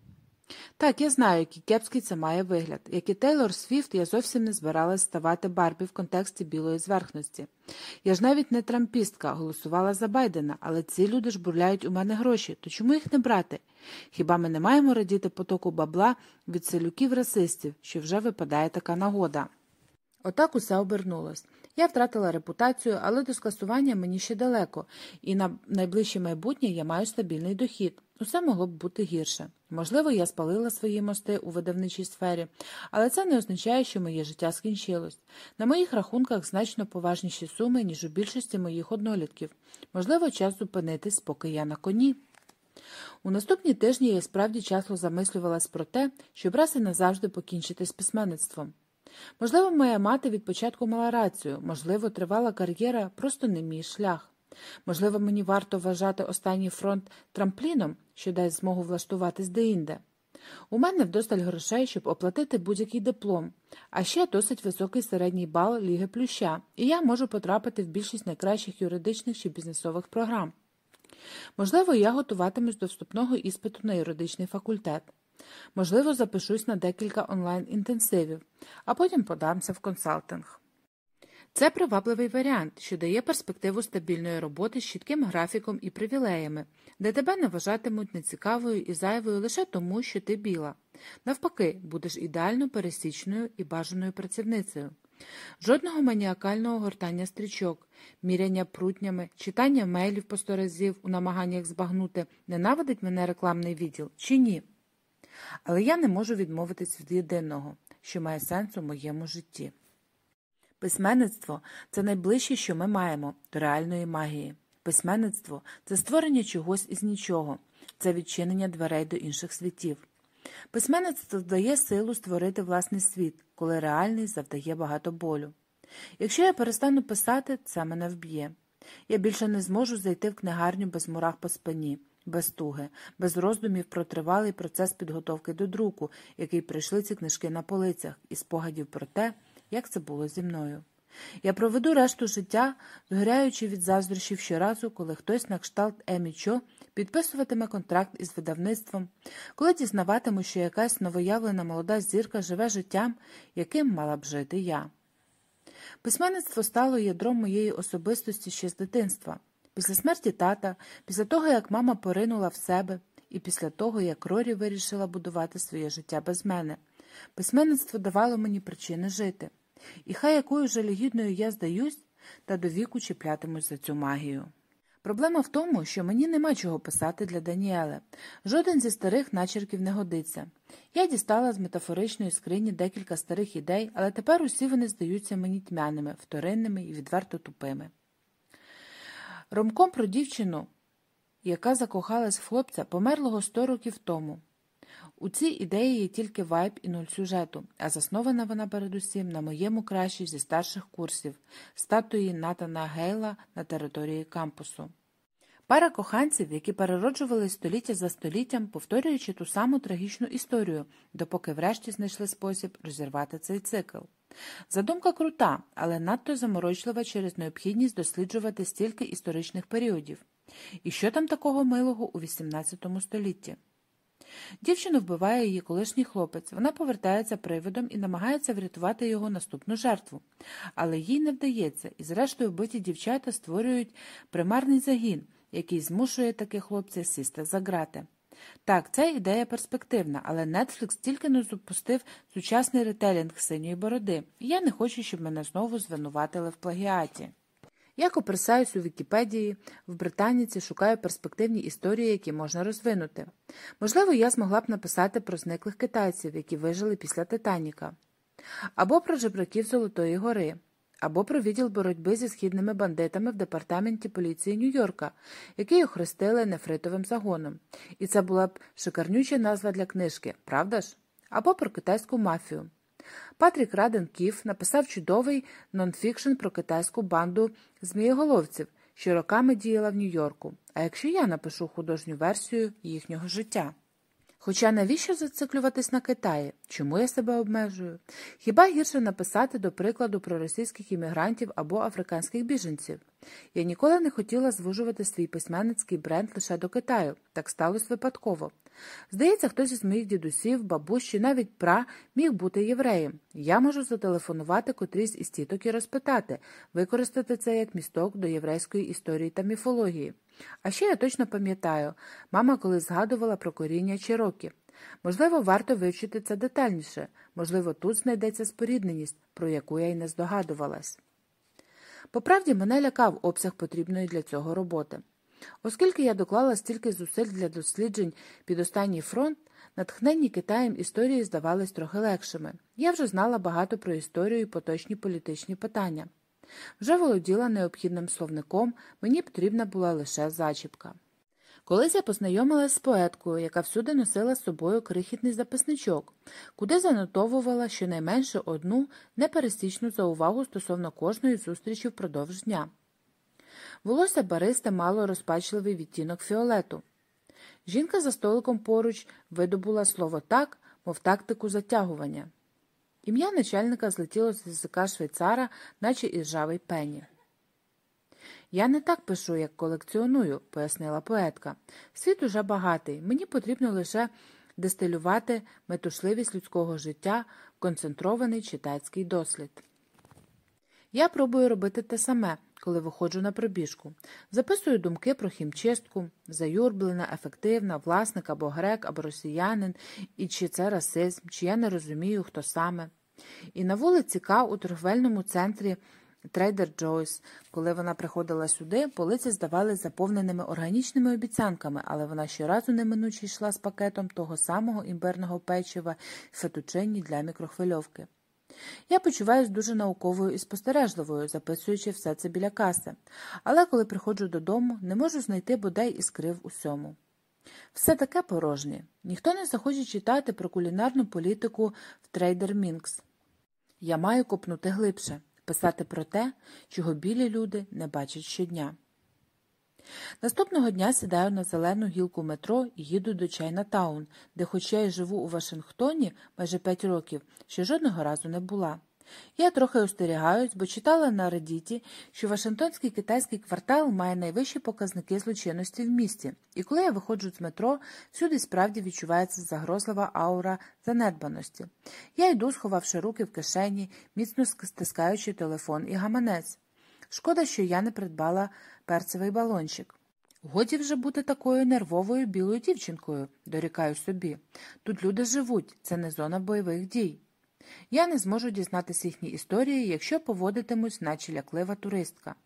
Так, я знаю, який кепський це має вигляд. Як і Тейлор Свіфт, я зовсім не збиралась ставати Барбі в контексті білої зверхності. Я ж навіть не трампістка, голосувала за Байдена, але ці люди ж бурляють у мене гроші, то чому їх не брати? Хіба ми не маємо радіти потоку бабла від селюків-расистів, що вже випадає така нагода? Отак усе обернулось. Я втратила репутацію, але до скасування мені ще далеко, і на найближче майбутнє я маю стабільний дохід. Усе могло б бути гірше. Можливо, я спалила свої мости у видавничій сфері, але це не означає, що моє життя скінчилось. На моїх рахунках значно поважніші суми, ніж у більшості моїх однолітків. Можливо, час зупинитись, поки я на коні. У наступні тижні я справді часто замислювалась про те, щоб раз і назавжди покінчити з письменництвом. Можливо, моя мати від початку мала рацію, можливо, тривала кар'єра просто не мій шлях. Можливо, мені варто вважати останній фронт трампліном, що дасть змогу влаштуватись деінде. У мене вдосталь грошей, щоб оплатити будь-який диплом, а ще досить високий середній бал Ліги Плюща, і я можу потрапити в більшість найкращих юридичних чи бізнесових програм. Можливо, я готуватимусь до вступного іспиту на юридичний факультет. Можливо, запишусь на декілька онлайн-інтенсивів, а потім подамся в консалтинг. Це привабливий варіант, що дає перспективу стабільної роботи з чітким графіком і привілеями, де тебе не вважатимуть нецікавою і зайвою лише тому, що ти біла. Навпаки, будеш ідеально пересічною і бажаною працівницею. Жодного маніакального гортання стрічок, міряння прутнями, читання мейлів по 100 разів у намаганнях збагнути, ненавидить мене рекламний відділ чи ні. Але я не можу відмовитись від єдиного, що має сенс у моєму житті. Письменництво – це найближче, що ми маємо до реальної магії. Письменництво – це створення чогось із нічого, це відчинення дверей до інших світів. Письменництво дає силу створити власний світ, коли реальний завдає багато болю. Якщо я перестану писати, це мене вб'є. Я більше не зможу зайти в книгарню без мурах по спині, без туги, без роздумів про тривалий процес підготовки до друку, який пройшли ці книжки на полицях, і спогадів про те, як це було зі мною. Я проведу решту життя, згоряючи від заздрощів щоразу, коли хтось на кшталт Емі Чо підписуватиме контракт із видавництвом, коли дізнаватиму, що якась новоявлена молода зірка живе життям, яким мала б жити я. Письменництво стало ядром моєї особистості ще з дитинства. Після смерті тата, після того, як мама поринула в себе, і після того, як Рорі вирішила будувати своє життя без мене. Письменництво давало мені причини жити. І хай якою жалюгідною я здаюсь, та до віку чіплятимусь за цю магію. Проблема в тому, що мені нема чого писати для Даніеле. Жоден зі старих начерків не годиться. Я дістала з метафоричної скрині декілька старих ідей, але тепер усі вони здаються мені тьмяними, вторинними і відверто тупими. Ромком про дівчину, яка закохалась в хлопця, померлого 100 років тому. У цій ідеї є тільки вайб і нуль сюжету, а заснована вона передусім на моєму кращій зі старших курсів – статуї Натана Гейла на території кампусу. Пара коханців, які перероджувались століття за століттям, повторюючи ту саму трагічну історію, допоки врешті знайшли спосіб розірвати цей цикл. Задумка крута, але надто заморочлива через необхідність досліджувати стільки історичних періодів. І що там такого милого у XVIII столітті? Дівчину вбиває її колишній хлопець. Вона повертається привидом і намагається врятувати його наступну жертву. Але їй не вдається, і зрештою вбиті дівчата створюють примарний загін, який змушує таких хлопців сісти за ґрати. Так, ця ідея перспективна, але Netflix тільки не запустив сучасний ретелінг «Синьої бороди», і я не хочу, щоб мене знову звинуватили в плагіаті. Я копирсаюсь у Вікіпедії, в Британіці шукаю перспективні історії, які можна розвинути. Можливо, я змогла б написати про зниклих китайців, які вижили після «Титаніка», або про жебраків Золотої гори, або про відділ боротьби зі східними бандитами в департаменті поліції Нью-Йорка, який охрестили нефритовим загоном. І це була б шикарнюча назва для книжки, правда ж? Або про китайську мафію. Патрік Раден Кіф написав чудовий нонфікшн про китайську банду змієголовців, що роками діяла в Нью-Йорку. А якщо я напишу художню версію їхнього життя? Хоча навіщо зациклюватись на Китаї? Чому я себе обмежую? Хіба гірше написати, до прикладу, про російських іммігрантів або африканських біженців? Я ніколи не хотіла звужувати свій письменницький бренд лише до Китаю. Так сталося випадково. Здається, хтось із моїх дідусів, бабусь чи навіть пра міг бути євреєм. Я можу зателефонувати котрійсь із тіток і розпитати, використати це як місток до єврейської історії та міфології. А ще я точно пам'ятаю, мама колись згадувала про коріння Чирокі. Можливо, варто вивчити це детальніше, можливо, тут знайдеться спорідненість, про яку я й не здогадувалась. Поправді, мене лякав обсяг потрібної для цього роботи. Оскільки я доклала стільки зусиль для досліджень під останній фронт, натхненні Китаєм історії здавались трохи легшими. Я вже знала багато про історію і поточні політичні питання. Вже володіла необхідним словником, мені потрібна була лише зачіпка. Колись я познайомилася з поеткою, яка всюди носила з собою крихітний записничок, куди занотовувала щонайменше одну непересічну заувагу стосовно кожної зустрічі впродовж дня. Волосся бариста мало розпачливий відтінок фіолету. Жінка за столиком поруч видобула слово «так», мов тактику затягування. Ім'я начальника злетіло з язика швейцара, наче іржавий пені. «Я не так пишу, як колекціоную», – пояснила поетка. «Світ уже багатий, мені потрібно лише дистилювати метушливість людського життя в концентрований читацький дослід». Я пробую робити те саме, коли виходжу на пробіжку. Записую думки про хімчистку, заюрблена, ефективна, власник або грек, або росіянин, і чи це расизм, чи я не розумію, хто саме. І на вулиці К у торговельному центрі Трейдер Джойс, коли вона приходила сюди, полиці здавались заповненими органічними обіцянками, але вона щоразу неминуче йшла з пакетом того самого імбирного печива і фетучині для мікрохвильовки. Я почуваюся дуже науковою і спостережливою, записуючи все це біля каси, але коли приходжу додому, не можу знайти бодай іскри в усьому. Все таке порожнє. Ніхто не захоче читати про кулінарну політику в Трейдер Мінкс. Я маю копнути глибше, писати про те, чого білі люди не бачать щодня. Наступного дня сідаю на зелену гілку метро і їду до Чайнатаун, де хоч я й живу у Вашингтоні майже 5 років, ще жодного разу не була. Я трохи остерігаюсь, бо читала на Реддіті, що Вашингтонський китайський квартал має найвищі показники злочинності в місті, і коли я виходжу з метро, всюди справді відчувається загрозлива аура занедбаності. Я йду, сховавши руки в кишені, міцно стискаючи телефон і гаманець. Шкода, що я не придбала перцевий балончик. Годі вже бути такою нервовою білою дівчинкою, дорікаю собі. Тут люди живуть, це не зона бойових дій. Я не зможу дізнатися їхні історії, якщо поводитимусь, наче ляклива туристка.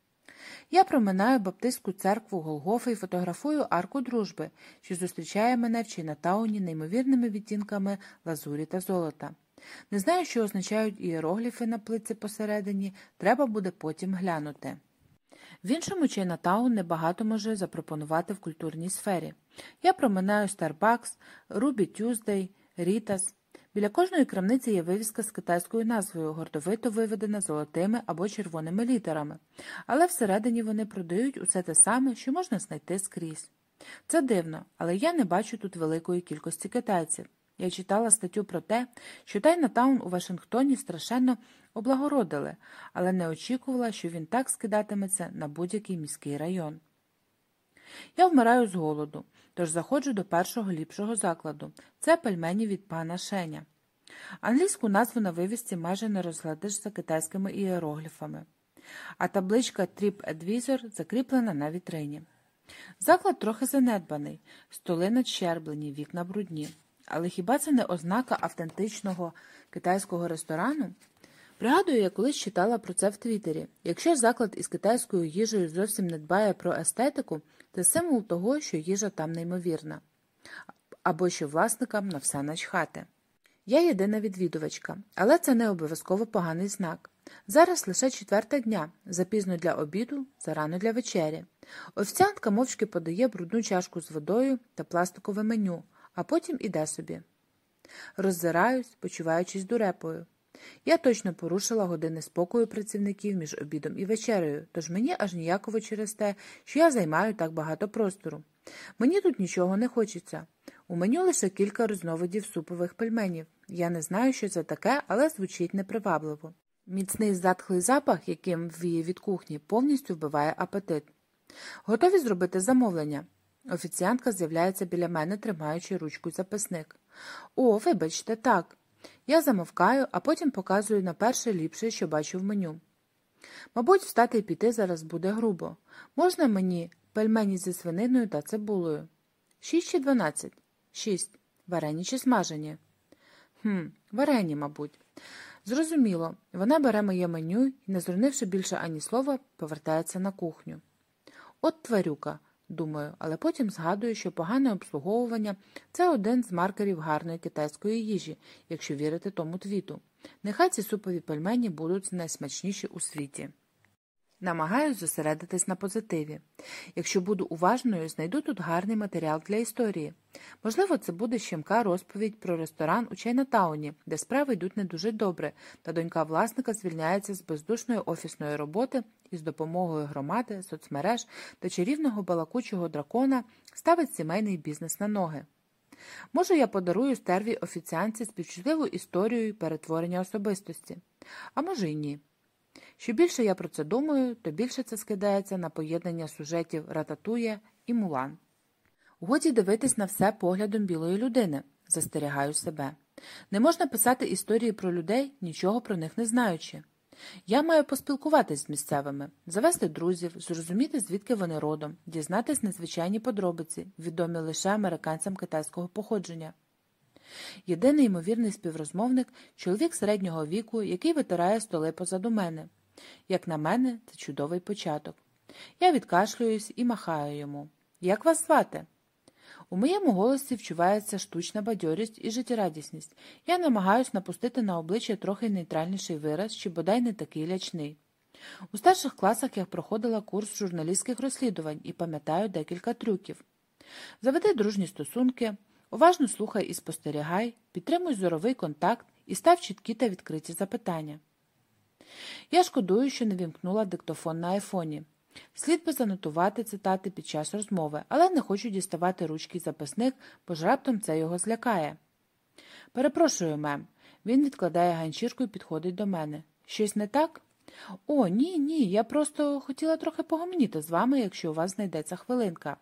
Я проминаю баптистську церкву Голгофи і фотографую арку дружби, що зустрічає мене в Чайнатауні неймовірними відтінками лазурі та золота. Не знаю, що означають ієрогліфи на плитці посередині, треба буде потім глянути. В іншому Чайнатаун небагато може запропонувати в культурній сфері. Я проминаю Starbucks, Ruby Tuesday, Ritas. Біля кожної крамниці є вивіска з китайською назвою, гордовито виведена золотими або червоними літерами. Але всередині вони продають усе те саме, що можна знайти скрізь. Це дивно, але я не бачу тут великої кількості китайців. Я читала статтю про те, що Чайнатаун у Вашингтоні страшенно облагородили, але не очікувала, що він так скидатиметься на будь-який міський район. Я вмираю з голоду, тож заходжу до першого ліпшого закладу. Це пельмені від пана Шеня. Англійську назву на вивісці майже не розглядиш за китайськими ієрогліфами, а табличка TripAdvisor закріплена на вітрині. Заклад трохи занедбаний, столи надщерблені, вікна брудні. Але хіба це не ознака автентичного китайського ресторану? Пригадую, я колись читала про це в Твіттері. Якщо заклад із китайською їжею зовсім не дбає про естетику, це символ того, що їжа там неймовірна. Або що власникам на все начхати. Я єдина відвідувачка, але це не обов'язково поганий знак. Зараз лише 4 дня, запізно для обіду, зарано для вечері. Офіціантка мовчки подає брудну чашку з водою та пластикове меню, а потім іде собі. Роззираюсь, почуваючись дурепою. Я точно порушила години спокою працівників між обідом і вечерею, тож мені аж ніяково через те, що я займаю так багато простору. Мені тут нічого не хочеться. У меню лише кілька різновидів супових пельменів. Я не знаю, що це таке, але звучить непривабливо. Міцний затхлий запах, яким віє від кухні, повністю вбиває апетит. Готові зробити замовлення? Офіціантка з'являється біля мене, тримаючи ручку записник. О, вибачте, так. Я замовкаю, а потім показую на перше ліпше, що бачу в меню. Мабуть, встати і піти зараз буде грубо. Можна мені пельмені зі свининою та цибулею? 6 чи 12? 6. Варені чи смажені? Варені, мабуть. Зрозуміло. Вона бере моє меню і, не зронивши більше ані слова, повертається на кухню. От тварюка, думаю, але потім згадую, що погане обслуговування – це один з маркерів гарної китайської їжі, якщо вірити тому твіту. Нехай ці супові пельмені будуть найсмачніші у світі. Намагаюсь зосередитись на позитиві. Якщо буду уважною, знайду тут гарний матеріал для історії. Можливо, це буде щемка розповідь про ресторан у Чайнатауні, де справи йдуть не дуже добре, та донька власника звільняється з бездушної офісної роботи і з допомогою громади, соцмереж та чарівного балакучого дракона ставить сімейний бізнес на ноги. Може, я подарую стервій офіціантці співчутливу історію перетворення особистості. А може й ні. Що більше я про це думаю, то більше це скидається на поєднання сюжетів «Рататує» і «Мулан». Годі дивитись на все поглядом білої людини, застерігаю себе. Не можна писати історії про людей, нічого про них не знаючи. Я маю поспілкуватись з місцевими, завести друзів, зрозуміти, звідки вони родом, дізнатись незвичайні подробиці, відомі лише американцям китайського походження. Єдиний ймовірний співрозмовник – чоловік середнього віку, який витирає столи позаду мене. Як на мене, це чудовий початок. Я відкашлююсь і махаю йому. «Як вас звати?» У моєму голосі вчувається штучна бадьорість і життєрадісність. Я намагаюсь напустити на обличчя трохи нейтральніший вираз, чи бодай не такий лячний. У старших класах я проходила курс журналістських розслідувань і пам'ятаю декілька трюків. Заведи дружні стосунки, уважно слухай і спостерігай, підтримуй зоровий контакт і став чіткі та відкриті запитання. Я шкодую, що не вімкнула диктофон на айфоні. Слід би занотувати цитати під час розмови, але не хочу діставати ручки й записник, бо ж раптом це його злякає. «Перепрошую, мем». Він відкладає ганчірку і підходить до мене. «Щось не так?» «О, ні, я просто хотіла трохи погомоніти з вами, якщо у вас знайдеться хвилинка».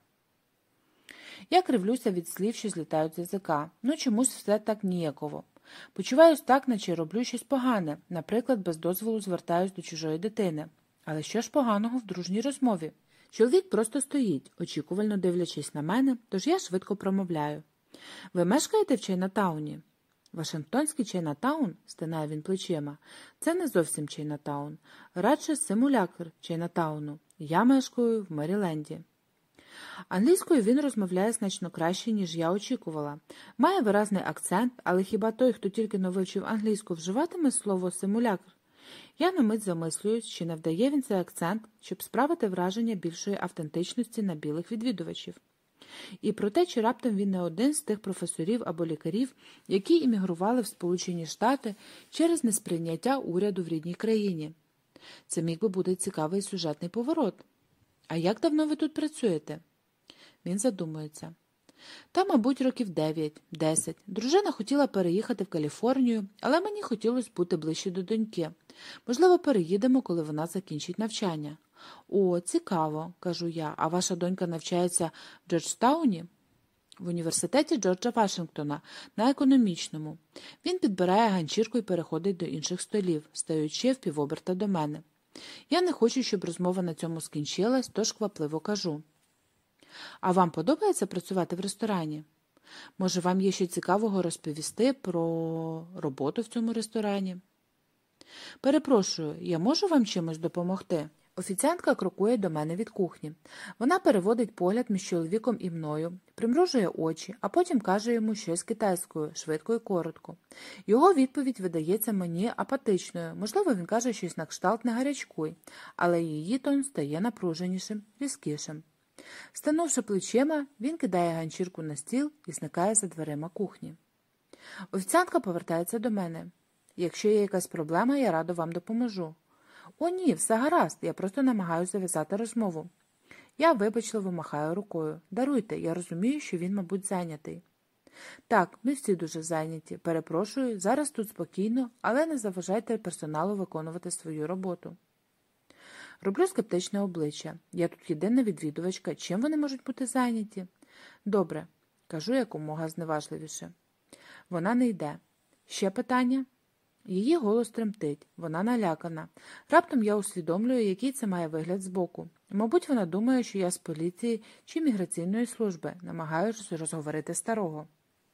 Я кривлюся від слів, що злітають з язика. Чомусь все так ніяково. Почуваюсь так, наче роблю щось погане, наприклад, без дозволу звертаюсь до чужої дитини. Але що ж поганого в дружній розмові? Чоловік просто стоїть, очікувально дивлячись на мене, тож я швидко промовляю. «Ви мешкаєте в Чайнатауні?» «Вашингтонський Чайнатаун?» – стинає він плечима. «Це не зовсім Чайнатаун, радше симулякр Чайнатауну. Я мешкаю в Меріленді». Англійською він розмовляє значно краще, ніж я очікувала. Має виразний акцент, але хіба той, хто тільки но вивчив англійську, вживатиме слово «симулякр»? Я на мить замислююсь, чи не вдає він цей акцент, щоб справити враження більшої автентичності на білих відвідувачів. І про те, чи раптом він не один з тих професорів або лікарів, які іммігрували в Сполучені Штати через несприйняття уряду в рідній країні. Це міг би бути цікавий сюжетний поворот. «А як давно ви тут працюєте?» Він задумується. «Та, мабуть, років 9-10. Дружина хотіла переїхати в Каліфорнію, але мені хотілося бути ближче до доньки. Можливо, переїдемо, коли вона закінчить навчання. «О, цікаво», – кажу я, – «а ваша донька навчається в Джорджтауні?» «В університеті Джорджа Вашингтона, на економічному». Він підбирає ганчірку і переходить до інших столів, стаючи впівоберта до мене. Я не хочу, щоб розмова на цьому скінчилась, тож квапливо кажу. «А вам подобається працювати в ресторані? Може, вам є ще цікавого розповісти про роботу в цьому ресторані?» «Перепрошую, я можу вам чимось допомогти?» Офіціантка крокує до мене від кухні. Вона переводить погляд між чоловіком і мною, примружує очі, а потім каже йому щось китайською, швидко і коротко. Його відповідь видається мені апатичною, можливо, він каже щось на кшталт «не гарячкуй», але її тон стає напруженішим, різкішим. Стенувши плечима, він кидає ганчірку на стіл і зникає за дверима кухні. Офіціантка повертається до мене. «Якщо є якась проблема, я радо вам допоможу». «О, ні, все гаразд, я просто намагаюся зав'язати розмову». Я вибачливо махаю рукою. «Даруйте, я розумію, що він, мабуть, зайнятий». «Так, ми всі дуже зайняті. Перепрошую, зараз тут спокійно, але не заважайте персоналу виконувати свою роботу». Роблю скептичне обличчя. Я тут єдина відвідувачка. Чим вони можуть бути зайняті? «Добре», – кажу якомога зневажливіше. Вона не йде. «Ще питання?» Її голос тремтить, вона налякана. Раптом я усвідомлюю, який це має вигляд збоку. Мабуть, вона думає, що я з поліції чи міграційної служби, намагаюся розговорити старого.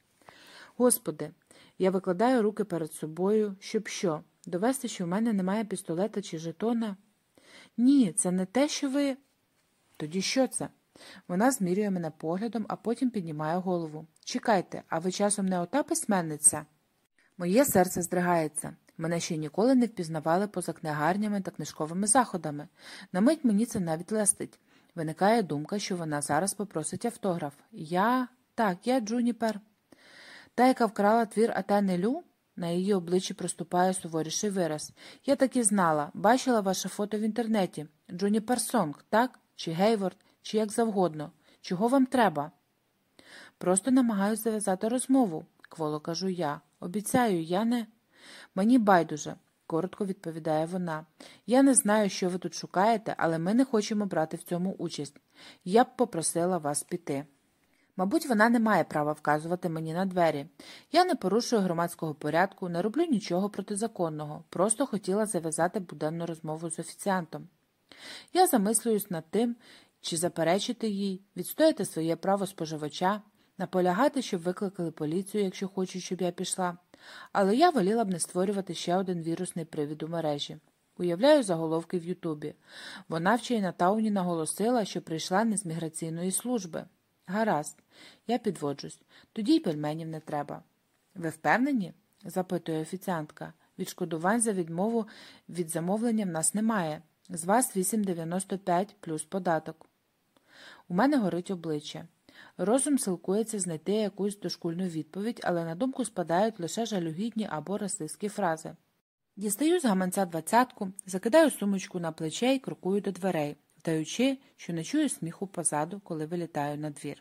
Господи, я викладаю руки перед собою, щоб що? Довести, що в мене немає пістолета чи жетона? Ні, це не те, що ви... Тоді що це? Вона змірює мене поглядом, а потім піднімає голову. Чекайте, а ви часом не ота письменниця? Моє серце здригається. Мене ще ніколи не впізнавали поза книгарнями та книжковими заходами. На мить мені це навіть лестить. Виникає думка, що вона зараз попросить автограф. Я Джуніпер. Та, яка вкрала твір Атени Лю? На її обличчі проступає суворіший вираз. Я так і знала. Бачила ваше фото в інтернеті. Джуніпер Сонг, так? Чи Гейворд, чи як завгодно. Чого вам треба? Просто намагаюся зав'язати розмову, кволо кажу я. Обіцяю, я не... Мені байдуже, коротко відповідає вона. Я не знаю, що ви тут шукаєте, але ми не хочемо брати в цьому участь. Я б попросила вас піти. Мабуть, вона не має права вказувати мені на двері. Я не порушую громадського порядку, не роблю нічого протизаконного, просто хотіла зав'язати буденну розмову з офіціантом. Я замислююсь над тим, чи заперечити їй, відстояти своє право споживача, наполягати, щоб викликали поліцію, якщо хочуть, щоб я пішла. Але я воліла б не створювати ще один вірусний привід у мережі. Уявляю заголовки в Ютубі. Вона в Чайнатауні наголосила, що прийшла не з міграційної служби. Гаразд. Я підводжусь. Тоді й пельменів не треба. Ви впевнені? Запитує офіціантка. Відшкодувань за відмову від замовлення в нас немає. З вас 8,95 плюс податок. У мене горить обличчя. Розум силкується знайти якусь дошкульну відповідь, але на думку спадають лише жалюгідні або расистські фрази. Дістаю з гаманця 20-ку, закидаю сумочку на плече і крокую до дверей, вдаючи, що не чую сміху позаду, коли вилітаю на двір.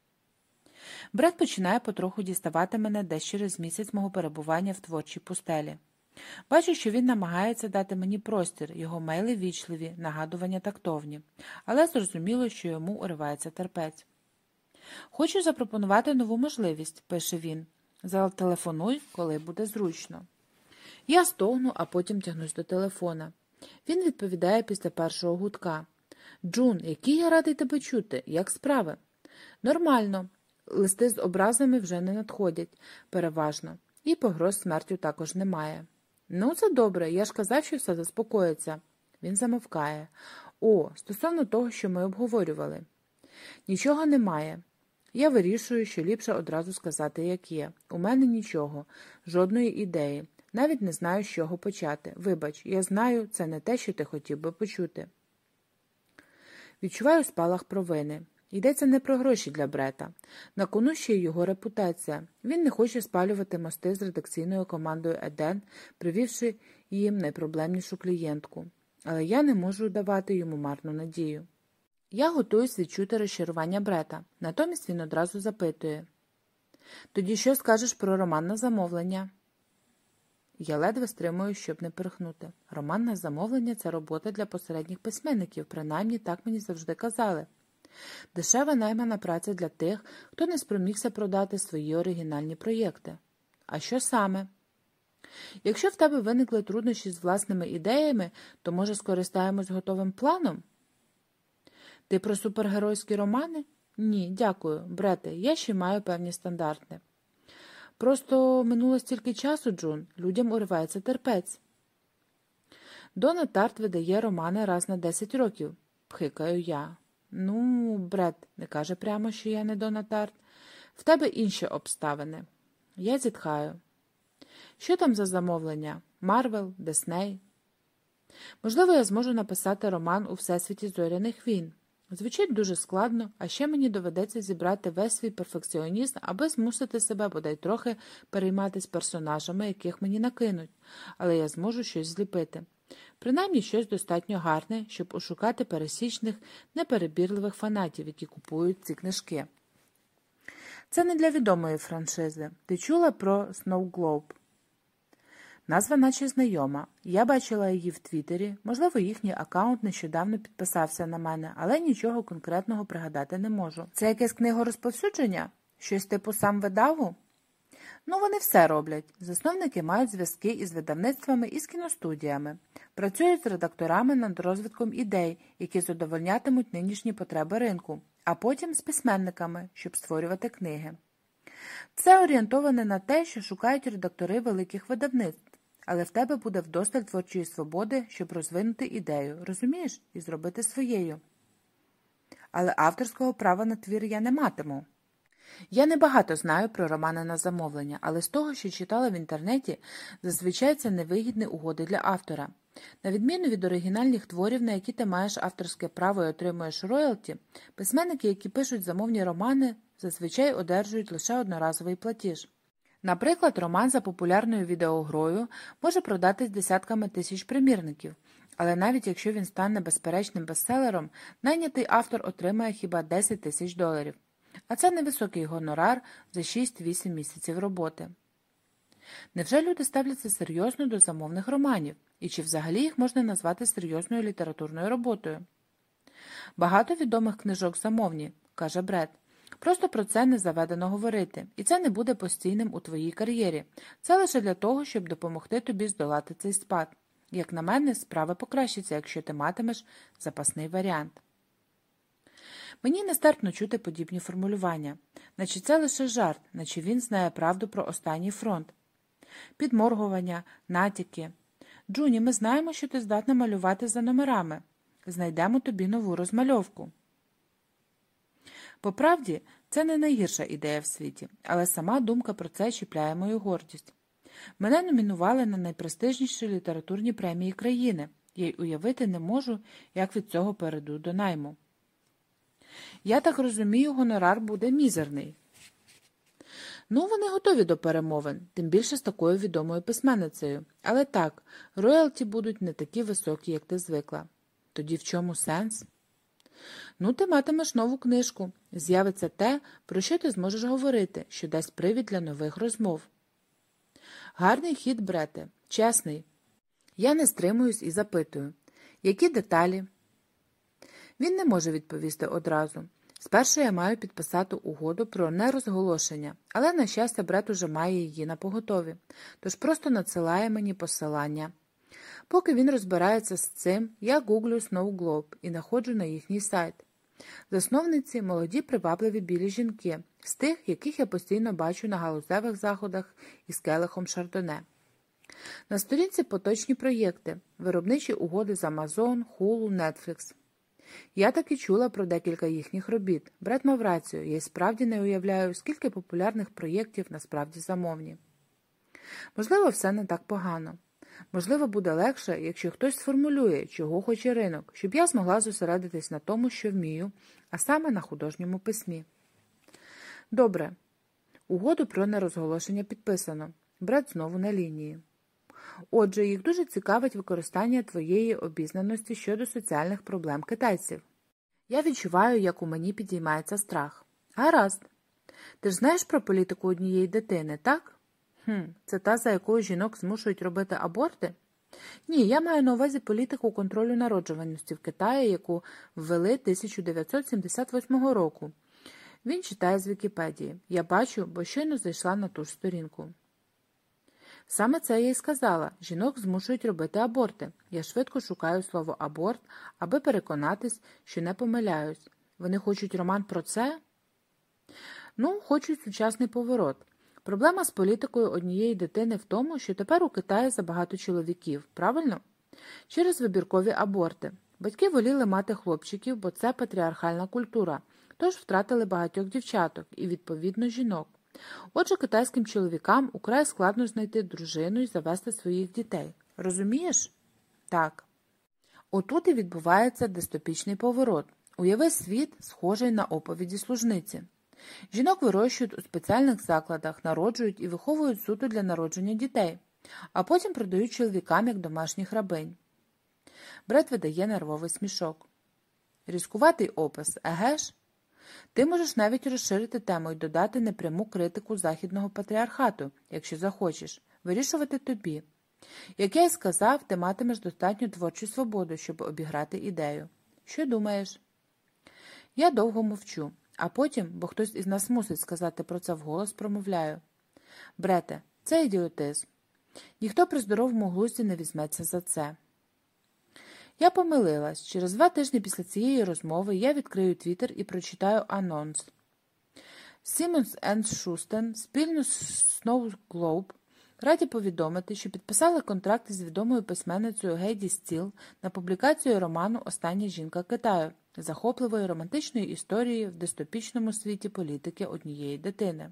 Бред починає потроху діставати мене десь через місяць мого перебування в творчій пустелі. Бачу, що він намагається дати мені простір, його мейли вічливі, нагадування тактовні, але зрозуміло, що йому уривається терпець. «Хочу запропонувати нову можливість», – пише він. «Зателефонуй, коли буде зручно». Я стогну, а потім тягнусь до телефона. Він відповідає після першого гудка. «Джун, який я радий тебе чути. Як справи?» «Нормально. Листи з образами вже не надходять. Переважно. І погроз смертю також немає». «Ну, це добре. Я ж казав, що все заспокоїться». Він замовкає. «О, стосовно того, що ми обговорювали». «Нічого немає. Я вирішую, що ліпше одразу сказати, як є. У мене нічого, жодної ідеї. Навіть не знаю, з чого почати. Вибач, я знаю, це не те, що ти хотів би почути». Відчуваю спалах провини. Йдеться не про гроші для Брета. На кону ще й його репутація. Він не хоче спалювати мости з редакційною командою Еден, привівши їм найпроблемнішу клієнтку. Але я не можу давати йому марну надію. Я готуюсь відчути розчарування Брета. Натомість він одразу запитує. «Тоді що скажеш про роман на замовлення?» Я ледве стримую, щоб не перхнути. Роман на замовлення – це робота для посередніх письменників, принаймні так мені завжди казали. Дешева наймана праця для тих, хто не спромігся продати свої оригінальні проєкти. А що саме? Якщо в тебе виникли труднощі з власними ідеями, то, може, скористаємось готовим планом? Ти про супергеройські романи? Ні, дякую, Брете, я ще маю певні стандарти. Просто минуло стільки часу, Джун, людям уривається терпець. Дона Тарт видає романи раз на 10 років, пхикаю я. Ну, Брет, не каже прямо, що я не Дона Тарт. В тебе інші обставини. Я зітхаю. Що там за замовлення? Марвел? Дисней? Можливо, я зможу написати роман у Всесвіті зоряних війн. Звучить дуже складно, а ще мені доведеться зібрати весь свій перфекціонізм, аби змусити себе бодай трохи перейматись персонажами, яких мені накинуть, але я зможу щось зліпити. Принаймні щось достатньо гарне, щоб ошукати пересічних, неперебірливих фанатів, які купують ці книжки. Це не для відомої франшизи. Ти чула про Snow Globe? Назва наче знайома. Я бачила її в Твіттері, можливо, їхній аккаунт нещодавно підписався на мене, але нічого конкретного пригадати не можу. Це якесь книгорозповсюдження? Щось типу сам видаву? Ну, вони все роблять. Засновники мають зв'язки із видавництвами і з кіностудіями. Працюють з редакторами над розвитком ідей, які задовольнятимуть нинішні потреби ринку, а потім з письменниками, щоб створювати книги. Це орієнтоване на те, що шукають редактори великих видавництв. Але в тебе буде вдосталь творчої свободи, щоб розвинути ідею, розумієш, і зробити своєю. Але авторського права на твір я не матиму. Я небагато знаю про романи на замовлення, але з того, що читала в інтернеті, зазвичай це невигідні угоди для автора. На відміну від оригінальних творів, на які ти маєш авторське право і отримуєш роялті, письменники, які пишуть замовні романи, зазвичай одержують лише одноразовий платіж. Наприклад, роман за популярною відеогрою може продатись десятками тисяч примірників, але навіть якщо він стане безперечним бестселером, найнятий автор отримає хіба $10,000. А це невисокий гонорар за 6-8 місяців роботи. Невже люди ставляться серйозно до замовних романів? І чи взагалі їх можна назвати серйозною літературною роботою? Багато відомих книжок замовні, каже Бред. Просто про це не заведено говорити, і це не буде постійним у твоїй кар'єрі. Це лише для того, щоб допомогти тобі здолати цей спад. Як на мене, справа покращиться, якщо ти матимеш запасний варіант. Мені нестерпно чути подібні формулювання. Наче це лише жарт, наче він знає правду про останній фронт. Підморгування, натяки. Джуні, ми знаємо, що ти здатна малювати за номерами. Знайдемо тобі нову розмальовку. По правді, це не найгірша ідея в світі, але сама думка про це чіпляє мою гордість. Мене номінували на найпрестижніші літературні премії країни. Я й уявити не можу, як від цього перейду до найму. Я так розумію, гонорар буде мізерний. Ну, вони готові до перемовин, тим більше з такою відомою письменницею. Але так, роялті будуть не такі високі, як ти звикла. Тоді в чому сенс? Ну, ти матимеш нову книжку. З'явиться те, про що ти зможеш говорити, що дасть привід для нових розмов. Гарний хід, Брете, чесний. Я не стримуюсь і запитую. Які деталі? Він не може відповісти одразу. Спершу я маю підписати угоду про нерозголошення, але, на щастя, Бред уже має її напоготові, тож просто надсилає мені посилання. Поки він розбирається з цим, я гуглю Snow Globe і находжу на їхній сайт. Засновниці – молоді привабливі білі жінки, з тих, яких я постійно бачу на галузевих заходах із келихом шардоне. На сторінці поточні проєкти, виробничі угоди з Amazon, Hulu, Netflix. Я таки чула про декілька їхніх робіт. Бред мав рацію, я й справді не уявляю, скільки популярних проєктів насправді замовні. Можливо, все не так погано. Можливо, буде легше, якщо хтось сформулює, чого хоче ринок, щоб я змогла зосередитись на тому, що вмію, а саме на художньому письмі. Добре. Угоду про нерозголошення підписано. Бред знову на лінії. Отже, їх дуже цікавить використання твоєї обізнаності щодо соціальних проблем китайців. Я відчуваю, як у мені підіймається страх. Гаразд. Ти ж знаєш про політику однієї дитини, так? Це та, за якою жінок змушують робити аборти? Ні, я маю на увазі політику контролю народжуваності в Китаї, яку ввели 1978 року. Він читає з Вікіпедії. Я бачу, бо щойно зайшла на ту ж сторінку. Саме це я й сказала. Жінок змушують робити аборти. Я швидко шукаю слово «аборт», аби переконатись, що не помиляюсь. Вони хочуть роман про це? Хочуть сучасний поворот. Проблема з політикою однієї дитини в тому, що тепер у Китаї забагато чоловіків, правильно? Через вибіркові аборти. Батьки воліли мати хлопчиків, бо це патріархальна культура, тож втратили багатьох дівчаток і, відповідно, жінок. Отже, китайським чоловікам украй складно знайти дружину і завести своїх дітей. Розумієш? Так. Отут і відбувається дистопічний поворот. Уяви світ, схожий на оповіді служниці. Жінок вирощують у спеціальних закладах, народжують і виховують суто для народження дітей, а потім продають чоловікам як домашніх рабинь. Бред видає нервовий смішок. Різкуватий опис, еге ж? Ти можеш навіть розширити тему і додати непряму критику західного патріархату, якщо захочеш. Вирішувати тобі. Як я й сказав, ти матимеш достатню творчу свободу, щоб обіграти ідею. Що думаєш? Я довго мовчу, а потім, бо хтось із нас мусить сказати про це вголос, промовляю. Брете, це ідіотизм. Ніхто при здоровому глузді не візьметься за це. Я помилилась. Через 2 тижні після цієї розмови я відкрию Твіттер і прочитаю анонс. Simmons & Schuster спільно з Snow Globe раді повідомити, що підписали контракт із відомою письменницею Гейді Стіл на публікацію роману «Остання жінка Китаю» захопливої романтичної історії в дистопічному світі політики однієї дитини.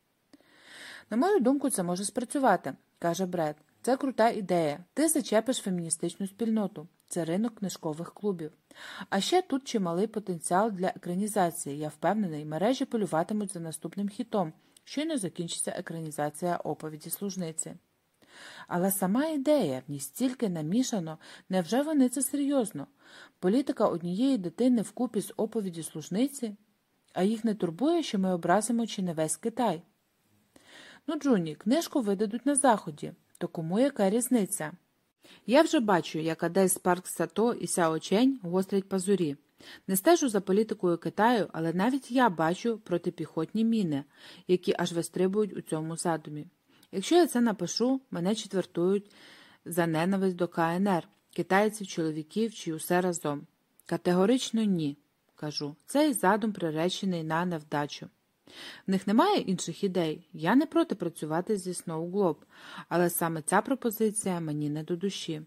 На мою думку, це може спрацювати, каже Бред. Це крута ідея. Ти зачепиш феміністичну спільноту. Це ринок книжкових клубів. А ще тут чималий потенціал для екранізації. Я впевнений, мережі полюватимуть за наступним хітом. Щойно закінчиться екранізація оповіді служниці. Але сама ідея, в ній стільки намішано, невже вони це серйозно? Політика однієї дитини вкупі з оповіді служниці? А їх не турбує, що ми образимо чи не весь Китай? Джуні, книжку видадуть на Заході. То кому яка різниця? Я вже бачу, як Адель Спаркс Сато і Сяо Чень гострять пазурі. Не стежу за політикою Китаю, але навіть я бачу протипіхотні міни, які аж вистрибують у цьому задумі. Якщо я це напишу, мене четвертують за ненависть до КНР, китайців, чоловіків чи усе разом. Категорично ні, кажу. Цей задум приречений на невдачу. В них немає інших ідей. Я не проти працювати зі Snow Globe, але саме ця пропозиція мені не до душі.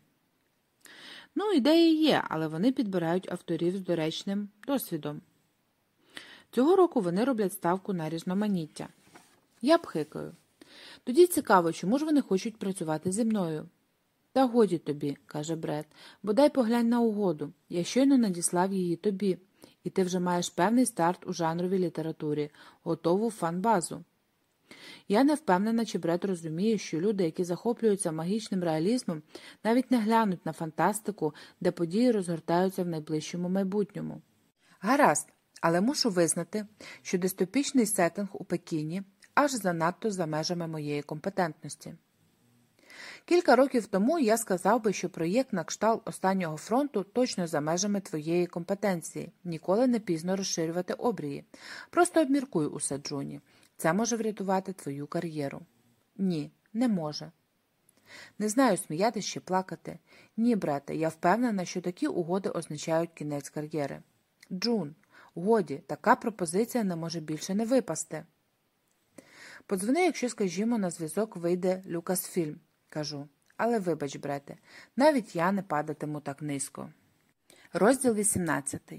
Ідеї є, але вони підбирають авторів з доречним досвідом. Цього року вони роблять ставку на різноманіття. Я пхикаю. Тоді цікаво, чому ж вони хочуть працювати зі мною? Та годі тобі, каже Бред, бодай поглянь на угоду. Я щойно надіслав її тобі. І ти вже маєш певний старт у жанровій літературі, готову фан-базу. Я не впевнена, чи Бред розуміє, що люди, які захоплюються магічним реалізмом, навіть не глянуть на фантастику, де події розгортаються в найближчому майбутньому. Гаразд, але мушу визнати, що дистопічний сеттинг у Пекіні аж занадто за межами моєї компетентності. Кілька років тому я сказав би, що проєкт на кшталт «Останнього фронту» точно за межами твоєї компетенції. Ніколи не пізно розширювати обрії. Просто обміркуй усе, Джуні. Це може врятувати твою кар'єру. Ні, не може. Не знаю, сміятись чи плакати. Ні, брате, я впевнена, що такі угоди означають кінець кар'єри. Джун, годі, така пропозиція не може більше не випасти. Подзвони, якщо, скажімо, на зв'язок вийде Lucasfilm. Кажу, але вибач, брате, навіть я не падатиму так низько. Розділ 18.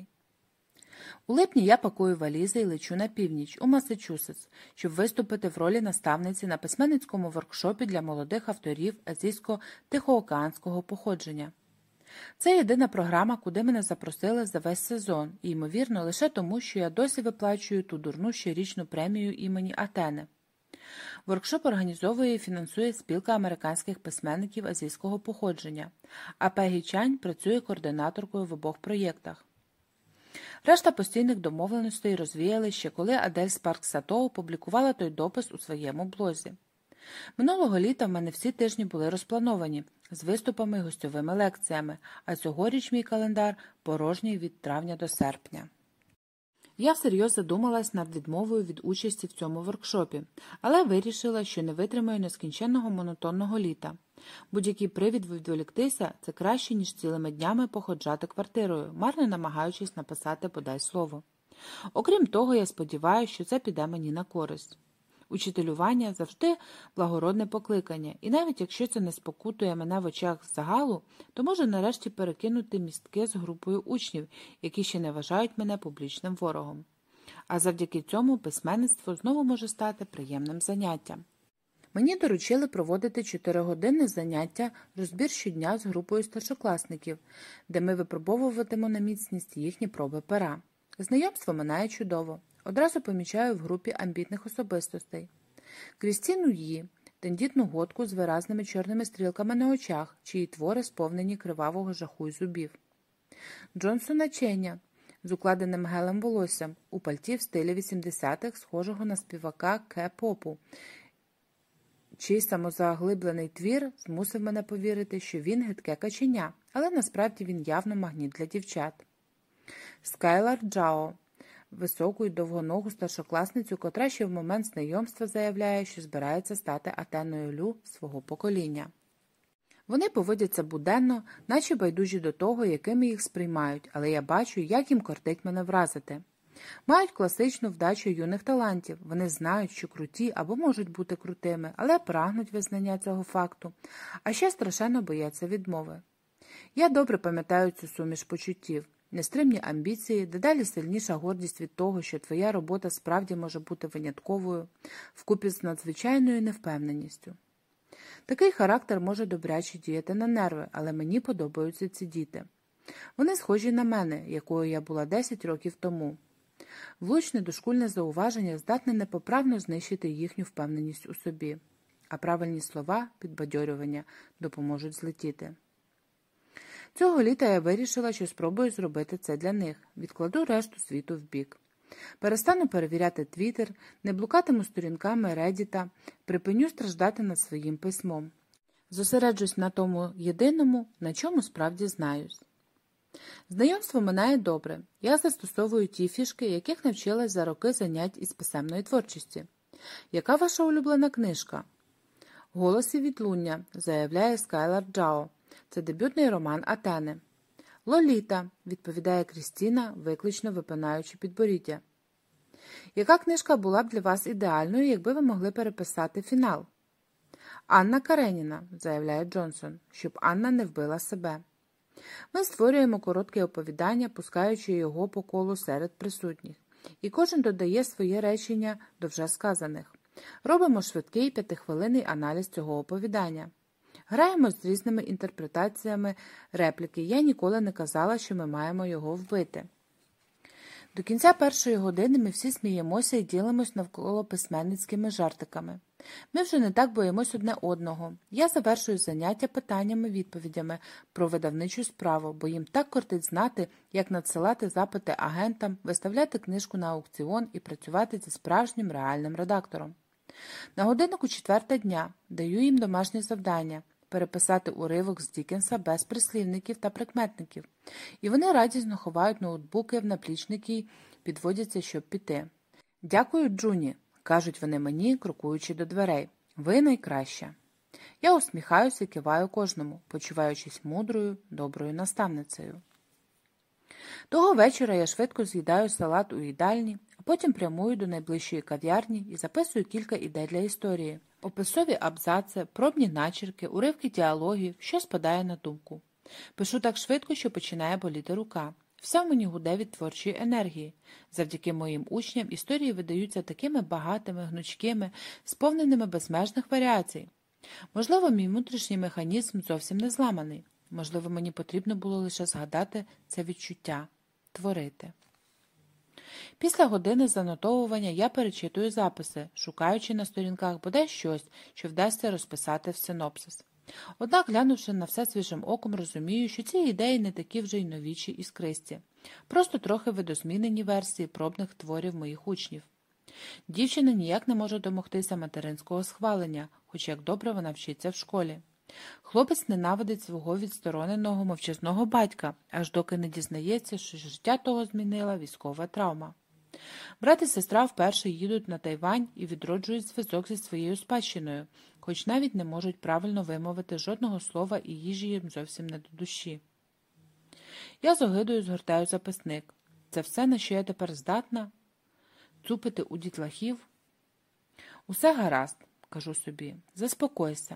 У липні я пакую валізи і лечу на північ, у Массачусетс, щоб виступити в ролі наставниці на письменницькому воркшопі для молодих авторів азійсько-тихоокеанського походження. Це єдина програма, куди мене запросили за весь сезон, і, ймовірно, лише тому, що я досі виплачую ту дурну щорічну премію імені Атени. Воркшоп організовує і фінансує спілка американських письменників азійського походження, а Пегі Чань працює координаторкою в обох проєктах. Решта постійних домовленостей розвіяли ще коли Адель Спаркс Сато опублікувала той допис у своєму блозі. Минулого літа в мене всі тижні були розплановані, з виступами і гостьовими лекціями, а цьогоріч мій календар порожній від травня до серпня. Я всерйоз задумалась над відмовою від участі в цьому воркшопі, але вирішила, що не витримаю нескінченного монотонного літа. Будь-який привід відволіктися – це краще, ніж цілими днями походжати квартирою, марно намагаючись написати бодай слово. Окрім того, я сподіваюся, що це піде мені на користь. Учителювання – завжди благородне покликання, і навіть якщо це не спокутує мене в очах загалу, то можу нарешті перекинути містки з групою учнів, які ще не вважають мене публічним ворогом. А завдяки цьому письменництво знову може стати приємним заняттям. Мені доручили проводити 4-годинне заняття розбір щодня з групою старшокласників, де ми випробовуватимемо на міцність їхні проби пера. Знайомство минає чудово. Одразу помічаю в групі амбітних особистостей. Крістіну Ї, тендітну готку з виразними чорними стрілками на очах, чиї твори сповнені кривавого жаху й зубів. Джонсона Ченя, з укладеним гелем волоссям, у пальті в стилі 80-х, схожого на співака Ке-попу, чий самозаглиблений твір змусив мене повірити, що він гидке каченя, але насправді він явно магніт для дівчат. Скайлар Джао, високу й довгоногу старшокласницю, котра ще в момент знайомства заявляє, що збирається стати Атеною Лю свого покоління. Вони поводяться буденно, наче байдужі до того, якими їх сприймають, але я бачу, як їм кортить мене вразити. Мають класичну вдачу юних талантів, вони знають, що круті або можуть бути крутими, але прагнуть визнання цього факту, а ще страшенно бояться відмови. Я добре пам'ятаю цю суміш почуттів. Нестримні амбіції, дедалі сильніша гордість від того, що твоя робота справді може бути винятковою, вкупі з надзвичайною невпевненістю. Такий характер може добряче діяти на нерви, але мені подобаються ці діти. Вони схожі на мене, якою я була 10 років тому. Влучне дошкульне зауваження здатне непоправно знищити їхню впевненість у собі, а правильні слова, підбадьорювання, допоможуть злетіти. Цього літа я вирішила, що спробую зробити це для них. Відкладу решту світу вбік. Перестану перевіряти Твіттер, не блукатиму сторінками Реддіта, припиню страждати над своїм письмом. Зосереджусь на тому єдиному, на чому справді знаюсь. Знайомство минає добре. Я застосовую ті фішки, яких навчилась за роки занять із писемної творчості. Яка ваша улюблена книжка? «Голос і відлуння», заявляє Скайлар Джао. Це дебютний роман Атени. «Лоліта», відповідає Крістіна, виклично випинаючи підборіддя. Яка книжка була б для вас ідеальною, якби ви могли переписати фінал? «Анна Кареніна», заявляє Джонсон, щоб Анна не вбила себе. Ми створюємо коротке оповідання, пускаючи його по колу серед присутніх. І кожен додає своє речення до вже сказаних. Робимо швидкий 5-хвилинний аналіз цього оповідання. Граємо з різними інтерпретаціями репліки. Я ніколи не казала, що ми маємо його вбити. До кінця першої години ми всі сміємося і ділимось навколо письменницькими жартиками. Ми вже не так боїмось одне одного. Я завершую заняття питаннями-відповідями про видавничу справу, бо їм так кортить знати, як надсилати запити агентам, виставляти книжку на аукціон і працювати зі справжнім реальним редактором. На годиннику 4 дня даю їм домашнє завдання – переписати уривок з Діккенса без прислівників та прикметників. І вони радісно ховають ноутбуки в наплічники й підводяться, щоб піти. «Дякую, Джуні», – кажуть вони мені, крокуючи до дверей. «Ви найкраща». Я усміхаюся і киваю кожному, почуваючись мудрою, доброю наставницею. Того вечора я швидко з'їдаю салат у їдальні, а потім прямую до найближчої кав'ярні і записую кілька ідей для історії. Описові абзаци, пробні начерки, уривки діалогів, що спадає на думку. Пишу так швидко, що починає боліти рука. Все в мені гуде від творчої енергії. Завдяки моїм учням історії видаються такими багатими, гнучкими, сповненими безмежних варіацій. Можливо, мій внутрішній механізм зовсім не зламаний. Можливо, мені потрібно було лише згадати це відчуття – творити. Після години занотовування я перечитую записи, шукаючи на сторінках бодай щось, що вдасться розписати в синопсис. Однак, глянувши на все свіжим оком, розумію, що ці ідеї не такі вже й новічі і скристі. Просто трохи видозмінені версії пробних творів моїх учнів. Дівчина ніяк не може домогтися материнського схвалення, хоч як добре вона вчиться в школі. Хлопець ненавидить свого відстороненого мовчазного батька, аж доки не дізнається, що життя того змінила військова травма. Брат і сестра вперше їдуть на Тайвань і відроджують зв'язок зі своєю спадщиною, хоч навіть не можуть правильно вимовити жодного слова і їжі їм зовсім не до душі. Я з огидою згортаю записник. Це все, на що я тепер здатна? Цупити у дітлахів? Усе гаразд, кажу собі, заспокойся.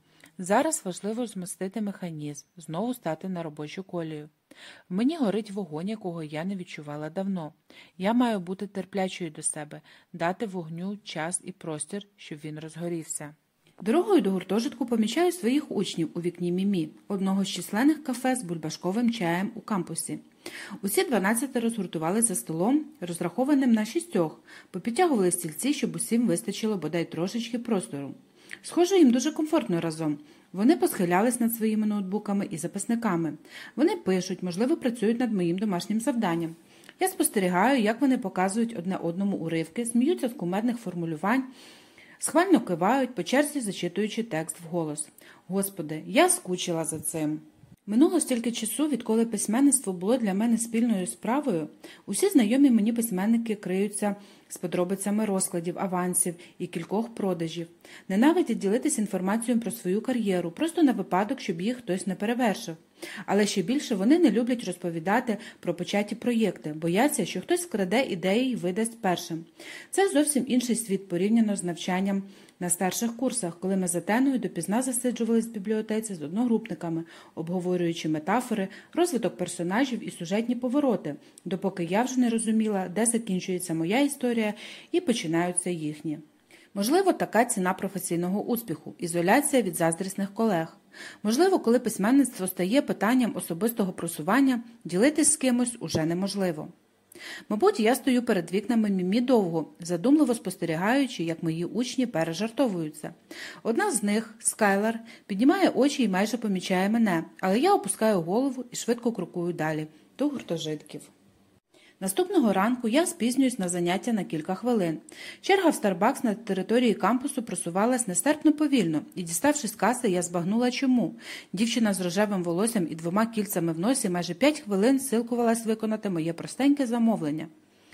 Зараз важливо змістити механізм, знову стати на робочу колію. В мені горить вогонь, якого я не відчувала давно. Я маю бути терплячою до себе, дати вогню час і простір, щоб він розгорівся. Дорогою до гуртожитку помічаю своїх учнів у вікні Мімі, одного з численних кафе з бульбашковим чаєм у кампусі. Усі 12 розгуртувалися за столом, розрахованим на 6, попідтягували стільці, щоб усім вистачило бодай трошечки простору. Схоже, їм дуже комфортно разом. Вони посхилялись над своїми ноутбуками і записниками. Вони пишуть, можливо, працюють над моїм домашнім завданням. Я спостерігаю, як вони показують одне одному уривки, сміються з кумедних формулювань, схвально кивають, по черзі зачитуючи текст вголос. Господи, я скучила за цим. Минуло стільки часу, відколи письменництво було для мене спільною справою. Усі знайомі мені письменники криються з подробицями розкладів, авансів і кількох продажів. Ненавидять ділитись інформацією про свою кар'єру, просто на випадок, щоб їх хтось не перевершив. Але ще більше вони не люблять розповідати про початі проєкти, бояться, що хтось вкраде ідеї і видасть першим. Це зовсім інший світ порівняно з навчанням на старших курсах, коли ми з Атеною допізна засиджувались в бібліотеці з одногрупниками, обговорюючи метафори, розвиток персонажів і сюжетні повороти, допоки я вже не розуміла, де закінчується моя історія і починаються їхні. Можливо, така ціна професійного успіху – ізоляція від заздрісних колег. Можливо, коли письменництво стає питанням особистого просування, ділитись з кимось уже неможливо. Мабуть, я стою перед вікнами Мімі довго, задумливо спостерігаючи, як мої учні пережартовуються. Одна з них, Скайлар, піднімає очі і майже помічає мене, але я опускаю голову і швидко крокую далі, до гуртожитків. Наступного ранку я спізнююсь на заняття на кілька хвилин. Черга в Starbucks на території кампусу просувалась нестерпно повільно, і, діставшись з каси, я збагнула чому. Дівчина з рожевим волоссям і 2 кільцями в носі майже 5 хвилин силкувалась виконати моє простеньке замовлення.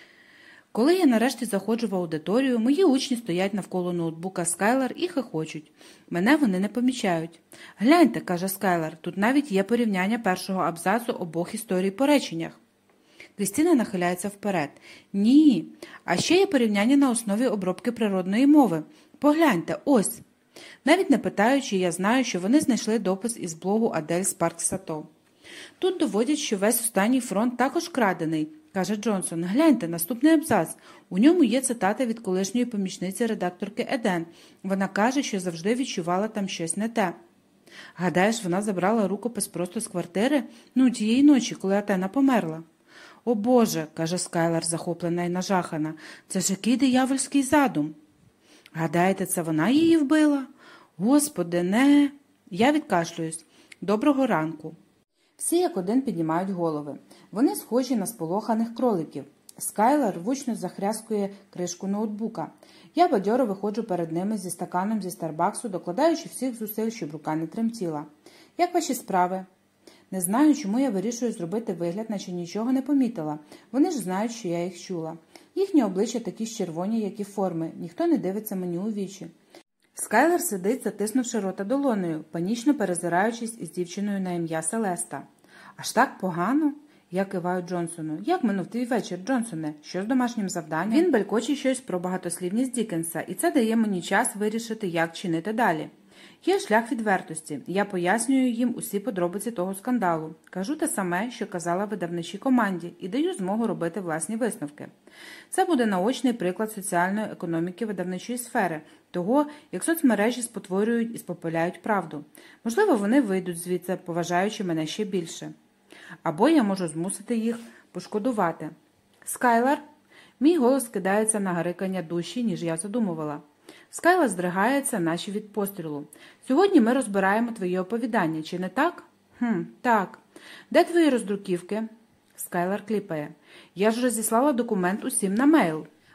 Коли я нарешті заходжу в аудиторію, мої учні стоять навколо ноутбука Скайлар і хихочуть. Мене вони не помічають. «Гляньте», – каже Скайлар, – «тут навіть є порівняння першого абзацу обох історій по реченнях». Крістіна нахиляється вперед. «Ні, а ще є порівняння на основі обробки природної мови. Погляньте, ось». Навіть не питаючи, я знаю, що вони знайшли допис із блогу Адель Спаркс-Сато. «Тут доводять, що весь останній фронт також крадений», – каже Джонсон. «Гляньте, наступний абзац. У ньому є цитата від колишньої помічниці редакторки Еден. Вона каже, що завжди відчувала там щось не те». «Гадаєш, вона забрала рукопис просто з квартири? Тієї ночі, коли Атена померла». «О Боже», – каже Скайлар, захоплена і нажахана, – «це ж який диявольський задум». «Гадаєте, це вона її вбила?» «Господи, не...» Я відкашлююсь. «Доброго ранку». Всі як один піднімають голови. Вони схожі на сполоханих кроликів. Скайлар рвучно захряскує кришку ноутбука. Я бадьоро виходжу перед ними зі стаканом зі Старбаксу, докладаючи всіх зусиль, щоб рука не тремтіла. «Як ваші справи?» Не знаю, чому я вирішую зробити вигляд, наче нічого не помітила. Вони ж знають, що я їх чула. Їхні обличчя такі ж червоні, як і форми. Ніхто не дивиться мені у вічі. Скайлер сидить, затиснувши рота долонею, панічно перезираючись із дівчиною на ім'я Селеста. «Аж так погано?» Я киваю Джонсону. «Як минув твій вечір, Джонсоне? Що з домашнім завданням?» Він белькоче щось про багатослівність Діккенса, і це дає мені час вирішити, як чинити далі. Є шлях відвертості. Я пояснюю їм усі подробиці того скандалу. Кажу те саме, що казала видавничій команді, і даю змогу робити власні висновки. Це буде наочний приклад соціальної економіки видавничої сфери, того, як соцмережі спотворюють і спопиляють правду. Можливо, вони вийдуть звідси, поважаючи мене ще більше. Або я можу змусити їх пошкодувати. «Скайлар?» Мій голос кидається на гарикання дужче, ніж я задумувала. Скайла здригається, наче від пострілу. «Сьогодні ми розбираємо твої оповідання, чи не так?» Так. Де твої роздруківки?» Скайлар кліпає. «Я ж розіслала документ усім на мейл».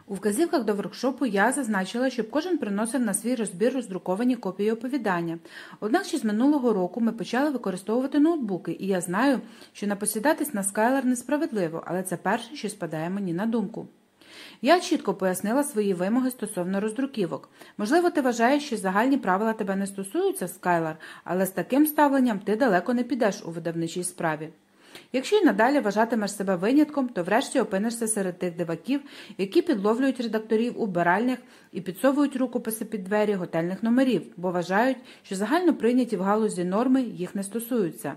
У вказівках до воркшопу я зазначила, щоб кожен приносив на свій розбір роздруковані копії оповідання. Однак ще з минулого року ми почали використовувати ноутбуки, і я знаю, що напосідатись на Скайлер несправедливо, але це перше, що спадає мені на думку. Я чітко пояснила свої вимоги стосовно роздруківок. Можливо, ти вважаєш, що загальні правила тебе не стосуються, Скайлер, але з таким ставленням ти далеко не підеш у видавничій справі. Якщо й надалі вважатимеш себе винятком, то врешті опинишся серед тих диваків, які підловлюють редакторів у вбиральнях і підсовують рукописи під двері готельних номерів, бо вважають, що загально прийняті в галузі норми їх не стосуються.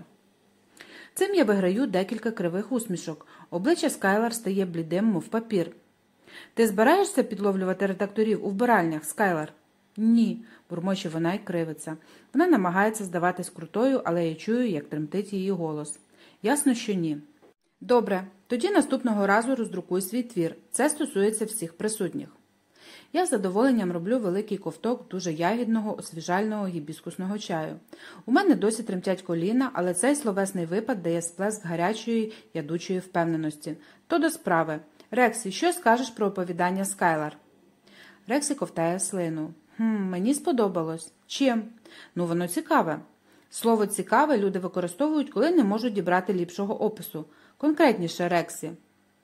Цим я виграю декілька кривих усмішок. Обличчя Скайлер стає блідим, мов папір. «Ти збираєшся підловлювати редакторів у вбиральнях, Скайлер?» «Ні», – бурмоче вона й кривиться. Вона намагається здаватись крутою, але я чую, як тремтить її голос. Ясно, що ні. Добре, тоді наступного разу роздрукуй свій твір. Це стосується всіх присутніх. Я з задоволенням роблю великий ковток дуже ягідного, освіжального гібіскусного чаю. У мене досі тремтять коліна, але цей словесний випад дає сплеск гарячої, ядучої впевненості. То до справи. Рексі, що скажеш про оповідання Скайлер? Рексі ковтає слину. Мені сподобалось. Чим? Воно цікаве. Слово «цікаве» люди використовують, коли не можуть дібрати ліпшого опису. Конкретніше, Рексі.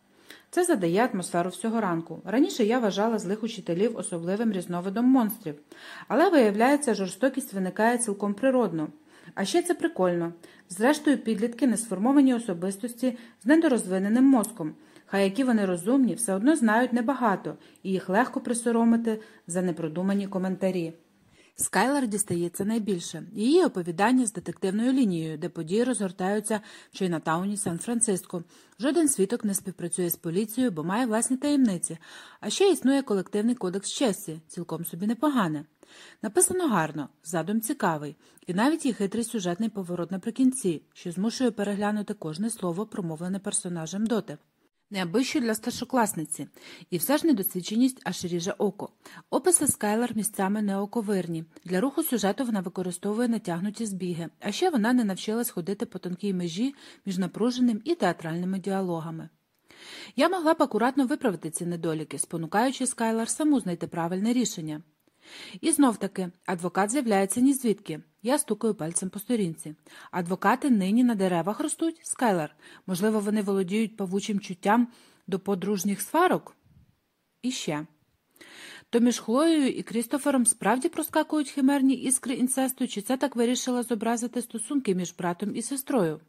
Це задає атмосферу всього ранку. Раніше я вважала злих учителів особливим різновидом монстрів. Але, виявляється, жорстокість виникає цілком природно. А ще це прикольно. Зрештою, підлітки – несформовані особистості з недорозвиненим мозком. Хай які вони розумні, все одно знають небагато, і їх легко присоромити за непродумані коментарі. Скайлер дістається найбільше. Її оповідання з детективною лінією, де події розгортаються в Чайнатауні, Сан-Франциско. Жоден свідок не співпрацює з поліцією, бо має власні таємниці. А ще існує колективний кодекс честі, цілком собі непогане. Написано гарно, задум цікавий, і навіть є хитрий сюжетний поворот наприкінці, що змушує переглянути кожне слово, промовлене персонажем доти. Неабищо для старшокласниці. І все ж недосвідченість аж ріже око. Описи Скайлер місцями неоковирні. Для руху сюжету вона використовує натягнуті збіги. А ще вона не навчилась ходити по тонкій межі між напруженим і театральними діалогами. Я могла б акуратно виправити ці недоліки, спонукаючи Скайлер саму знайти правильне рішення. І знов-таки, адвокат з'являється нізвідки. Я стукаю пальцем по сторінці. Адвокати нині на деревах ростуть, Скайлер. Можливо, вони володіють павучим чуттям до подружніх сварок? І ще. То між Хлоєю і Крістофером справді проскакують химерні іскри інцесту, чи це так вирішила зобразити стосунки між братом і сестрою?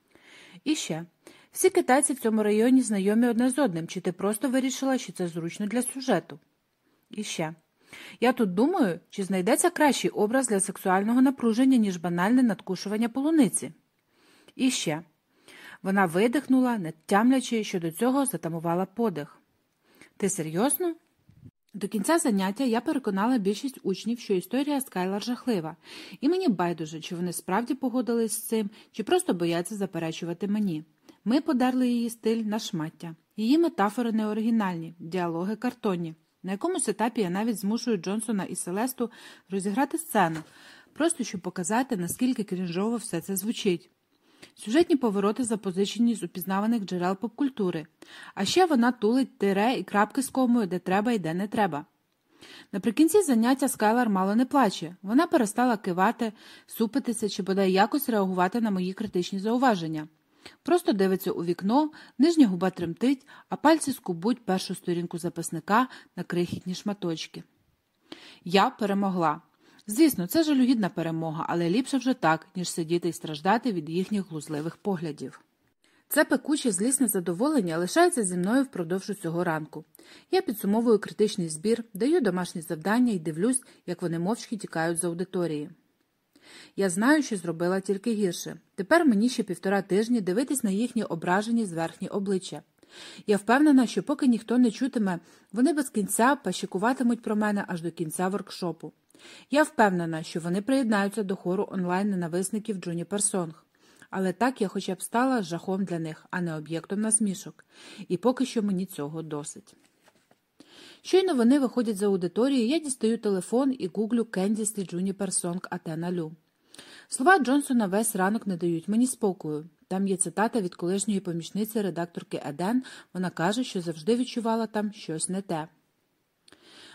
І ще. Всі китайці в цьому районі знайомі одне з одним, чи ти просто вирішила, що це зручно для сюжету? І ще. Я тут думаю, чи знайдеться кращий образ для сексуального напруження, ніж банальне надкушування полуниці. І ще. Вона видихнула, не тямлячи, що до цього затамувала подих. Ти серйозно? До кінця заняття я переконала більшість учнів, що історія Скайлер жахлива, і мені байдуже, чи вони справді погодились з цим, чи просто бояться заперечувати мені. Ми подерли її стиль на шмаття. Її метафори неоригінальні, діалоги картонні. На якомусь етапі я навіть змушую Джонсона і Селесту розіграти сцену, просто щоб показати, наскільки крінжово все це звучить. Сюжетні повороти запозичені з упізнаваних джерел попкультури. А ще вона тулить тире і крапки з комою, де треба і де не треба. Наприкінці заняття Скайлер мало не плаче. Вона перестала кивати, супитися чи бодай якось реагувати на мої критичні зауваження. Просто дивиться у вікно, нижня губа тремтить, а пальці скубуть першу сторінку записника на крихітні шматочки. Я перемогла. Звісно, це жалюгідна перемога, але ліпше вже так, ніж сидіти і страждати від їхніх глузливих поглядів. Це пекуче злісне задоволення лишається зі мною впродовж цього ранку. Я підсумовую критичний збір, даю домашні завдання і дивлюсь, як вони мовчки тікають з аудиторії. Я знаю, що зробила тільки гірше. Тепер мені ще 1,5 тижні дивитись на їхні ображені зверхні обличчя. Я впевнена, що поки ніхто не чутиме, вони без кінця пащикуватимуть про мене аж до кінця воркшопу. Я впевнена, що вони приєднаються до хору онлайн-ненависників Джуніпер Сонг. Але так я хоча б стала жахом для них, а не об'єктом насмішок. І поки що мені цього досить. Щойно вони виходять з аудиторії, я дістаю телефон і гуглю «Кендісті Джуніпер Сонг Атена Лю». Слова Джонсона весь ранок не дають мені спокою. Там є цитата від колишньої помічниці редакторки Еден. Вона каже, що завжди відчувала там щось не те.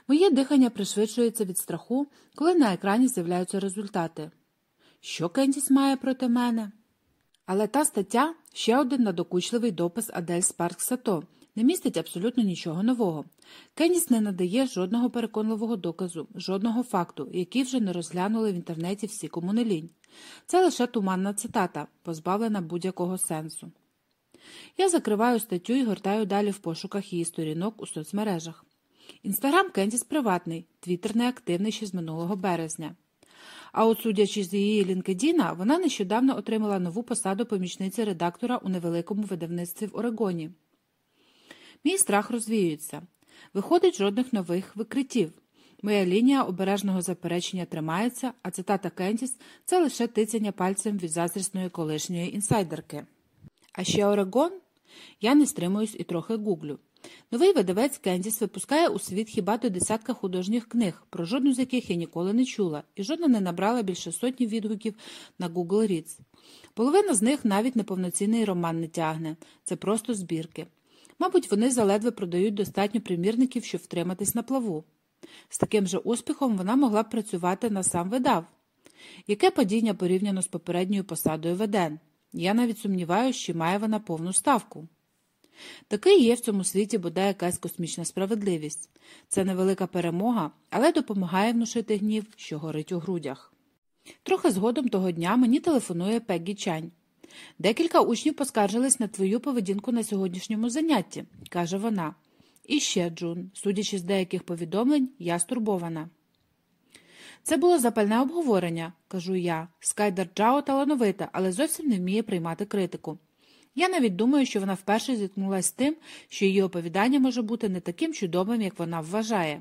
Моє дихання пришвидшується від страху, коли на екрані з'являються результати. Що Кендіс має проти мене? Але та стаття – ще один надокучливий допис Адель Спаркс-Сато, не містить абсолютно нічого нового. Кендіс не надає жодного переконливого доказу, жодного факту, який вже не розглянули в інтернеті всі, кому не лінь. Це лише туманна цитата, позбавлена будь-якого сенсу. Я закриваю статтю і гортаю далі в пошуках її сторінок у соцмережах. Інстаграм Кендіс приватний, Твіттер неактивний ще з минулого березня. А от судячи з її LinkedIn, вона нещодавно отримала нову посаду помічниці редактора у невеликому видавництві в Орегоні. Мій страх розвіюється. Виходить, жодних нових викриттів. Моя лінія обережного заперечення тримається, а цитата Кендіс – це лише тицяння пальцем від заздрісної колишньої інсайдерки. А ще Орегон? Я не стримуюсь і трохи гуглю. Новий видавець Кендіс випускає у світ хіба до десятка художніх книг, про жодну з яких я ніколи не чула, і жодна не набрала більше сотні відгуків на Google Reads. Половина з них навіть неповноцінний роман не тягне, це просто збірки. Мабуть, вони заледве продають достатньо примірників, щоб втриматись на плаву. З таким же успіхом вона могла б працювати на сам видав. Яке падіння порівняно з попередньою посадою Веден? Я навіть сумніваюся, чи має вона повну ставку. Таки є в цьому світі бодай якась космічна справедливість. Це невелика перемога, але допомагає внушити гнів, що горить у грудях. Трохи згодом того дня мені телефонує Пеггі Чань. «Декілька учнів поскаржились на твою поведінку на сьогоднішньому занятті», – каже вона. «І ще, Джун, судячи з деяких повідомлень, я стурбована». «Це було запальне обговорення», – кажу я. «Скайдар Джао талановита, але зовсім не вміє приймати критику. Я навіть думаю, що вона вперше зіткнулася з тим, що її оповідання може бути не таким чудовим, як вона вважає».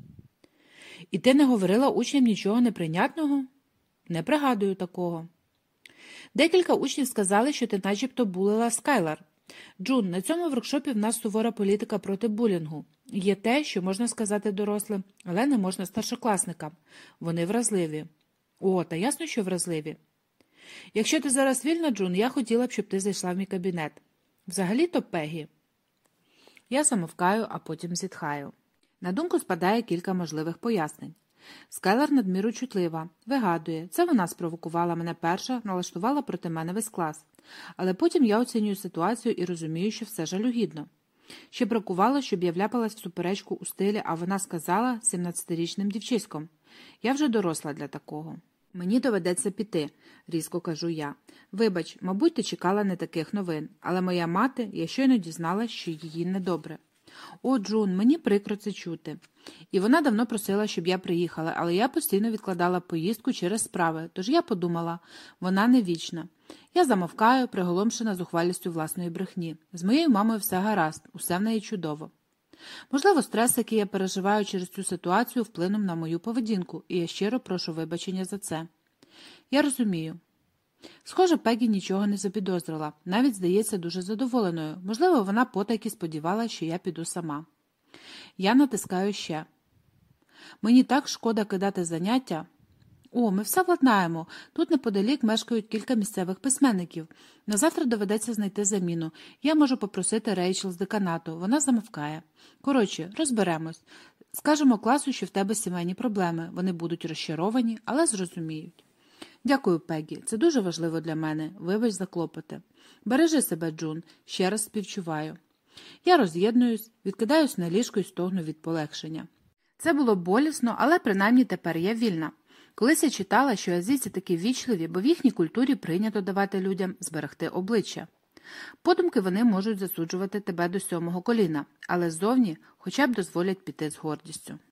«І ти не говорила учням нічого неприйнятного?» «Не пригадую такого». «Декілька учнів сказали, що ти начебто булила Скайлар. Джун, на цьому воркшопі в нас сувора політика проти булінгу. Є те, що можна сказати дорослим, але не можна старшокласникам. Вони вразливі». «О, та ясно, що вразливі». «Якщо ти зараз вільна, Джун, я хотіла б, щоб ти зайшла в мій кабінет. Взагалі-то Пегі». Я замовкаю, а потім зітхаю. На думку спадає кілька можливих пояснень. Скайлар надміру чутлива, вигадує, це вона спровокувала мене перша, налаштувала проти мене весь клас. Але потім я оцінюю ситуацію і розумію, що все жалюгідно. Ще бракувало, щоб я вляпалась в суперечку у стилі, а вона сказала 17-річним дівчиськом. Я вже доросла для такого. «Мені доведеться піти», – різко кажу я. «Вибач, мабуть, ти чекала не таких новин, але моя мати, я щойно дізналась, що її недобре». «О, Джун, мені прикро це чути. І вона давно просила, щоб я приїхала, але я постійно відкладала поїздку через справи, тож я подумала, вона не вічна». Я замовкаю, приголомшена зухвалістю власної брехні. З моєю мамою все гаразд, усе в неї чудово. Можливо, стрес, який я переживаю через цю ситуацію, вплинув на мою поведінку, і я щиро прошу вибачення за це. Я розумію. Схоже, Пеггі нічого не запідозрила, навіть здається дуже задоволеною. Можливо, вона потайки сподівалася, що я піду сама. Я натискаю ще. Мені так шкода кидати заняття. О, ми все владнаємо. Тут неподалік мешкають кілька місцевих письменників. На завтра доведеться знайти заміну. Я можу попросити Рейчел з деканату. Вона замовкає. Коротше, розберемось. Скажемо класу, що в тебе сімейні проблеми. Вони будуть розчаровані, але зрозуміють. Дякую, Пеггі. Це дуже важливо для мене. Вибач за клопоти. Бережи себе, Джун. Ще раз співчуваю. Я роз'єднуюсь, відкидаюсь на ліжко і стогну від полегшення. Це було болісно, але принаймні тепер я вільна. Колись я читала, що азійці такі ввічливі, бо в їхній культурі прийнято давати людям зберегти обличчя. Подумки вони можуть засуджувати тебе до 7-го коліна, але ззовні хоча б дозволять піти з гордістю.